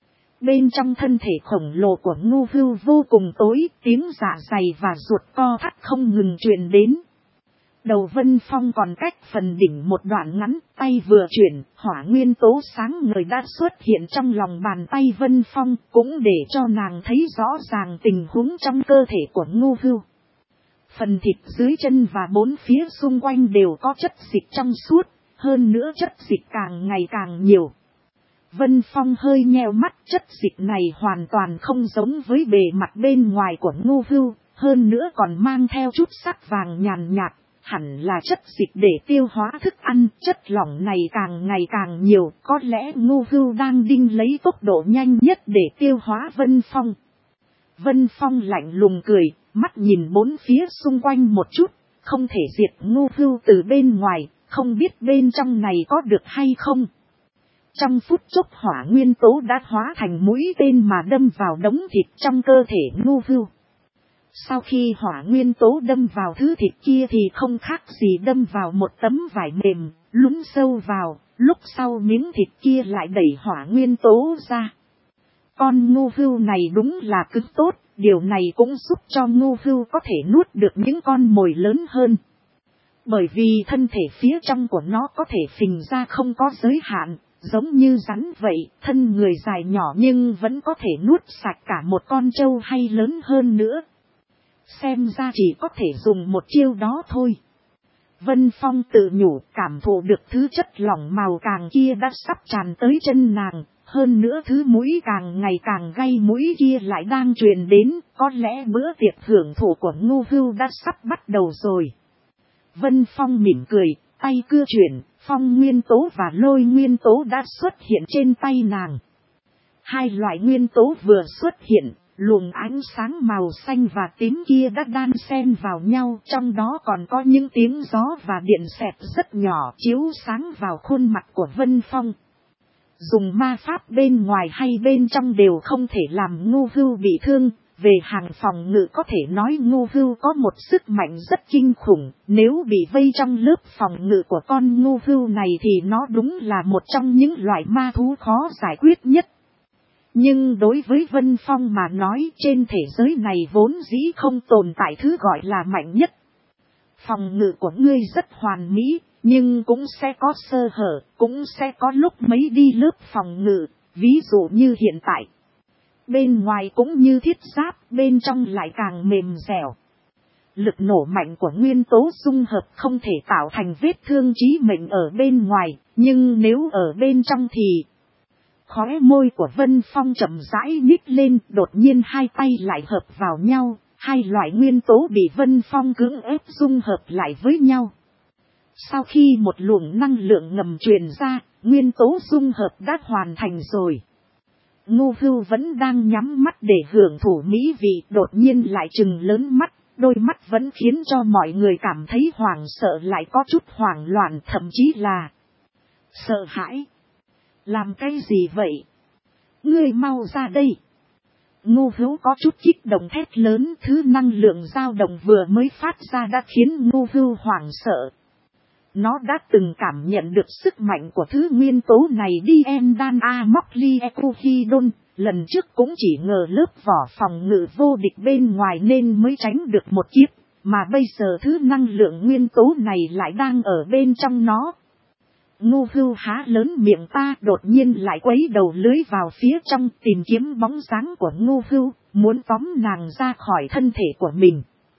bên trong thân thể khổng lồ của Ngô Vưu vô cùng tối, tiếng dạ dày và ruột co thắt không ngừng truyền đến. Đầu Vân Phong còn cách phần đỉnh một đoạn ngắn, tay vừa chuyển, hỏa nguyên tố sáng ngời đã xuất hiện trong lòng bàn tay Vân Phong, cũng để cho nàng thấy rõ ràng tình huống trong cơ thể của Ngô Vưu. Phần thịt dưới chân và bốn phía xung quanh đều có chất dịch trong suốt, hơn nữa chất dịch càng ngày càng nhiều. Vân Phong hơi nheo mắt, chất dịch này hoàn toàn không giống với bề mặt bên ngoài của Ngô Vưu, hơn nữa còn mang theo chút sắc vàng nhàn nhạt, hẳn là chất dịch để tiêu hóa thức ăn. Chất lỏng này càng ngày càng nhiều, có lẽ Ngô Vưu đang đinh lấy tốc độ nhanh nhất để tiêu hóa Vân Phong. Vân Phong lạnh lùng cười, mắt nhìn bốn phía xung quanh một chút, không thể diệt Ngô Vưu từ bên ngoài, không biết bên trong này có được hay không. Trong phút chốc hỏa nguyên tố đã hóa thành mũi tên mà đâm vào đống thịt trong cơ thể Ngô Vưu. Sau khi hỏa nguyên tố đâm vào thứ thịt kia thì không khác gì đâm vào một tấm vải mềm, lún sâu vào, lúc sau miếng thịt kia lại đẩy hỏa nguyên tố ra. Con Ngô Vưu này đúng là cứng tốt, điều này cũng giúp cho Ngô Vưu có thể nuốt được những con mồi lớn hơn. Bởi vì thân thể phía trong của nó có thể phình ra không có giới hạn, giống như rắn vậy, thân người dài nhỏ nhưng vẫn có thể nuốt sạch cả một con trâu hay lớn hơn nữa. Xem ra chỉ có thể dùng một chiêu đó thôi. Vân Phong tự nhủ, cảm thụ được thứ chất lỏng màu càng kia đã sắp tràn tới chân nàng, hơn nữa thứ mũi càng ngày càng gay mũi kia lại đang truyền đến, có lẽ bữa tiệc hưởng thụ của Ngô Vưu đã sắp bắt đầu rồi. Vân Phong mỉm cười, tay cưa chuyển, phong nguyên tố và lôi nguyên tố đã xuất hiện trên tay nàng. Hai loại nguyên tố vừa xuất hiện, luồng ánh sáng màu xanh và tím kia đã đan xen vào nhau, trong đó còn có những tiếng gió và điện xẹt rất nhỏ chiếu sáng vào khuôn mặt của Vân Phong. Dùng ma pháp bên ngoài hay bên trong đều không thể làm Ngô Vưu bị thương. Về hàng phòng ngự có thể nói Ngô Vưu có một sức mạnh rất kinh khủng, nếu bị vây trong lớp phòng ngự của con Ngô Vưu này thì nó đúng là một trong những loại ma thú khó giải quyết nhất. Nhưng đối với Vân Phong mà nói, trên thế giới này vốn dĩ không tồn tại thứ gọi là mạnh nhất. Phòng ngự của ngươi rất hoàn mỹ, nhưng cũng sẽ có sơ hở, cũng sẽ có lúc mấy đi lớp phòng ngự, ví dụ như hiện tại. Bên ngoài cũng như thiết giáp, bên trong lại càng mềm dẻo. Lực nổ mạnh của nguyên tố dung hợp không thể tạo thành vết thương chí mệnh ở bên ngoài, nhưng nếu ở bên trong thì... Khóe môi của Vân Phong chậm rãi nhích lên, đột nhiên hai tay lại hợp vào nhau, hai loại nguyên tố bị Vân Phong cưỡng ép dung hợp lại với nhau. Sau khi một luồng năng lượng ngầm truyền ra, nguyên tố dung hợp đã hoàn thành rồi. Ngô Vưu vẫn đang nhắm mắt để hưởng thụ mỹ vị, đột nhiên lại trừng lớn mắt, đôi mắt vẫn khiến cho mọi người cảm thấy hoảng sợ, lại có chút hoảng loạn, thậm chí là sợ hãi. Làm cái gì vậy? Ngươi mau ra đây! Ngô Vưu có chút kích động thét lớn, thứ năng lượng dao động vừa mới phát ra đã khiến Ngô Vưu hoảng sợ. Nó đã từng cảm nhận được sức mạnh của thứ nguyên tố này đi em đan a móc ly ekuhidon, lần trước cũng chỉ ngờ lớp vỏ phòng ngự vô địch bên ngoài nên mới tránh được một kiếp, mà bây giờ thứ năng lượng nguyên tố này lại đang ở bên trong nó. Ngô Vưu há lớn miệng ta, đột nhiên lại quấy đầu lưới vào phía trong tìm kiếm bóng dáng của Ngô Vưu, muốn tóm nàng ra khỏi thân thể của mình.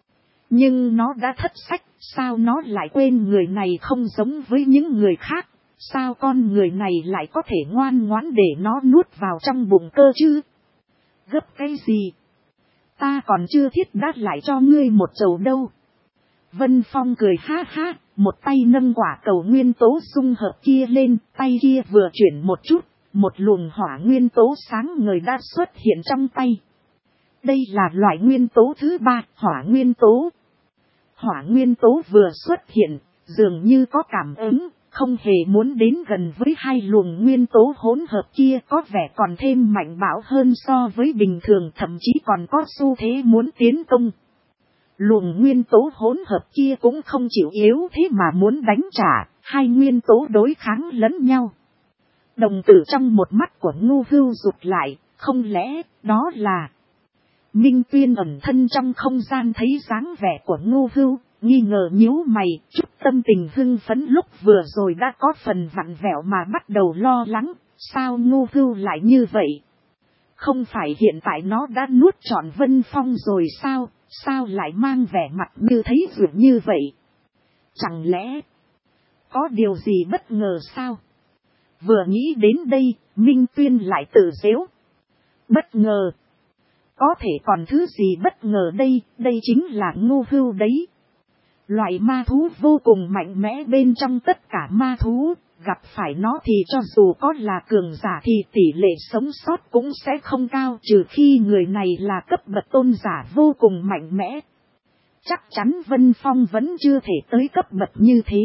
Nhưng nó đã thất sách, sao nó lại quên người này không giống với những người khác, sao con người này lại có thể ngoan ngoãn để nó nuốt vào trong bụng cơ chứ? Gấp cái gì? Ta còn chưa thiết đát lại cho ngươi một chầu đâu. Vân Phong cười ha ha, một tay nâng quả cầu nguyên tố dung hợp kia lên, tay kia vừa chuyển một chút, một luồng hỏa nguyên tố sáng ngời đã xuất hiện trong tay. Đây là loại nguyên tố thứ ba, hỏa nguyên tố. Hỏa nguyên tố vừa xuất hiện, dường như có cảm ứng, không hề muốn đến gần với hai luồng nguyên tố hỗn hợp kia, có vẻ còn thêm mạnh bạo hơn so với bình thường, thậm chí còn có xu thế muốn tiến công. Luồng nguyên tố hỗn hợp kia cũng không chịu yếu thế mà muốn đánh trả, hai nguyên tố đối kháng lẫn nhau. Đồng tử trong một mắt của Ngô Vưu rụt lại, Không lẽ đó là... Minh Tuyên ẩn thân trong không gian thấy dáng vẻ của Ngô Vưu, nghi ngờ nhíu mày, chút tâm tình hưng phấn lúc vừa rồi đã có phần vặn vẹo mà bắt đầu lo lắng, sao Ngô Vưu lại như vậy? Không phải hiện tại nó đã nuốt trọn Vân Phong rồi sao lại mang vẻ mặt như thấy vượt như vậy? Chẳng lẽ có điều gì bất ngờ sao? Vừa nghĩ đến đây, Minh Tuyên lại tự giễu. Bất ngờ? Có thể còn thứ gì bất ngờ đây chính là Ngô Vưu đấy. Loại ma thú vô cùng mạnh mẽ bên trong tất cả ma thú, gặp phải nó thì cho dù có là cường giả thì tỷ lệ sống sót cũng sẽ không cao, trừ khi người này là cấp bậc tôn giả vô cùng mạnh mẽ. Chắc chắn Vân Phong vẫn chưa thể tới cấp bậc như thế.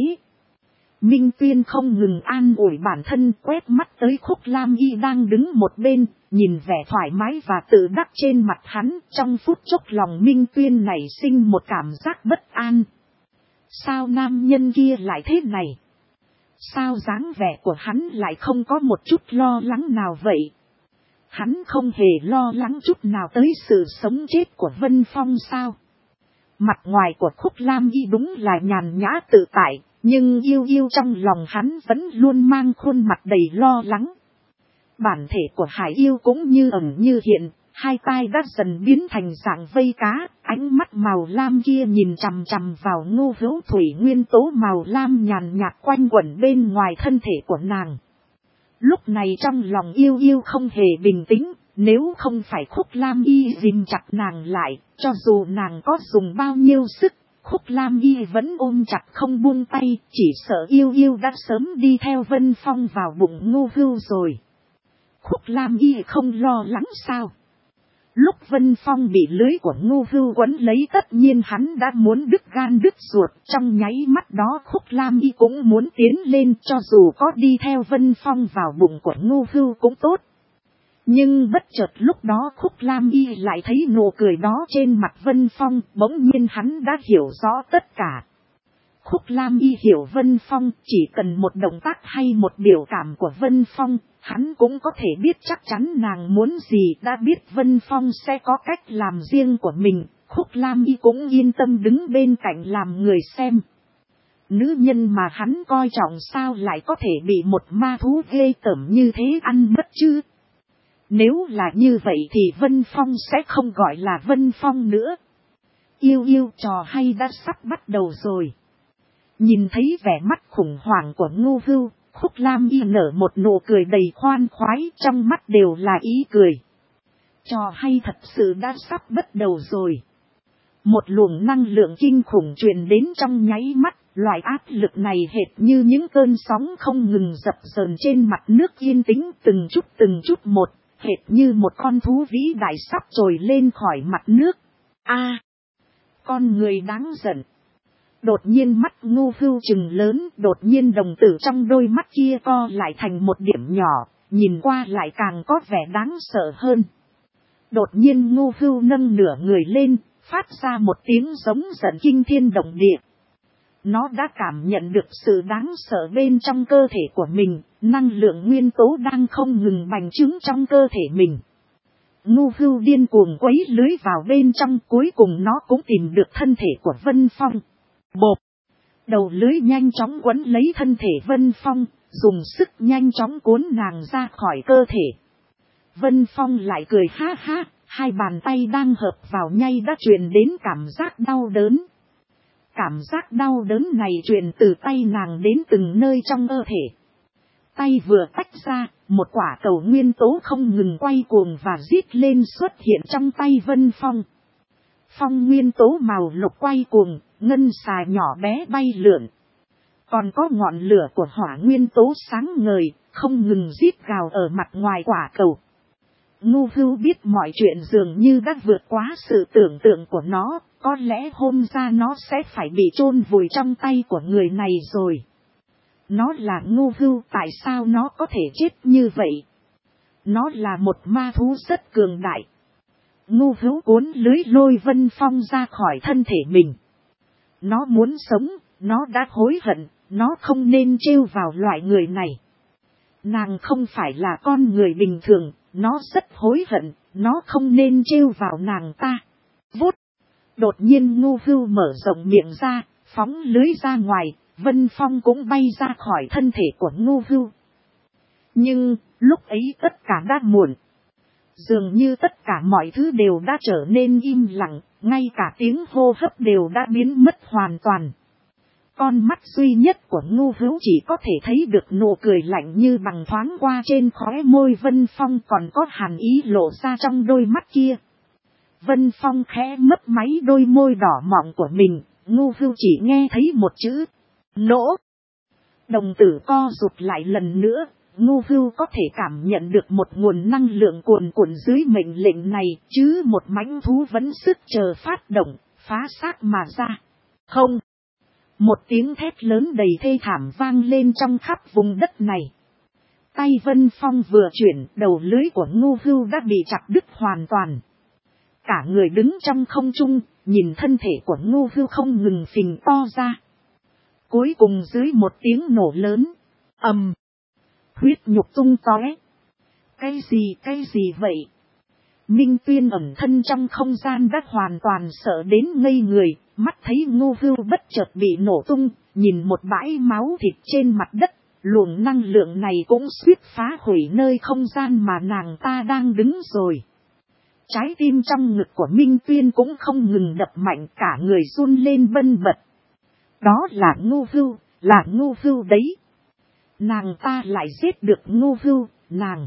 Minh Tuyên không ngừng an ủi bản thân, quét mắt tới Khúc Lam Y đang đứng một bên, nhìn vẻ thoải mái và tự đắc trên mặt hắn, trong phút chốc lòng Minh Tuyên nảy sinh một cảm giác bất an. Sao nam nhân kia lại thế này? Sao dáng vẻ của hắn lại không có một chút lo lắng nào vậy? Hắn không hề lo lắng chút nào tới sự sống chết của Vân Phong sao? Mặt ngoài của Khúc Lam Y đúng là nhàn nhã tự tại, nhưng yêu trong lòng hắn vẫn luôn mang khuôn mặt đầy lo lắng. Bản thể của hải yêu cũng như ẩn như hiện, hai tai đã dần biến thành dạng vây cá, ánh mắt màu lam kia nhìn chằm chằm vào Ngô Vưu, thủy nguyên tố màu lam nhàn nhạt quanh quẩn bên ngoài thân thể của nàng. Lúc này trong lòng yêu không hề bình tĩnh, nếu không phải Khúc Lam Y gìn chặt nàng lại, cho dù nàng có dùng bao nhiêu sức, Khúc Lam Y vẫn ôm chặt không buông tay, chỉ sợ yêu đã sớm đi theo Vân Phong vào bụng Ngô Vưu rồi. Khúc Lam Y không lo lắng sao? Lúc Vân Phong bị lưới của Ngô Vưu quấn lấy tất nhiên hắn đã muốn đứt gan đứt ruột, trong nháy mắt đó Khúc Lam Y cũng muốn tiến lên, cho dù có đi theo Vân Phong vào bụng của Ngô Vưu cũng tốt. Nhưng bất chợt lúc đó Khúc Lam Y lại thấy nụ cười đó trên mặt Vân Phong, bỗng nhiên hắn đã hiểu rõ tất cả. Khúc Lam Y hiểu Vân Phong, chỉ cần một động tác hay một biểu cảm của Vân Phong, hắn cũng có thể biết chắc chắn nàng muốn gì, đã biết Vân Phong sẽ có cách làm riêng của mình, Khúc Lam Y cũng yên tâm đứng bên cạnh làm người xem. Nữ nhân mà hắn coi trọng sao lại có thể bị một ma thú ghê tởm như thế ăn mất chứ? Nếu là như vậy thì Vân Phong sẽ không gọi là Vân Phong nữa. Yêu trò hay đã sắp bắt đầu rồi. Nhìn thấy vẻ mắt khủng hoảng của Ngô Vưu, Khúc Lam Y nở một nụ cười đầy khoan khoái, trong mắt đều là ý cười. Trò hay thật sự đã sắp bắt đầu rồi. Một luồng năng lượng kinh khủng truyền đến trong nháy mắt, loại áp lực này hệt như những cơn sóng không ngừng dập dờn trên mặt nước yên tĩnh từng chút một, hệt như một con thú vĩ đại sắp trồi lên khỏi mặt nước. Con người đáng giận. Đột nhiên mắt Ngô Vưu trừng lớn, đột nhiên đồng tử trong đôi mắt kia co lại thành một điểm nhỏ, nhìn qua lại càng có vẻ đáng sợ hơn. Đột nhiên Ngô Vưu nâng nửa người lên, phát ra một tiếng giống giận kinh thiên động địa. Nó đã cảm nhận được sự đáng sợ bên trong cơ thể của mình, năng lượng nguyên tố đang không ngừng bành trướng trong cơ thể mình. Ngô Vưu điên cuồng quấy lưới vào bên trong, cuối cùng nó cũng tìm được thân thể của Vân Phong. Bộp! Đầu lưới nhanh chóng quấn lấy thân thể Vân Phong, dùng sức nhanh chóng cuốn nàng ra khỏi cơ thể. Vân Phong lại cười ha ha, hai bàn tay đang hợp vào nhau đã truyền đến cảm giác đau đớn. Cảm giác đau đớn này truyền từ tay nàng đến từng nơi trong cơ thể. Tay vừa tách ra, một quả cầu nguyên tố không ngừng quay cuồng và rít lên xuất hiện trong tay Vân Phong. Phong nguyên tố màu lục quay cuồng, ngân xà nhỏ bé bay lượn. Còn có ngọn lửa của hỏa nguyên tố sáng ngời, không ngừng rít gào ở mặt ngoài quả cầu. Ngô Vưu biết mọi chuyện dường như đã vượt quá sự tưởng tượng của nó, có lẽ hôm ra nó sẽ phải bị chôn vùi trong tay của người này rồi. Nó là Ngô Vưu, tại sao nó có thể chết như vậy? Nó là một ma thú rất cường đại. Ngô Vưu cuốn lưới lôi Vân Phong ra khỏi thân thể mình. Nó muốn sống, nó đã hối hận, nó không nên trêu vào loại người này. Nàng không phải là con người bình thường, nó rất hối hận, nó không nên trêu vào nàng ta. Vút, đột nhiên Ngưu Hưu mở rộng miệng ra, phóng lưới ra ngoài, Vân Phong cũng bay ra khỏi thân thể của Ngưu Hưu. Nhưng, lúc ấy tất cả đã muộn. Dường như tất cả mọi thứ đều đã trở nên im lặng, ngay cả tiếng hô hấp đều đã biến mất hoàn toàn. Con mắt duy nhất của Ngưu Hữu chỉ có thể thấy được nụ cười lạnh như bằng thoáng qua trên khóe môi Vân Phong, còn có hàn ý lộ ra trong đôi mắt kia. Vân Phong khẽ mấp máy đôi môi đỏ mọng của mình, Ngưu Hữu chỉ nghe thấy một chữ, nỗ. Đồng tử co rụt lại lần nữa, Ngưu Hưu có thể cảm nhận được một nguồn năng lượng cuồn cuộn dưới mệnh lệnh này, chứ một mãnh thú vẫn sức chờ phát động, phá xác mà ra. Không! Một tiếng thét lớn đầy thê thảm vang lên trong khắp vùng đất này. Tay Vân Phong vừa chuyển, đầu lưới của Ngưu Hưu đã bị chặt đứt hoàn toàn. Cả người đứng trong không trung, nhìn thân thể của Ngưu Hưu không ngừng phình to ra. Cuối cùng dưới một tiếng nổ lớn, ầm, huyết nhục tung tóe. Cái gì vậy? Minh Tuyên ẩn thân trong không gian đã hoàn toàn sợ đến ngây người, mắt thấy Ngưu Hưu bất chợt bị nổ tung, nhìn một bãi máu thịt trên mặt đất, luồng năng lượng này cũng suýt phá hủy nơi không gian mà nàng ta đang đứng rồi. Trái tim trong ngực của Minh Tuyên cũng không ngừng đập mạnh, cả người run lên bần bật. Đó là Ngưu Hưu đấy. Nàng ta lại giết được Ngưu Hưu, nàng.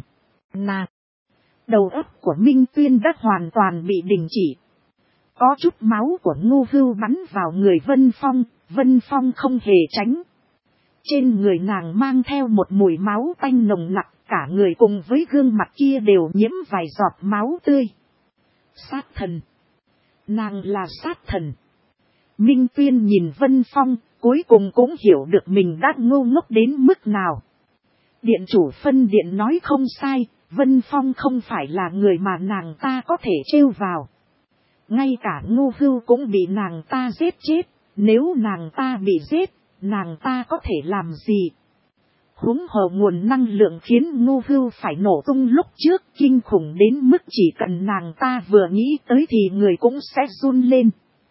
Đầu óc của Minh Tuyên đã hoàn toàn bị đình chỉ. Có chút máu của Ngưu Hưu bắn vào người Vân Phong không hề tránh. Trên người nàng mang theo một mùi máu tanh nồng nặc, cả người cùng với gương mặt kia đều nhiễm vài giọt máu tươi. Sát thần. Nàng là sát thần. Minh Tuyên nhìn Vân Phong, cuối cùng cũng hiểu được mình đã ngu ngốc đến mức nào. Điện chủ phân điện nói không sai, Vân Phong không phải là người mà nàng ta có thể trêu vào. Ngay cả Ngưu Hưu cũng bị nàng ta giết chết, nếu nàng ta bị giết, nàng ta có thể làm gì? Huống hồ nguồn năng lượng khiến Ngưu Hưu phải nổ tung lúc trước kinh khủng đến mức chỉ cần nàng ta vừa nghĩ tới thì người cũng sẽ run lên.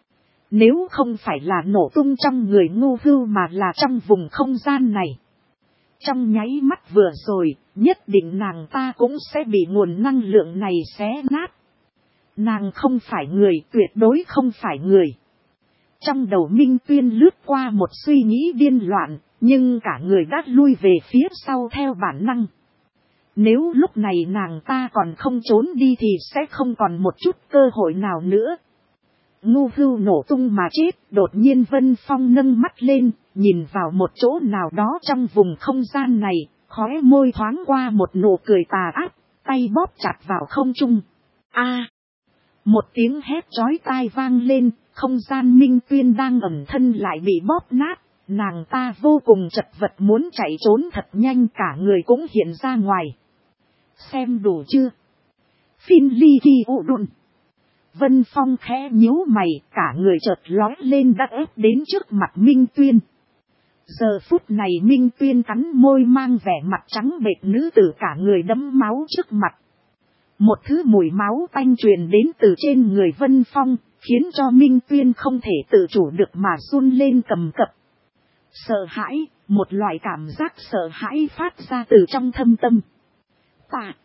Nếu không phải là nổ tung trong người Ngưu Hưu mà là trong vùng không gian này, trong nháy mắt vừa rồi, nhất định nàng ta cũng sẽ bị nguồn năng lượng này xé nát. Nàng không phải người, tuyệt đối không phải người. Trong đầu Minh Tuyên lướt qua một suy nghĩ điên loạn, nhưng cả người đã lui về phía sau theo bản năng. Nếu lúc này nàng ta còn không trốn đi thì sẽ không còn một chút cơ hội nào nữa. Ngưu Hưu nổ tung mà chết, đột nhiên Vân Phong nâng mắt lên, nhìn vào một chỗ nào đó trong vùng không gian này, khóe môi thoáng qua một nụ cười tà ác, tay bóp chặt vào không trung. A! Một tiếng hét chói tai vang lên, không gian Minh Tuyên đang ẩn thân lại bị bóp nát, nàng ta vô cùng chật vật muốn chạy trốn thật nhanh, cả người cũng hiện ra ngoài. Xem đủ chưa? Phin ly kỳ ụ đụn. Vân Phong khẽ nhíu mày, cả người chợt lói lên đã ép đến trước mặt Minh Tuyên. Giờ phút này Minh Tuyên cắn môi mang vẻ mặt trắng bệch, nữ tử cả người đẫm máu trước mặt. Một thứ mùi máu tanh truyền đến từ trên người Vân Phong, khiến cho Minh Tuyên không thể tự chủ được mà run lên cầm cập. Sợ hãi, một loại cảm giác sợ hãi phát ra từ trong thâm tâm. Ta.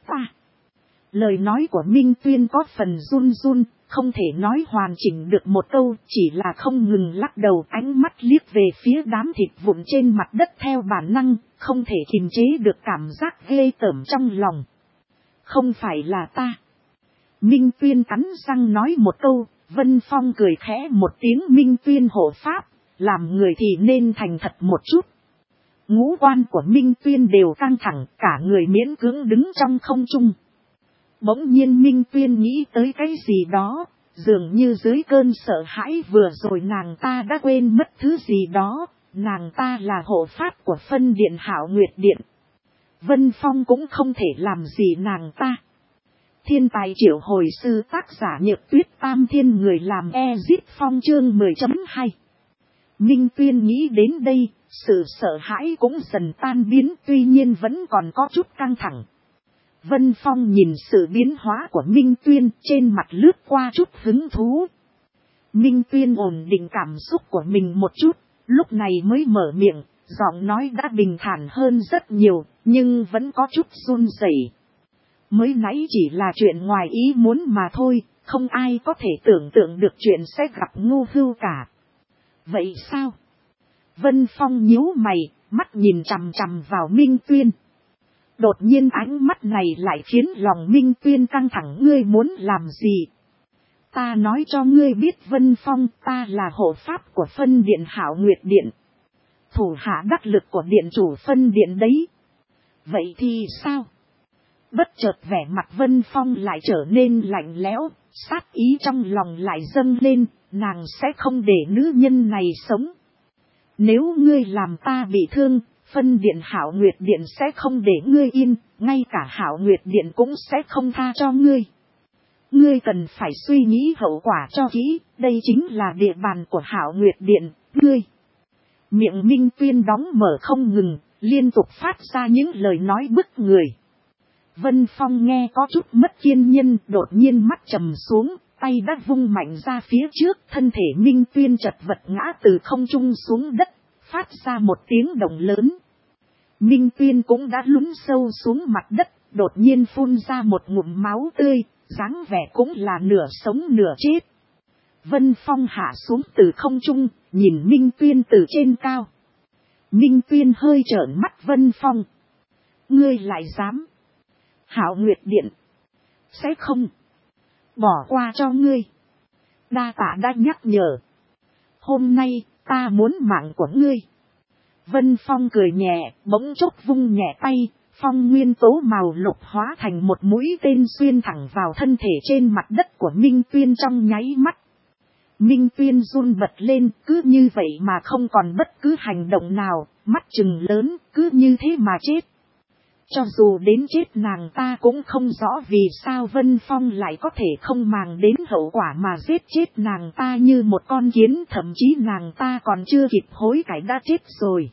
Lời nói của Minh Tuyên có phần run, không thể nói hoàn chỉnh được một câu, chỉ là không ngừng lắc đầu, ánh mắt liếc về phía đám thịt vụn trên mặt đất theo bản năng, không thể kiềm chế được cảm giác ghê tởm trong lòng. Không phải là ta. Minh Tuyên cắn răng nói một câu, Vân Phong cười khẽ một tiếng. Minh Tuyên hộ pháp, làm người thì nên thành thật một chút. Ngũ quan của Minh Tuyên đều căng thẳng, cả người miễn cưỡng đứng trong không trung. Bỗng nhiên Minh Tuyên nghĩ tới cái gì đó, dường như dưới cơn sợ hãi vừa rồi nàng ta đã quên mất thứ gì đó, nàng ta là hộ pháp của phân điện Hạo Nguyệt Điện. Vân Phong cũng không thể làm gì nàng ta. Thiên tài triệu hồi sư, tác giả Nhược Tuyết, Tam Thiên người làm Ezip Phong, chương 10.2. Minh Tuyên nghĩ đến đây, sự sợ hãi cũng dần tan biến, tuy nhiên vẫn còn có chút căng thẳng. Vân Phong nhìn sự biến hóa của Minh Tuyên, trên mặt lướt qua chút hứng thú. Minh Tuyên ổn định cảm xúc của mình một chút, lúc này mới mở miệng, giọng nói đã bình thản hơn rất nhiều, nhưng vẫn có chút run rẩy. Mới nãy chỉ là chuyện ngoài ý muốn mà thôi, không ai có thể tưởng tượng được chuyện sẽ gặp Ngô Hưu cả. Vậy sao? Vân Phong nhíu mày, mắt nhìn chằm chằm vào Minh Tuyên. Đột nhiên ánh mắt này lại khiến lòng Minh Tuyên căng thẳng. Ngươi muốn làm gì? Ta nói cho ngươi biết Vân Phong, ta là hộ pháp của phân điện Hạo Nguyệt Điện. Thủ hạ đắc lực của điện chủ phân điện đấy. Vậy thì sao? Bất chợt vẻ mặt Vân Phong lại trở nên lạnh lẽo, sát ý trong lòng lại dâng lên, nàng sẽ không để nữ nhân này sống. Nếu ngươi làm ta bị thương, phân điện Hạo Nguyệt Điện sẽ không để ngươi yên, ngay cả Hạo Nguyệt Điện cũng sẽ không tha cho ngươi. Ngươi cần phải suy nghĩ hậu quả cho kỹ, đây chính là địa bàn của Hạo Nguyệt Điện, ngươi. Miệng Minh Tuyên đóng mở không ngừng, liên tục phát ra những lời nói bức người. Vân Phong nghe có chút mất kiên nhẫn, đột nhiên mắt trầm xuống, tay đã vung mạnh ra phía trước, thân thể Minh Tuyên chật vật ngã từ không trung xuống đất, phát ra một tiếng động lớn. Minh Tuyên cũng đã lún sâu xuống mặt đất, đột nhiên phun ra một ngụm máu tươi, dáng vẻ cũng là nửa sống nửa chết. Vân Phong hạ xuống từ không trung, nhìn Minh Tuyên từ trên cao. Minh Tuyên hơi trợn mắt Vân Phong. Ngươi lại dám? Hạo Nguyệt Điện sẽ không bỏ qua cho ngươi. Đa tạ đã nhắc nhở. Hôm nay ta muốn mạng của ngươi. Vân Phong cười nhẹ, bỗng chốc vung nhẹ tay, phong nguyên tố màu lục hóa thành một mũi tên xuyên thẳng vào thân thể trên mặt đất của Minh Tuyên trong nháy mắt. Minh Tuyên run bật lên, cứ như vậy mà không còn bất cứ hành động nào, mắt trừng lớn, cứ như thế mà chết. Cho dù đến chết nàng ta cũng không rõ vì sao Vân Phong lại có thể không màng đến hậu quả mà giết chết nàng ta như một con kiến, thậm chí nàng ta còn chưa kịp hối cải đã chết rồi.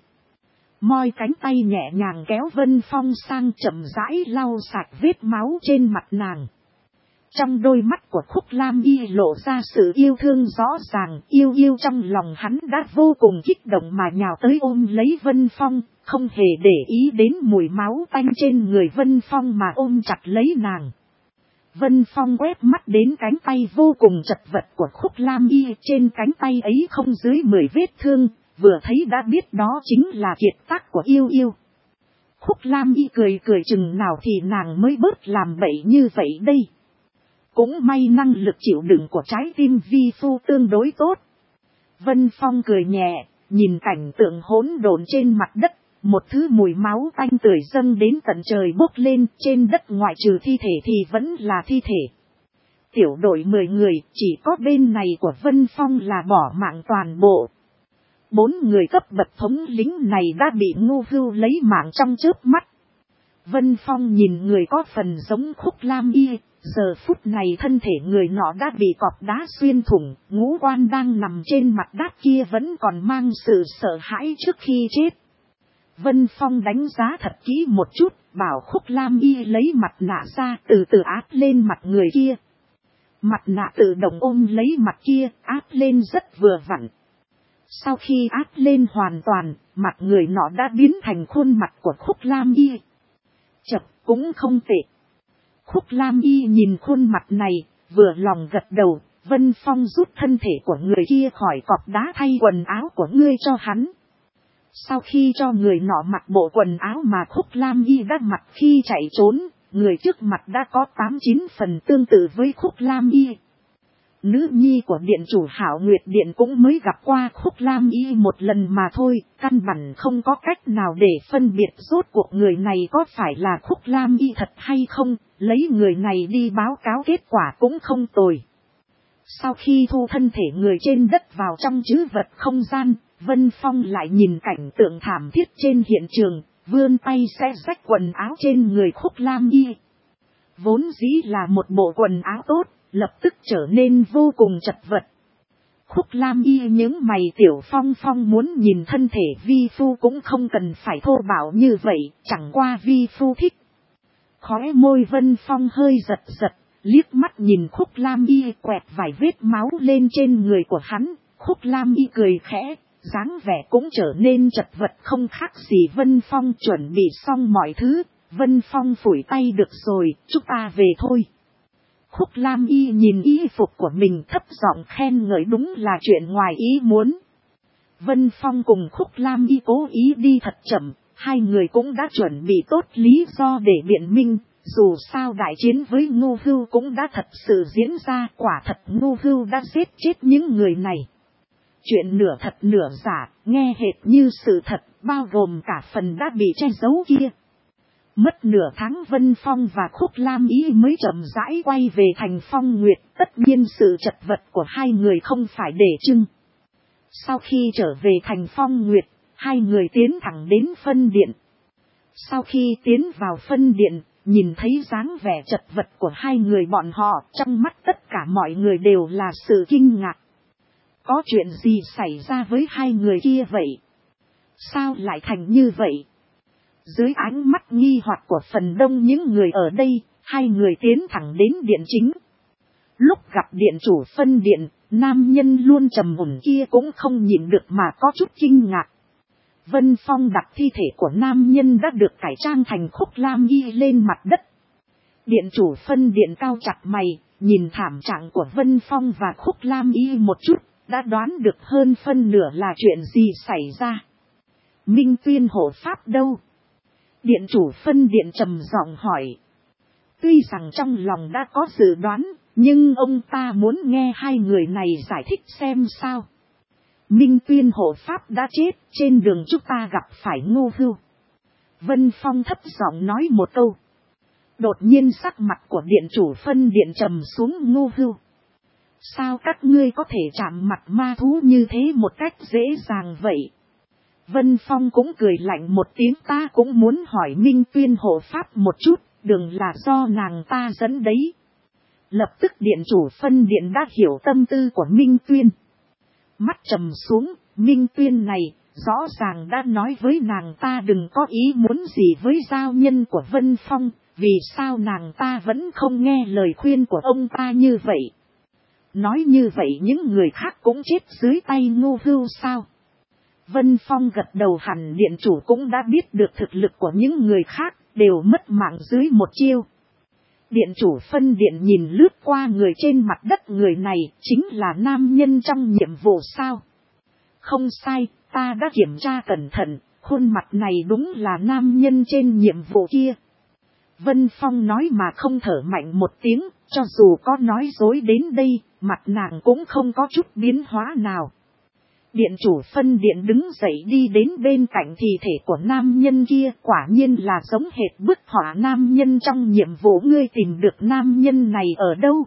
Moi cánh tay nhẹ nhàng kéo Vân Phong sang, chậm rãi lau sạch vết máu trên mặt nàng. Trong đôi mắt của Khúc Lam Y lộ ra sự yêu thương rõ ràng, yêu trong lòng hắn đã vô cùng kích động mà nhào tới ôm lấy Vân Phong, không hề để ý đến mùi máu tanh trên người Vân Phong mà ôm chặt lấy nàng. Vân Phong quét mắt đến cánh tay vô cùng chật vật của Khúc Lam Y, trên cánh tay ấy không dưới 10 vết thương, vừa thấy đã biết đó chính là kiệt tác của yêu. Khúc Lam Y cười chừng nào thì nàng mới bớt làm bậy như vậy đây. Cũng may năng lực chịu đựng của trái tim vi phu tương đối tốt. Vân Phong cười nhẹ, nhìn cảnh tượng hỗn độn trên mặt đất, một thứ mùi máu tanh tưởi dâng đến tận trời bốc lên, trên đất ngoại trừ thi thể thì vẫn là thi thể. Tiểu đội 10 người, chỉ có bên này của Vân Phong là bỏ mạng toàn bộ. 4 người cấp bậc thống lĩnh này đã bị Ngô Hưu lấy mạng trong chớp mắt. Vân Phong nhìn người có phần giống Khúc Lam Y, giờ phút này thân thể người nọ đã bị cọp đá xuyên thủng, ngũ quan đang nằm trên mặt đất kia vẫn còn mang sự sợ hãi trước khi chết. Vân Phong đánh giá thật kỹ một chút, bảo Khúc Lam Y lấy mặt nạ ra, từ từ áp lên mặt người kia. Mặt nạ tự động ôm lấy mặt kia, áp lên rất vừa vặn. Sau khi áp lên hoàn toàn, mặt người nọ đã biến thành khuôn mặt của Khúc Lam Y. Chật, cũng không tệ. Khúc Lam Y nhìn khuôn mặt này, vừa lòng gật đầu. Vân Phong rút thân thể của người kia khỏi cọp đá, thay quần áo của ngươi cho hắn. Sau khi cho người nọ mặc bộ quần áo mà Khúc Lam Y đã mặc khi chạy trốn, người trước mặt đã có 8-9 phần tương tự với Khúc Lam Y. Nữ nhi của điện chủ Hạo Nguyệt Điện cũng mới gặp qua Khúc Lam Y một lần mà thôi, căn bản không có cách nào để phân biệt rốt cuộc người này có phải là Khúc Lam Y thật hay không, lấy người này đi báo cáo kết quả cũng không tồi. Sau khi thu thân thể người trên đất vào trong trữ vật không gian, Vân Phong lại nhìn cảnh tượng thảm thiết trên hiện trường, vươn tay xé rách quần áo trên người Khúc Lam Y. Vốn dĩ là một bộ quần áo tốt, lập tức trở nên vô cùng chật vật. Khúc Lam Y những mày, Tiểu Phong Phong muốn nhìn thân thể vi phu cũng không cần phải thô bạo như vậy, chẳng qua vi phu thích. Khóe môi Vân Phong hơi giật giật, liếc mắt nhìn Khúc Lam Y quẹt vài vết máu lên trên người của hắn. Khúc Lam Y cười khẽ, dáng vẻ cũng trở nên chật vật không khác gì. Vân Phong chuẩn bị xong mọi thứ, Vân Phong phủi tay được rồi, chúng ta về thôi. Khúc Lam Y nhìn y phục của mình thấp giọng khen ngợi, đúng là chuyện ngoài ý muốn. Vân Phong cùng Khúc Lam Y cố ý đi thật chậm, hai người cũng đã chuẩn bị tốt lý do để biện minh. Dù sao đại chiến với Ngô Hưu cũng đã thật sự diễn ra, quả thật Ngô Hưu đã giết chết những người này. Chuyện nửa thật nửa giả, nghe hệt như sự thật, bao gồm cả phần đã bị che giấu kia. Mất nửa tháng Vân Phong và Khúc Lam Y mới chậm rãi quay về thành Phong Nguyệt, tất nhiên sự chật vật của hai người không phải để trưng. Sau khi trở về thành Phong Nguyệt, hai người tiến thẳng đến phân điện. Sau khi tiến vào phân điện, nhìn thấy dáng vẻ chật vật của hai người bọn họ, trong mắt tất cả mọi người đều là sự kinh ngạc. Có chuyện gì xảy ra với hai người kia vậy? Sao lại thành như vậy? Dưới ánh mắt nghi hoặc của phần đông những người ở đây, hai người tiến thẳng đến điện chính. Lúc gặp điện chủ phân điện, nam nhân luôn trầm ổn kia cũng không nhịn được mà có chút kinh ngạc. Vân Phong đặt thi thể của nam nhân đã được cải trang thành Khúc Lam Y lên mặt đất. Điện chủ phân điện cao chặt mày, nhìn thảm trạng của Vân Phong và Khúc Lam Y một chút, đã đoán được hơn phân nửa là chuyện gì xảy ra. Minh Tuyên hộ pháp đâu? Điện chủ phân điện trầm giọng hỏi. Tuy rằng trong lòng đã có dự đoán, nhưng ông ta muốn nghe hai người này giải thích xem sao. Minh Tuyên hộ pháp đã chết, trên đường chúng ta gặp phải Ngô Hưu. Vân Phong thấp giọng nói một câu. Đột nhiên sắc mặt của điện chủ phân điện trầm xuống. Ngô Hưu. Sao các ngươi có thể chạm mặt ma thú như thế một cách dễ dàng vậy? Vân Phong cũng cười lạnh một tiếng, ta cũng muốn hỏi Minh Tuyên hộ pháp một chút, đường là do nàng ta dẫn đấy. Lập tức điện chủ phân điện đã hiểu tâm tư của Minh Tuyên. Mắt trầm xuống, Minh Tuyên này, rõ ràng đã nói với nàng ta đừng có ý muốn gì với giao nhân của Vân Phong, vì sao nàng ta vẫn không nghe lời khuyên của ông ta như vậy? Nói như vậy những người khác cũng chết dưới tay Ngô Hưu sao? Vân Phong gật đầu, hẳn điện chủ cũng đã biết được thực lực của những người khác, đều mất mạng dưới một chiêu. Điện chủ phân điện nhìn lướt qua người trên mặt đất, người này chính là nam nhân trong nhiệm vụ sao? Không sai, ta đã kiểm tra cẩn thận, khuôn mặt này đúng là nam nhân trên nhiệm vụ kia. Vân Phong nói mà không thở mạnh một tiếng, cho dù có nói dối đến đây, mặt nàng cũng không có chút biến hóa nào. Điện chủ phân điện đứng dậy đi đến bên cạnh thi thể của nam nhân kia, quả nhiên là giống hệt bức họa nam nhân trong nhiệm vụ. Ngươi tìm được nam nhân này ở đâu?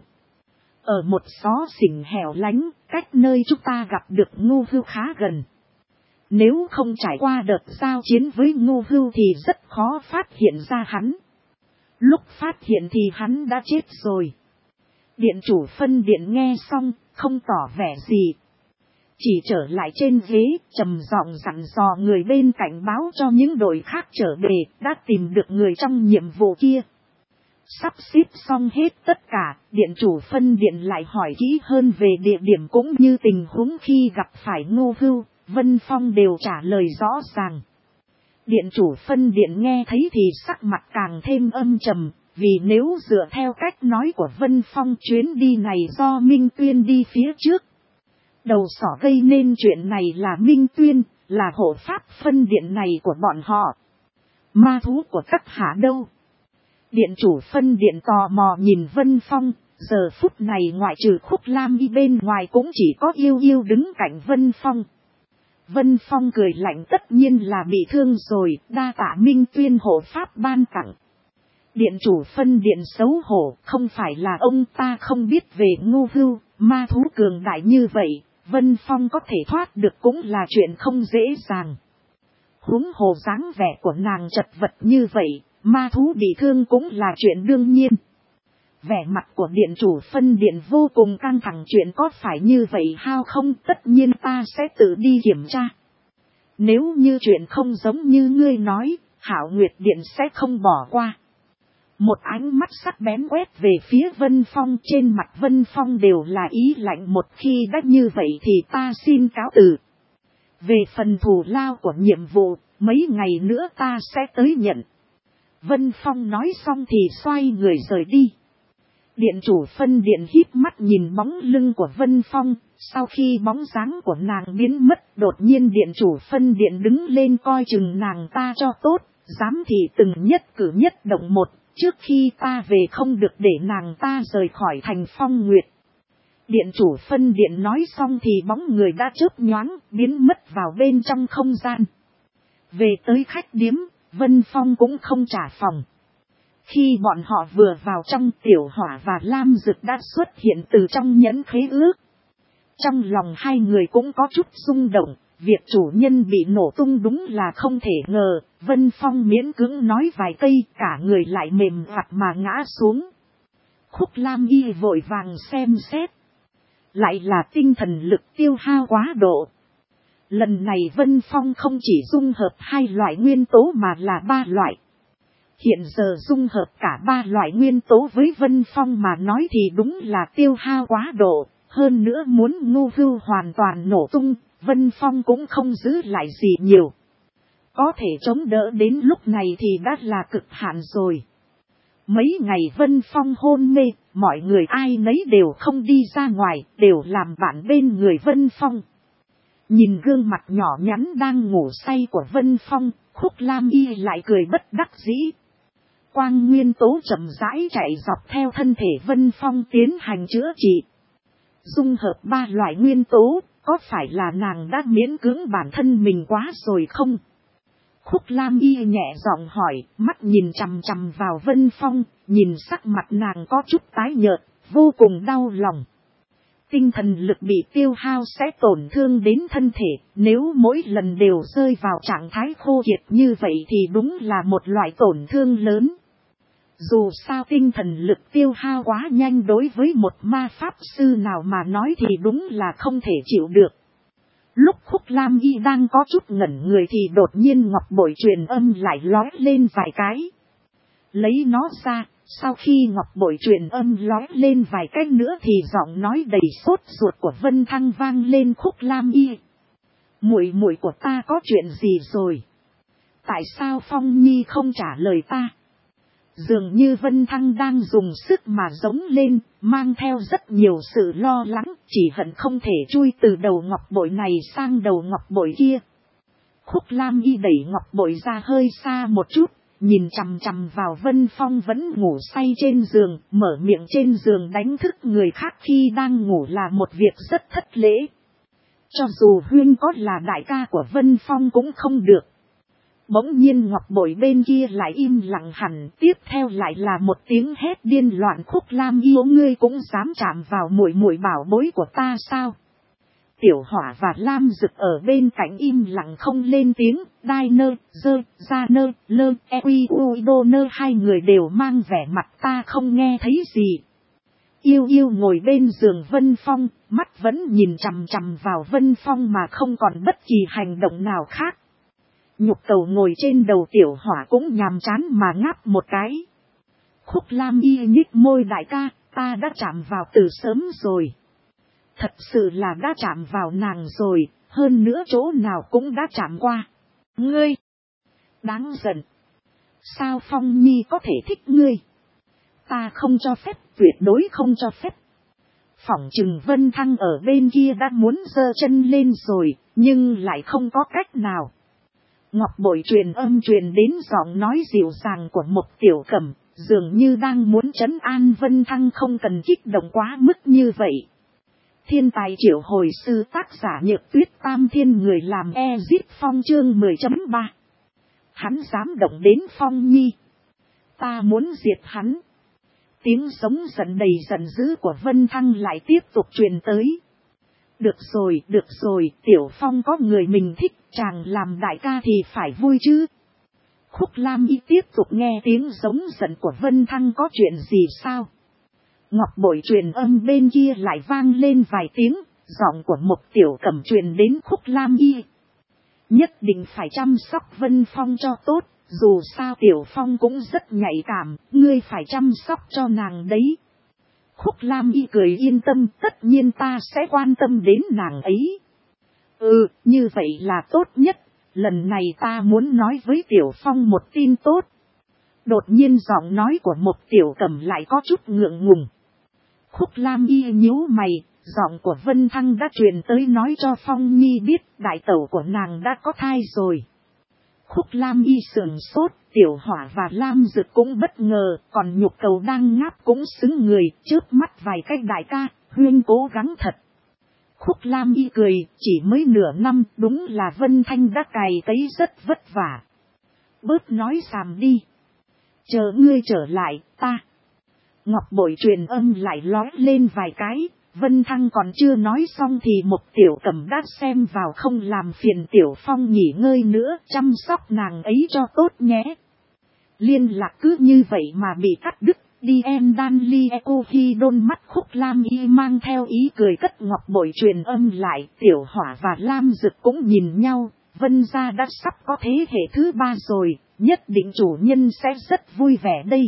Ở một xó xỉnh hẻo lánh, cách nơi chúng ta gặp được Ngô Hưu khá gần. Nếu không trải qua đợt giao chiến với Ngô Hưu thì rất khó phát hiện ra hắn. Lúc phát hiện thì hắn đã chết rồi. Điện chủ phân điện nghe xong, không tỏ vẻ gì. Chỉ trở lại trên ghế, trầm giọng dặn dò người bên cạnh báo cho những đội khác trở về, đã tìm được người trong nhiệm vụ kia. Sắp xếp xong hết tất cả, điện chủ phân điện lại hỏi kỹ hơn về địa điểm cũng như tình huống khi gặp phải Ngô Hưu. Vân Phong đều trả lời rõ ràng. Điện chủ phân điện nghe thấy thì sắc mặt càng thêm âm trầm, vì nếu dựa theo cách nói của Vân Phong, chuyến đi này do Minh Tuyên đi phía trước. Đầu sỏ gây nên chuyện này là Minh Tuyên, là hộ pháp phân điện này của bọn họ. Ma thú của các hạ đâu? Điện chủ phân điện tò mò nhìn Vân Phong, giờ phút này ngoại trừ Khúc Lam Y bên ngoài cũng chỉ có Yêu Yêu đứng cạnh Vân Phong. Vân Phong cười lạnh, tất nhiên là bị thương rồi, đa tạ Minh Tuyên hộ pháp ban tặng. Điện chủ phân điện xấu hổ, không phải là ông ta không biết về Ngô Hưu, ma thú cường đại như vậy, Vân Phong có thể thoát được cũng là chuyện không dễ dàng. Huống hồ dáng vẻ của nàng chật vật như vậy, ma thú bị thương cũng là chuyện đương nhiên. Vẻ mặt của điện chủ phân điện vô cùng căng thẳng, chuyện có phải như vậy hay không, tất nhiên ta sẽ tự đi kiểm tra. Nếu như chuyện không giống như ngươi nói, Hạo Nguyệt Điện sẽ không bỏ qua. Một ánh mắt sắc bén quét về phía Vân Phong, trên mặt Vân Phong đều là ý lạnh, một khi đã như vậy thì ta xin cáo từ. Về phần thù lao của nhiệm vụ, mấy ngày nữa ta sẽ tới nhận. Vân Phong nói xong thì xoay người rời đi. Điện chủ phân điện híp mắt nhìn bóng lưng của Vân Phong, sau khi bóng dáng của nàng biến mất, đột nhiên điện chủ phân điện đứng lên coi chừng nàng ta cho tốt, dám thì từng nhất cử nhất động một, trước khi ta về không được để nàng ta rời khỏi thành Phong Nguyệt. Điện chủ phân điện nói xong thì bóng người đã chớp nhoáng, biến mất vào bên trong không gian. Về tới khách điếm, Vân Phong cũng không trả phòng. Khi bọn họ vừa vào trong, Tiểu Hỏa và Lam Dực đã xuất hiện từ trong nhẫn khế ước. Trong lòng hai người cũng có chút rung động, việc chủ nhân bị nổ tung đúng là không thể ngờ. Vân Phong miễn cưỡng nói vài cây, cả người lại mềm vặt mà ngã xuống. Khúc Lam Y vội vàng xem xét. Lại là tinh thần lực tiêu hao quá độ. Lần này Vân Phong không chỉ dung hợp 2 loại nguyên tố mà là 3 loại. Hiện giờ dung hợp cả 3 loại nguyên tố với Vân Phong mà nói thì đúng là tiêu hao quá độ. Hơn nữa muốn Ngô Vưu hoàn toàn nổ tung, Vân Phong cũng không giữ lại gì nhiều. Có thể chống đỡ đến lúc này thì đã là cực hạn rồi. Mấy ngày Vân Phong hôn mê, mọi người ai nấy đều không đi ra ngoài, đều làm bạn bên người Vân Phong. Nhìn gương mặt nhỏ nhắn đang ngủ say của Vân Phong, Khúc Lam Y lại cười bất đắc dĩ. Quang nguyên tố chậm rãi chạy dọc theo thân thể Vân Phong tiến hành chữa trị. Dung hợp 3 loại nguyên tố, có phải là nàng đã miễn cưỡng bản thân mình quá rồi không? Khúc Lam Y nhẹ giọng hỏi, mắt nhìn chằm chằm vào Vân Phong, nhìn sắc mặt nàng có chút tái nhợt, vô cùng đau lòng. Tinh thần lực bị tiêu hao sẽ tổn thương đến thân thể, nếu mỗi lần đều rơi vào trạng thái khô kiệt như vậy thì đúng là một loại tổn thương lớn. Dù sao tinh thần lực tiêu hao quá nhanh đối với một ma pháp sư nào mà nói thì đúng là không thể chịu được. Lúc Khúc Lam Y đang có chút ngẩn người thì đột nhiên ngọc bội truyền âm lại lói lên vài cái. Lấy nó ra, sau khi ngọc bội truyền âm lói lên vài cái nữa thì giọng nói đầy sốt ruột của Vân Thăng vang lên. Khúc Lam Y, muội muội của ta có chuyện gì rồi? Tại sao Phong Nhi không trả lời ta? Dường như Vân Thăng đang dùng sức mà giống lên, mang theo rất nhiều sự lo lắng, chỉ hận không thể chui từ đầu ngọc bội này sang đầu ngọc bội kia. Khúc Lam Y đẩy ngọc bội ra hơi xa một chút, nhìn chằm chằm vào Vân Phong vẫn ngủ say trên giường, mở miệng trên giường đánh thức người khác khi đang ngủ là một việc rất thất lễ. Cho dù Huyên có là đại ca của Vân Phong cũng không được. Bỗng nhiên ngọc bội bên kia lại im lặng hẳn, tiếp theo lại là một tiếng hét điên loạn. Khúc Lam Y, ngươi cũng dám chạm vào muội muội bảo bối của ta sao? Tiểu Hỏa và Lam Dực ở bên cạnh im lặng không lên tiếng. Đai nơ, dơ, ra nơ, lơ, e quy u đô nơ, hai người đều mang vẻ mặt ta không nghe thấy gì. Yêu Yêu ngồi bên giường Vân Phong, mắt vẫn nhìn chằm chằm vào Vân Phong mà không còn bất kỳ hành động nào khác. Nhục Cầu ngồi trên đầu Tiểu Hỏa cũng nhàm chán mà ngáp một cái. Khúc Lam Y nhích môi, đại ca, ta đã chạm vào từ sớm rồi. Thật sự là đã chạm vào nàng rồi, hơn nữa chỗ nào cũng đã chạm qua. Ngươi! Đáng giận! Sao Phong Nhi có thể thích ngươi? Ta không cho phép, tuyệt đối không cho phép. Phỏng chừng Vân Thăng ở bên kia đã muốn giơ chân lên rồi, nhưng lại không có cách nào. Ngọc bội truyền âm truyền đến giọng nói dịu dàng của một Tiểu Cẩm, dường như đang muốn trấn an Vân Thăng không cần kích động quá mức như vậy. Thiên tài triệu hồi sư, tác giả Nhược Tuyết, Tam Thiên người làm Ezip Phong, chương 10.3. Hắn dám động đến Phong Nhi. Ta muốn diệt hắn. Tiếng sống giận đầy giận dữ của Vân Thăng lại tiếp tục truyền tới. Được rồi, Tiểu Phong có người mình thích, chàng làm đại ca thì phải vui chứ. Khúc Lam Y tiếp tục nghe tiếng giống giận của Vân Thăng, có chuyện gì sao? Ngọc bội truyền âm bên kia lại vang lên vài tiếng, giọng của một Tiểu Cẩm truyền đến Khúc Lam Y. Nhất định phải chăm sóc Vân Phong cho tốt, Dù sao Tiểu Phong cũng rất nhạy cảm, ngươi phải chăm sóc cho nàng đấy. Khúc Lam Y cười yên tâm, tất nhiên ta sẽ quan tâm đến nàng ấy. Như vậy là tốt nhất, lần này ta muốn nói với Tiểu Phong một tin tốt. Đột nhiên giọng nói của một Tiểu Cẩm lại có chút ngượng ngùng. Khúc Lam Y nhíu mày, giọng của Vân Thăng đã truyền tới nói cho Phong Nhi biết đại tẩu của nàng đã có thai rồi. Khúc Lam Y sườn sốt, Tiểu Hỏa và Lam Dực cũng bất ngờ, còn Nhục Cầu đang ngáp cũng xứng người, chớp mắt vài cách đại ca, Huyên cố gắng thật. Khúc Lam Y cười, chỉ mới nửa năm, đúng là Vân Thanh đã cày cấy rất vất vả. Bớt nói xàm đi. Chờ ngươi trở lại, ta. Ngọc bội truyền âm lại lói lên vài cái, Vân Thăng còn chưa nói xong thì một Tiểu Cẩm đã xem vào không làm phiền Tiểu Phong nghỉ ngơi nữa, chăm sóc nàng ấy cho tốt nhé. Liên lạc cứ như vậy mà bị cắt đứt, đi em đan ly eco khi đôn mắt Khúc Lam Y mang theo ý cười cất ngọc bội truyền âm lại, Tiểu Hỏa và Lam Dực cũng nhìn nhau, Vân gia đã sắp có thế hệ thứ 3 rồi, nhất định chủ nhân sẽ rất vui vẻ đây.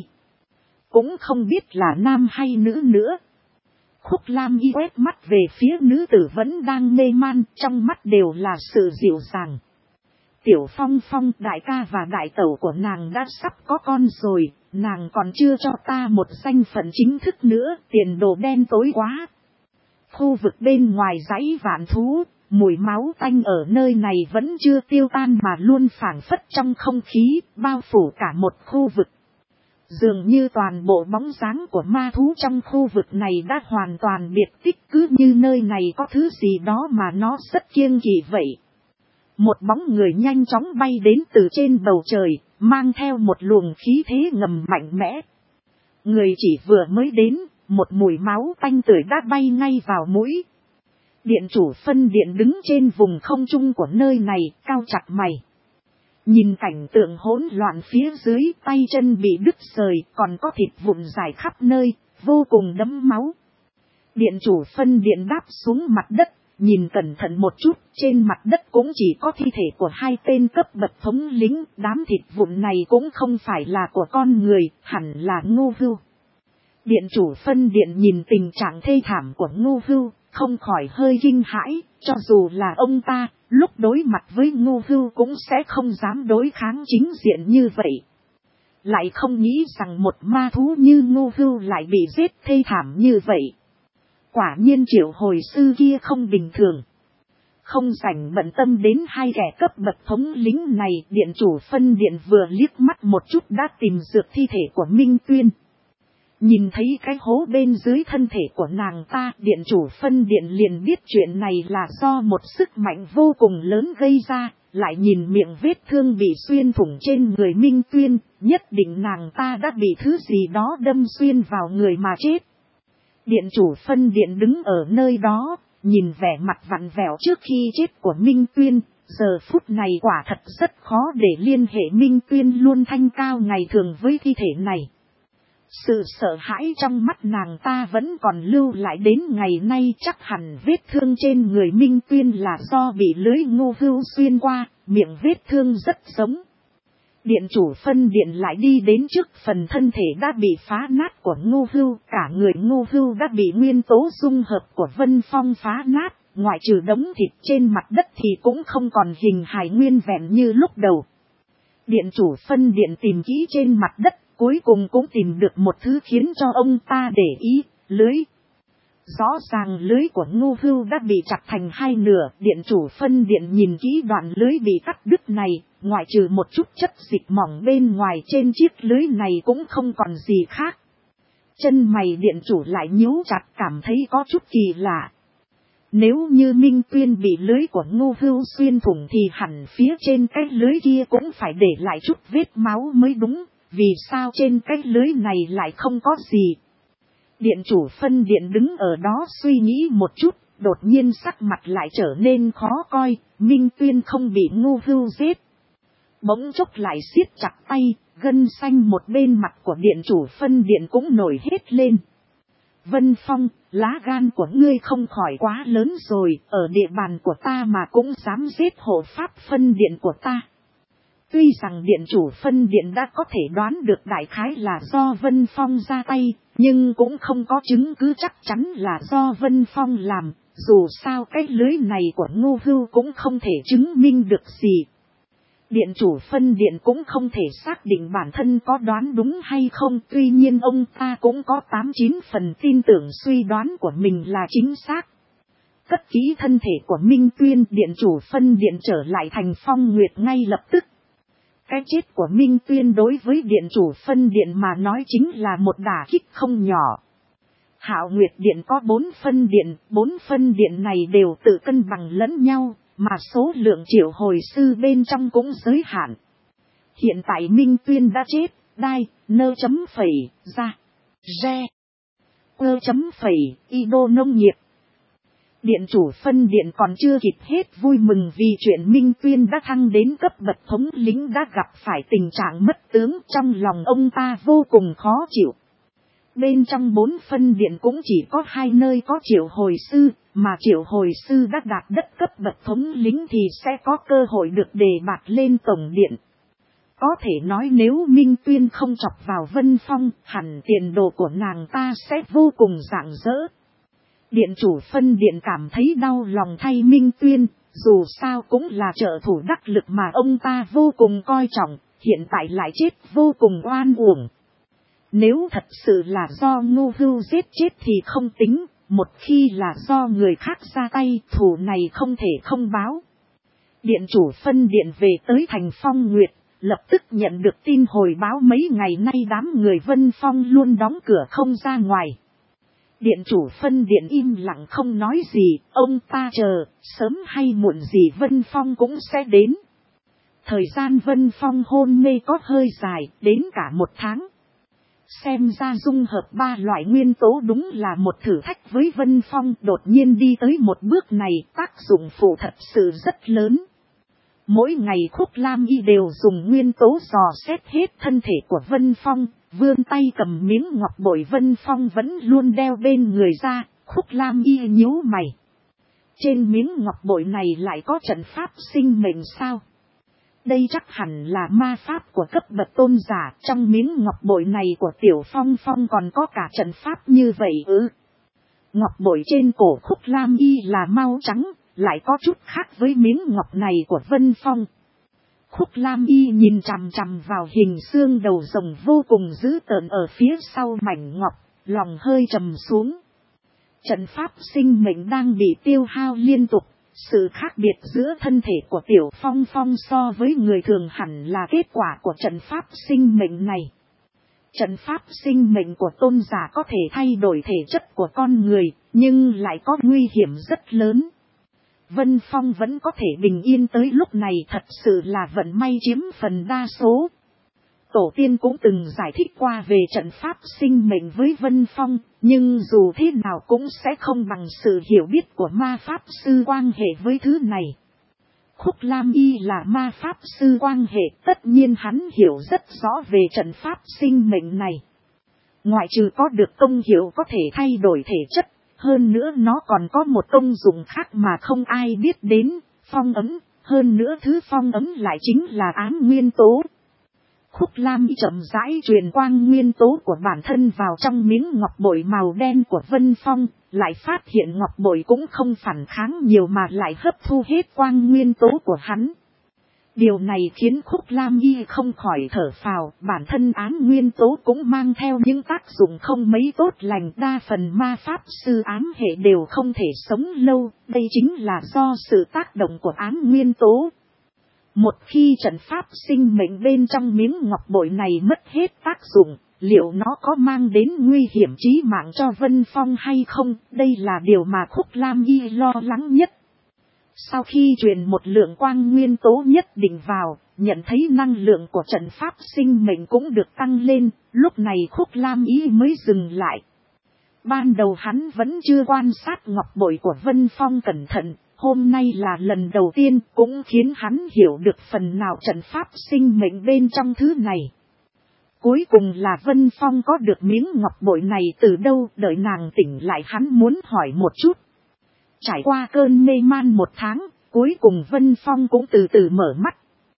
Cũng không biết là nam hay nữ nữa. Khúc Lam Y quét mắt về phía nữ tử vẫn đang mê man, trong mắt đều là sự dịu dàng. Tiểu Phong Phong đại ca và đại tẩu của nàng đã sắp có con rồi, nàng còn chưa cho ta một danh phận chính thức nữa, tiền đồ đen tối quá. Khu vực bên ngoài dãy vạn thú, mùi máu tanh ở nơi này vẫn chưa tiêu tan mà luôn phảng phất trong không khí, bao phủ cả một khu vực. Dường như toàn bộ bóng dáng của ma thú trong khu vực này đã hoàn toàn biệt tích, cứ như nơi này có thứ gì đó mà nó rất kiêng kỵ vậy. Một bóng người nhanh chóng bay đến từ trên bầu trời, mang theo một luồng khí thế ngầm mạnh mẽ. Người chỉ vừa mới đến, một mùi máu tanh tưởi đã bay ngay vào mũi. Điện chủ phân điện đứng trên vùng không trung của nơi này, cau chặt mày. Nhìn cảnh tượng hỗn loạn phía dưới, tay chân bị đứt rời, còn có thịt vụn rải khắp nơi, vô cùng đẫm máu. Điện chủ phân điện đáp xuống mặt đất, nhìn cẩn thận một chút, trên mặt đất cũng chỉ có thi thể của 2 tên cấp bậc thống lĩnh, đám thịt vụn này cũng không phải là của con người, hẳn là Ngô Vưu. Điện chủ phân điện nhìn tình trạng thê thảm của Ngô Vưu, không khỏi hơi kinh hãi, cho dù là ông ta, lúc đối mặt với Ngô Vưu cũng sẽ không dám đối kháng chính diện như vậy. Lại không nghĩ rằng một ma thú như Ngô Vưu lại bị giết thê thảm như vậy. Quả nhiên Triệu Hồi sư kia không bình thường. Không rảnh bận tâm đến 2 kẻ cấp bậc thống lĩnh này, điện chủ phân điện vừa liếc mắt một chút đã tìm được thi thể của Minh Tuyên. Nhìn thấy cái hố bên dưới thân thể của nàng ta, điện chủ phân điện liền biết chuyện này là do một sức mạnh vô cùng lớn gây ra, lại nhìn miệng vết thương bị xuyên thủng trên người Minh Tuyên, nhất định nàng ta đã bị thứ gì đó đâm xuyên vào người mà chết. Điện chủ phân điện đứng ở nơi đó, nhìn vẻ mặt vặn vẹo trước khi chết của Minh Tuyên, giờ phút này quả thật rất khó để liên hệ Minh Tuyên luôn thanh cao ngày thường với thi thể này. Sự sợ hãi trong mắt nàng ta vẫn còn lưu lại đến ngày nay, chắc hẳn vết thương trên người Minh Tuyên là do bị lưới Ngô Vưu xuyên qua, miệng vết thương rất giống. Điện chủ phân điện lại đi đến trước phần thân thể đã bị phá nát của Ngô Vưu, cả người Ngô Vưu đã bị nguyên tố dung hợp của Vân Phong phá nát, ngoại trừ đống thịt trên mặt đất thì cũng không còn hình hài nguyên vẹn như lúc đầu. Điện chủ phân điện tìm kỹ trên mặt đất, cuối cùng cũng tìm được một thứ khiến cho ông ta để ý, lưới. Rõ ràng lưới của Ngô Vưu đã bị chặt thành 2 nửa, điện chủ phân điện nhìn kỹ đoạn lưới bị cắt đứt này, ngoại trừ một chút chất dịch mỏng bên ngoài trên chiếc lưới này cũng không còn gì khác. Chân mày điện chủ lại nhíu chặt, cảm thấy có chút kỳ lạ. Nếu như Minh Tuyên bị lưới của Ngô Vưu xuyên thủng thì hẳn phía trên cái lưới kia cũng phải để lại chút vết máu mới đúng, vì sao trên cái lưới này lại không có gì. Điện chủ phân điện đứng ở đó suy nghĩ một chút, đột nhiên sắc mặt lại trở nên khó coi, Minh Tuyên không bị Ngô Vưu giết. Bỗng chốc lại siết chặt tay, gân xanh một bên mặt của điện chủ phân điện cũng nổi hết lên. Vân Phong, lá gan của ngươi không khỏi quá lớn rồi, ở địa bàn của ta mà cũng dám giết hộ pháp phân điện của ta. Tuy rằng điện chủ phân điện đã có thể đoán được đại khái là do Vân Phong ra tay, nhưng cũng không có chứng cứ chắc chắn là do Vân Phong làm, dù sao cái lưới này của Ngô Hưu cũng không thể chứng minh được gì. Điện chủ phân điện cũng không thể xác định bản thân có đoán đúng hay không, tuy nhiên ông ta cũng có 89 phần tin tưởng suy đoán của mình là chính xác. Cất kỹ thân thể của Minh Tuyên, điện chủ phân điện trở lại thành Phong Nguyệt ngay lập tức. Cái chết của Minh Tuyên đối với điện chủ phân điện mà nói chính là một đả kích không nhỏ. Hạo Nguyệt điện có 4 phân điện này đều tự cân bằng lẫn nhau, mà số lượng triệu hồi sư bên trong cũng giới hạn. Hiện tại Minh Tuyên đã chết, đai, nơ chấm phẩy, ra, re, ơ chấm phẩy, y đô nông nghiệp. Điện chủ phân điện còn chưa kịp hết vui mừng vì chuyện Minh Tuyên đã thăng đến cấp bậc thống lĩnh đã gặp phải tình trạng mất tướng, trong lòng ông ta vô cùng khó chịu. Bên trong 4 phân điện cũng chỉ có 2 nơi có triệu hồi sư, mà triệu hồi sư đã đạt đất cấp bậc thống lĩnh thì sẽ có cơ hội được đề bạt lên tổng điện. Có thể nói nếu Minh Tuyên không chọc vào Vân Phong, hẳn tiền đồ của nàng ta sẽ vô cùng rạng rỡ. Điện chủ phân điện cảm thấy đau lòng thay Minh Tuyên, dù sao cũng là trợ thủ đắc lực mà ông ta vô cùng coi trọng, hiện tại lại chết vô cùng oan uổng. Nếu thật sự là do Ngô Hưu giết chết thì không tính, một khi là do người khác ra tay, thù này không thể không báo. Điện chủ phân điện về tới thành Phong Nguyệt, lập tức nhận được tin hồi báo mấy ngày nay đám người Vân Phong luôn đóng cửa không ra ngoài. Điện chủ phân điện im lặng không nói gì, ông ta chờ, sớm hay muộn gì Vân Phong cũng sẽ đến. Thời gian Vân Phong hôn mê có hơi dài, đến cả 1 tháng. Xem ra dung hợp 3 loại nguyên tố đúng là một thử thách với Vân Phong, đột nhiên đi tới một bước này tác dụng phụ thật sự rất lớn. Mỗi ngày Khúc Lam Y đều dùng nguyên tố dò xét hết thân thể của Vân Phong, vươn tay cầm miếng ngọc bội Vân Phong vẫn luôn đeo bên người ra, Khúc Lam Y nhíu mày. Trên miếng ngọc bội này lại có trận pháp sinh mệnh sao? Đây chắc hẳn là ma pháp của cấp bậc tôn giả, trong miếng ngọc bội này của Tiểu Phong Phong còn có cả trận pháp như vậy ư? Ngọc bội trên cổ Khúc Lam Y là màu trắng, lại có chút khác với miếng ngọc này của Vân Phong. Khúc Lam Y nhìn chằm chằm vào hình xương đầu rồng vô cùng dữ tợn ở phía sau mảnh ngọc, lòng hơi trầm xuống. Trận pháp sinh mệnh đang bị tiêu hao liên tục. Sự khác biệt giữa thân thể của Tiểu Phong Phong so với người thường hẳn là kết quả của trận pháp sinh mệnh này. Trận pháp sinh mệnh của tôn giả có thể thay đổi thể chất của con người, nhưng lại có nguy hiểm rất lớn. Vân Phong vẫn có thể bình yên tới lúc này thật sự là vận may chiếm phần đa số. Tổ tiên cũng từng giải thích qua về trận pháp sinh mệnh với Vân Phong, nhưng dù thế nào cũng sẽ không bằng sự hiểu biết của ma pháp sư quan hệ với thứ này. Khúc Lam Y là ma pháp sư quan hệ, tất nhiên hắn hiểu rất rõ về trận pháp sinh mệnh này. Ngoại trừ có được công hiệu có thể thay đổi thể chất, hơn nữa nó còn có một công dụng khác mà không ai biết đến, phong ấm, hơn nữa thứ phong ấm lại chính là ám nguyên tố. Khúc Lam Y chậm rãi truyền quang nguyên tố của bản thân vào trong miếng ngọc bội màu đen của Vân Phong, lại phát hiện ngọc bội cũng không phản kháng nhiều mà lại hấp thu hết quang nguyên tố của hắn. Điều này khiến Khúc Lam Y không khỏi thở phào, bản thân ám nguyên tố cũng mang theo những tác dụng không mấy tốt lành, đa phần ma pháp sư ám hệ đều không thể sống lâu, đây chính là do sự tác động của ám nguyên tố. Một khi trận pháp sinh mệnh bên trong miếng ngọc bội này mất hết tác dụng, liệu nó có mang đến nguy hiểm chí mạng cho Vân Phong hay không? Đây là điều mà Khúc Lam Y lo lắng nhất. Sau khi truyền một lượng quang nguyên tố nhất định vào, nhận thấy năng lượng của trận pháp sinh mệnh cũng được tăng lên, lúc này Khúc Lam Y mới dừng lại. Ban đầu hắn vẫn chưa quan sát ngọc bội của Vân Phong cẩn thận. Hôm nay là lần đầu tiên cũng khiến hắn hiểu được phần nào trận pháp sinh mệnh bên trong thứ này. Cuối cùng là Vân Phong có được miếng ngọc bội này từ đâu, đợi nàng tỉnh lại hắn muốn hỏi một chút. Trải qua cơn mê man 1 tháng, cuối cùng Vân Phong cũng từ từ mở mắt.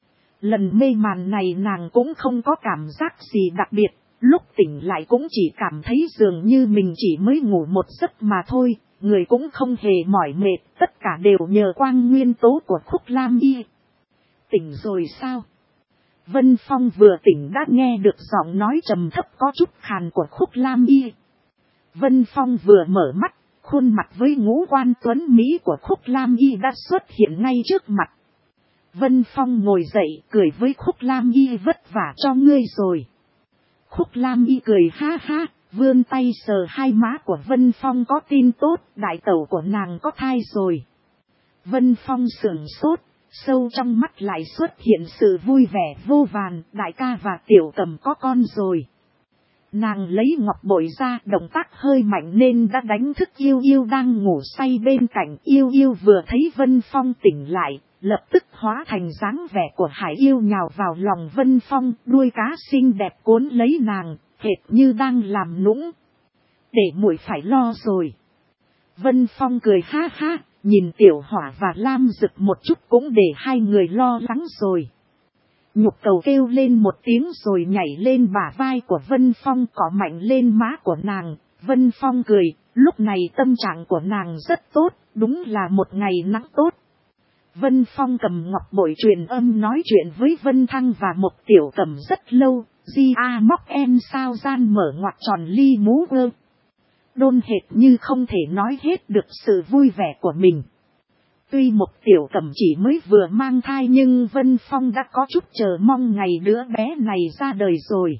Lần mê màn này nàng cũng không có cảm giác gì đặc biệt, lúc tỉnh lại cũng chỉ cảm thấy dường như mình chỉ mới ngủ một giấc mà thôi, người cũng không hề mỏi mệt, tất cả đều nhờ quang nguyên tố của Khúc Lam Y. Tỉnh rồi sao? Vân Phong vừa tỉnh đã nghe được giọng nói trầm thấp có chút khàn của Khúc Lam Y. Vân Phong vừa mở mắt, khuôn mặt với ngũ quan tuấn Mỹ của Khúc Lam Y đã xuất hiện ngay trước mặt. Vân Phong ngồi dậy cười với Khúc Lam Y, vất vả cho ngươi rồi. Khúc Lam Y cười ha ha, vươn tay sờ hai má của Vân Phong, có tin tốt, đại tẩu của nàng có thai rồi. Vân Phong sửng sốt, sâu trong mắt lại xuất hiện sự vui vẻ vô vàn, đại ca và Tiểu Cầm có con rồi. Nàng lấy ngọc bội ra, động tác hơi mạnh nên đã đánh thức Yêu Yêu đang ngủ say bên cạnh. Yêu Yêu vừa thấy Vân Phong tỉnh lại, lập tức hóa thành dáng vẻ của hải yêu nhào vào lòng Vân Phong, đuôi cá xinh đẹp cuốn lấy nàng, hệt như đang làm nũng. Để muội phải lo rồi. Vân Phong cười ha ha, nhìn Tiểu Hỏa và Lam Dực một chút cũng để hai người lo lắng rồi. Nhục Cầu kêu lên một tiếng rồi nhảy lên bả vai của Vân Phong, cọ mạnh lên má của nàng. Vân Phong cười, lúc này tâm trạng của nàng rất tốt, đúng là một ngày nắng tốt. Vân Phong cầm ngọc bội truyền âm nói chuyện với Vân Thăng và một Tiểu Cầm rất lâu. Di a móc em sao gian mở ngoặc tròn ly mú ơ. Đôn hệt như không thể nói hết được sự vui vẻ của mình. Tuy một Tiểu Cầm chỉ mới vừa mang thai nhưng Vân Phong đã có chút chờ mong ngày đứa bé này ra đời rồi.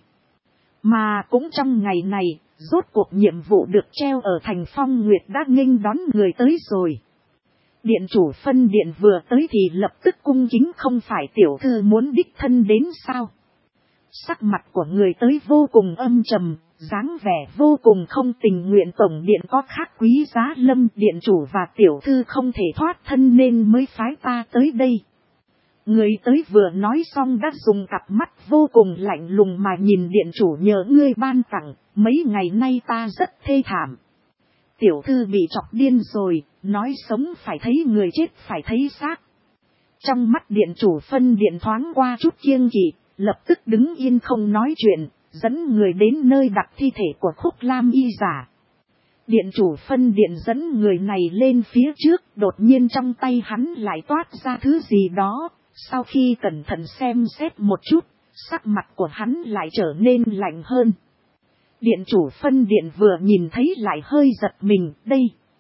Mà cũng trong ngày này, rốt cuộc nhiệm vụ được treo ở thành Phong Nguyệt đã nghênh đón người tới rồi. Điện chủ phân điện vừa tới thì lập tức cung kính, không phải tiểu thư muốn đích thân đến sao? Sắc mặt của người tới vô cùng âm trầm, dáng vẻ vô cùng không tình nguyện. Tổng điện có khác quý giá Lâm điện chủ và tiểu thư không thể thoát thân nên mới phái ta tới đây. Người tới vừa nói xong đã dùng cặp mắt vô cùng lạnh lùng mà nhìn điện chủ, nhờ ngươi ban tặng, mấy ngày nay ta rất thê thảm. Tiểu thư bị chọc điên rồi, nói sống phải thấy người, chết phải thấy xác. Trong mắt điện chủ phân điện thoáng qua chút kiêng kỵ, lập tức đứng yên không nói chuyện, dẫn người đến nơi đặt thi thể của Khúc Lam Y giả. Điện chủ phân điện dẫn người này lên phía trước, đột nhiên trong tay hắn lại toát ra thứ gì đó, sau khi cẩn thận xem xét một chút, sắc mặt của hắn lại trở nên lạnh hơn. Điện chủ phân điện vừa nhìn thấy lại hơi giật mình, đây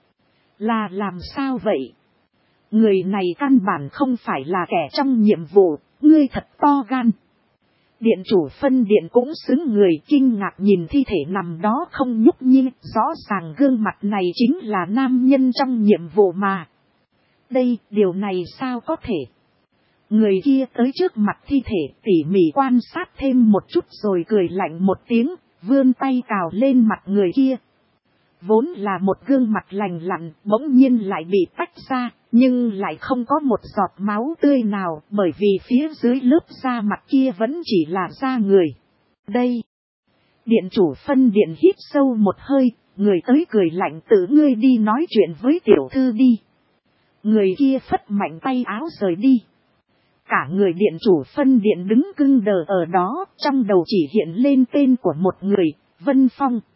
là làm sao vậy? Người này căn bản không phải là kẻ trong nhiệm vụ, ngươi thật to gan. Điện chủ phân điện cũng xứng người, kinh ngạc nhìn thi thể nằm đó không nhúc nhích, rõ ràng gương mặt này chính là nam nhân trong nhiệm vụ mà. Đây, điều này sao có thể? Người kia tới trước mặt thi thể tỉ mỉ quan sát thêm một chút rồi cười lạnh một tiếng, vươn tay cào lên mặt người kia. Vốn là một gương mặt lành lặn, bỗng nhiên lại bị tách ra, nhưng lại không có một giọt máu tươi nào, bởi vì phía dưới lớp da mặt kia vẫn chỉ là da người. Đây, điện chủ phân điện hít sâu một hơi, người tới cười lạnh, tự ngươi đi nói chuyện với tiểu thư đi. Người kia phất mạnh tay áo rời đi. Cả người điện chủ phân điện đứng cưng đờ ở đó, trong đầu chỉ hiện lên tên của một người, Vân Phong.